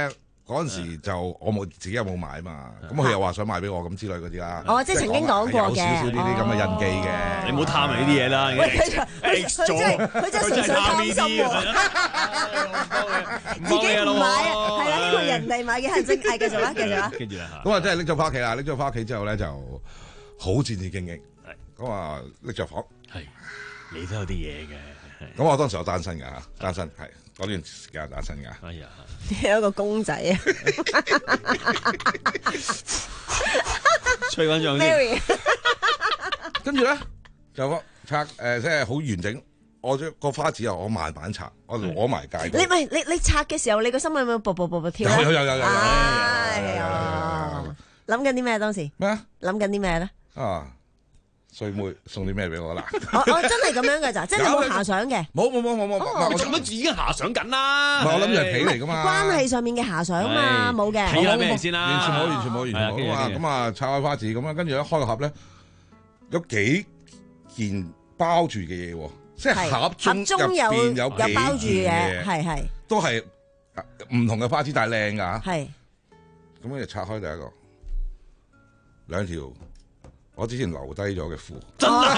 嗰陣時就我冇自己有冇買嘛，咁佢又話想賣俾我咁之類嗰啲啦。 哦，即係曾經講過嘅， 有少少呢啲咁嘅印記嘅。 你唔好貪人呢啲嘢啦。 喂，佢就佢真係佢真係純粹貪心喎，自己唔買啊，係啦，呢個人哋買嘅係真係繼續啦，繼續啦。 跟住啦咁啊，真係拎咗翻屋企啦，拎咗翻屋企之後咧就好戰戰兢兢。咁啊，拎着房。 係，你都有啲嘢嘅。 咁我當時我單身㗎嚇，單身係嗰段時間單身㗎。 哎呀， 有一個公仔啊， 吹緊脹先。 跟住咧就拆誒，即係好完整。我將個花紙啊，我慢慢拆，我攞埋戒。 你唔係你你拆嘅時候，你個心有冇步步步步跳咧？ 有有有有有。 哎呀，諗緊啲咩當時？ 咩啊？ 諗緊啲咩咧？ 啊！衰妹送啲咩俾我啦？ 我我真係咁樣嘅咋，真係冇遐想嘅。 冇冇冇冇冇， 我咁都已經遐想緊啦。 我諗住係皮嚟噶嘛。 關係上面嘅遐想嘛，冇嘅。 睇下咩先啦？ 完全冇，完全冇，完全冇啊！咁啊，拆開花紙咁啊，跟住一開個盒咧，有幾件包住嘅嘢喎，即係盒中入邊有有包住嘅，係係都係唔同嘅花紙，但係靚㗎。 係。 咁跟住拆開第一個兩條。我之前留低咗嘅褲， 真係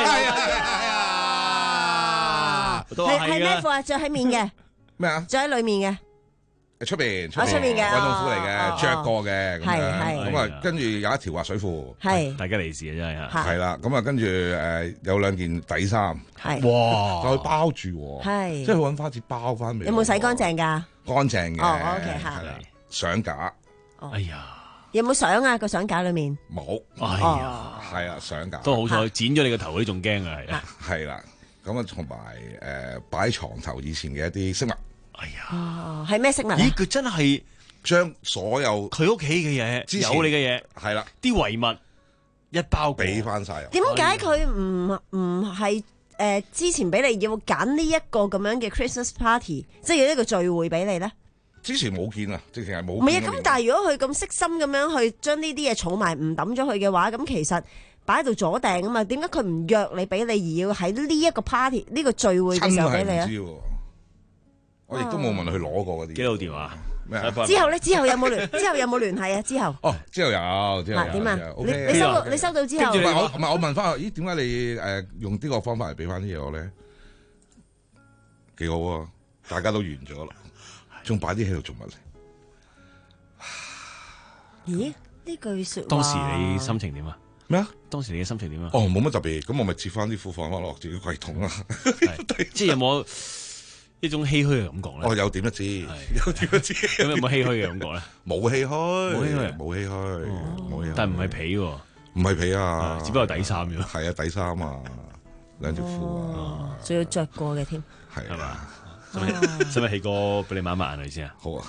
啊！係係咩褲啊？着喺面嘅咩啊？ 着喺裏面嘅出邊， 出面嘅運動褲嚟嘅，着過嘅咁樣。咁啊，跟住有一條滑水褲， 係大家利是啊，真係係啦。咁啊，跟住誒有兩件底衫， 係哇，就包住， 係即係揾花紙包翻嚟。 有冇洗乾淨㗎？ 乾淨嘅， 哦，OK 嚇。 相架， 哎呀！ 有冇相啊？個相架裏面冇， 哎呀， 係啊，相架都好彩，剪咗你個頭嗰啲仲驚啊，係啊， 係啦，咁啊，同埋誒擺床頭以前嘅一啲飾物， 哎呀， 哦，係咩飾物？ 咦，佢真係將所有佢屋企嘅嘢，有你嘅嘢， 係啦， 啲遺物一包俾翻晒。 點解佢唔唔係誒之前俾你要揀呢一個咁樣嘅 Christmas party，即係要一個聚會俾你咧？ 之前冇見啊，直情係冇。 唔係啊，咁但係如果佢咁悉心咁樣去將呢啲嘢儲埋唔抌咗佢嘅話，咁其實擺喺度阻定啊嘛。點解佢唔約你俾你，而要喺呢一個 party 呢個聚會嘅時候俾你咧？ 我亦都冇問佢攞過嗰啲。 幾號電話？ 咩？ 之後咧？之後有冇聯？之後有冇聯繫啊？之後哦，之後有，之後點啊？你你收到你收到之後， 唔係我唔係我問翻，咦？點解你誒用呢個方法嚟俾翻啲嘢我咧？幾好啊！大家都完咗啦。仲擺啲喺度做乜咧？咦？呢句說話當時你心情點啊？ 咩啊？ 當時你嘅心情點啊？ 哦，冇乜特別，咁我咪接翻啲褲放翻落自己櫃桶啦。 即係有冇一種唏噓嘅感覺咧？ 哦，有點一知，有點一知。 咁有冇唏噓嘅感覺咧？ 冇唏噓， 冇唏噓， 冇唏噓，冇唏噓。 但係唔係皮喎， 唔係皮啊， 只不過底衫啫。 係啊，底衫啊，兩條褲啊， 仲要着過嘅添， 係嘛？使唔使起歌俾你抹一抹眼淚先啊？ 好啊！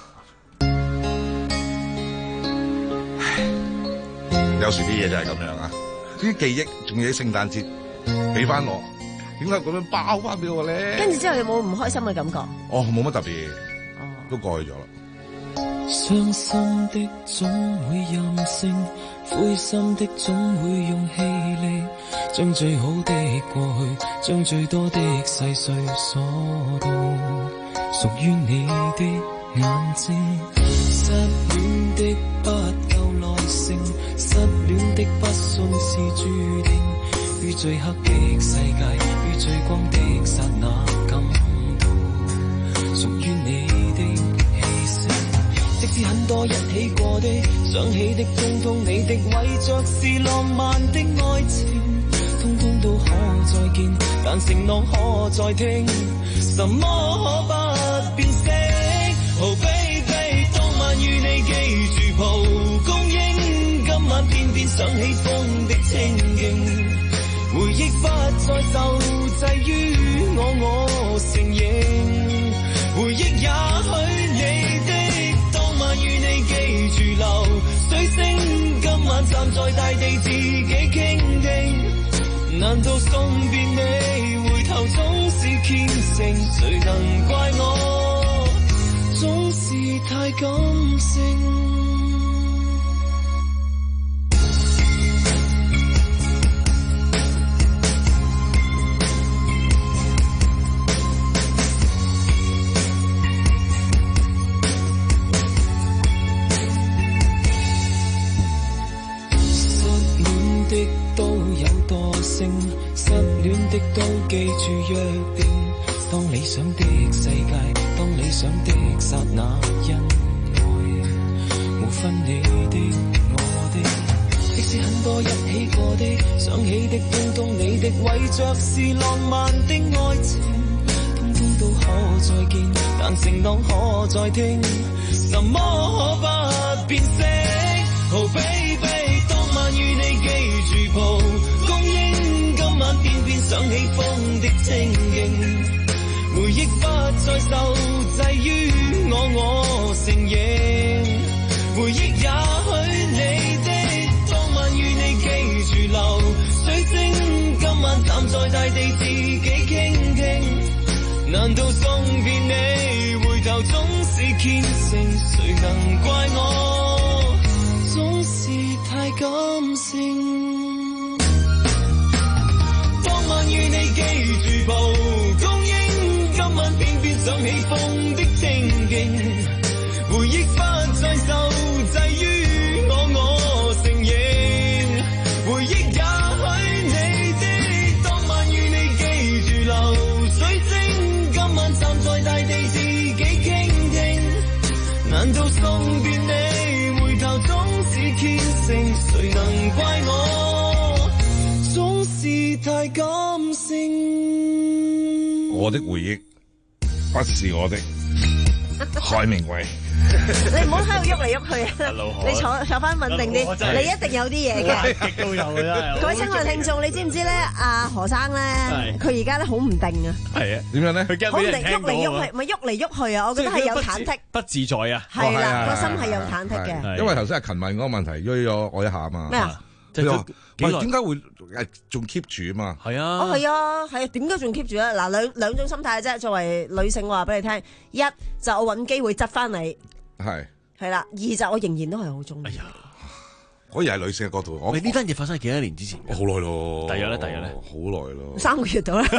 有時啲嘢就係咁樣啊！啲記憶仲要喺聖誕節俾翻我，點解咁樣包翻俾我咧？ 跟住之後有冇唔開心嘅感覺？ 哦，冇乜特別，都過去咗啦。 傷心的總會任性，灰心的總會用氣力，將最好的過去，將最多的細碎鎖到屬於你的眼睛。失戀的不夠耐性，失戀的不信是注定，於最黑的世界，於最光的剎那感到屬於你的氣息。即使很多人起過的，想起的通通你的，為着是浪漫的愛情，通通都可再見，但承諾可再聽，什麼可不變色？ Oh baby， 當晚與你記住蒲公英，今晚偏偏想起風的清勁，回憶不再受制於我，我承認，回憶也許你的。 與你記住流水聲，今晚站在大地自己傾聽，難道送別你回頭總是虔誠？誰能怪我總是太感性？ 記住約定，當理想的世界，當理想的剎那，因愛無分你的我的，即使很多一起過的，想起的通通你的，為着是浪漫的愛情，通通都可再見，但承諾可再聽，什麼可不變色？ Oh baby， 當晚與你記住蒲公英，今晚偏偏想起風的清勁，回憶不再受制於我，我承認，回憶也許你的，當晚與你記住流水晶，今晚站在大地自己傾聽，難道送別你，回頭總是虔誠，誰能怪我？ 總是太感性，當晚與你記住蒲公英，今晚偏偏想起風的清勁，回憶不再受制於我，我承認，回憶也許你的，當晚與你記住流水晶，今晚站在大地自己傾聽，難道送別你，回頭總是虔誠，誰能怪我？總是太感性。 我的回憶不是我的，海明威。 你唔好喺度喐嚟喐去啊！你坐坐翻穩定啲，你一定有啲嘢嘅。 極都有嘅真各位親愛聽眾，你知唔知咧？阿何生咧，佢而家咧好唔定啊！ 係啊， 點樣咧？ 好唔定，喐嚟喐去，咪喐嚟喐去啊！我覺得係有忐忑， 不自在啊！ 係啦，個心係有忐忑嘅。 因為頭先阿勤問嗰個問題，喐咗我一下啊嘛。 咩啊？ 佢話：喂，點解會誒仲 keep 住啊嘛？ 係啊。 哦，係啊，係啊，點解仲 keep 住咧？嗱，兩兩種心態啫。作為女性，我話俾你聽，一就我揾機會執翻你。係係啦，二就我仍然都係好中意。哎呀， 可以係女性嘅角度。我你呢單嘢發生係幾多年之前？ 好耐咯。 第日咧，第日咧， 好耐咯。 三個月到啦，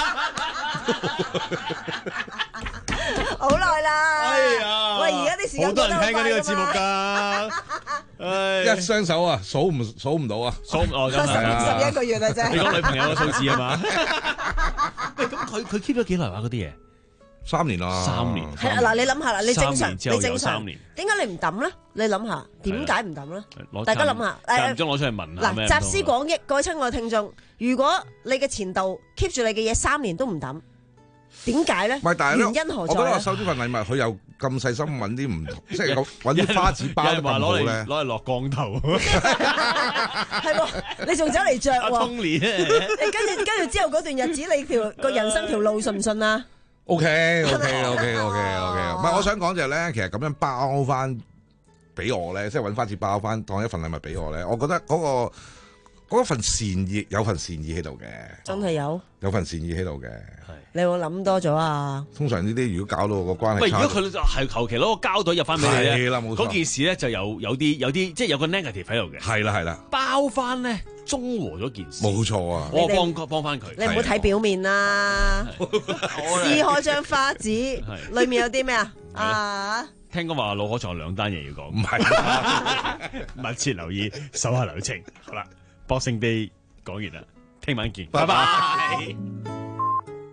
好耐啦。哎呀，喂，而家啲時間好多人聽緊呢個節目㗎。 一雙手啊，數唔數唔到啊？ 數哦， 十十一個月啊，啫。 你講女朋友嘅數字係嘛？喂，咁佢佢 keep 咗幾耐話嗰啲嘢？ 三年啦， 三年係啦。嗱，你諗下啦，你正常，你正常， 三年點解你唔抌咧？你諗下，點解唔抌咧？大家諗下， 誒，唔將攞出嚟聞下咩？ 嗱，集思廣益，各位親愛聽眾，如果你嘅前度 keep 住你嘅嘢三年都唔抌，點解咧？原因何在？ 我覺得我收呢份禮物，佢又咁細心揾啲唔同，即係揾啲花紙包得咁好咧， 攞嚟落降頭。 係喎，你仲走嚟着喎？ 通年， 你跟住跟住之後嗰段日子，你條個人生條路順唔順啊？ O K O K O K O K O K， 唔係我想講就係咧，其實咁樣包翻俾我咧，即係揾花紙包翻當一份禮物俾我咧，我覺得嗰、嗰個嗰份善意有份善意喺度嘅， 真係有有份善意喺度嘅。 你有冇諗多咗啊？ 通常呢啲如果搞到個關係， 喂，如果佢係求其攞個膠袋入翻俾你咧， 係啦，冇錯， 嗰件事咧就有有啲有啲即係有個 negative 喺度嘅。 係啦係啦， 包翻咧中和咗件事， 冇錯啊！ 我幫幫翻佢。 你唔好睇表面啦，撕開張花紙，裡面有啲咩啊？啊！ 聽講話老可仲有兩單嘢要講， 唔係， 密切留意，手下留情。好啦，Boxing Day講完啦，聽晚見，拜拜。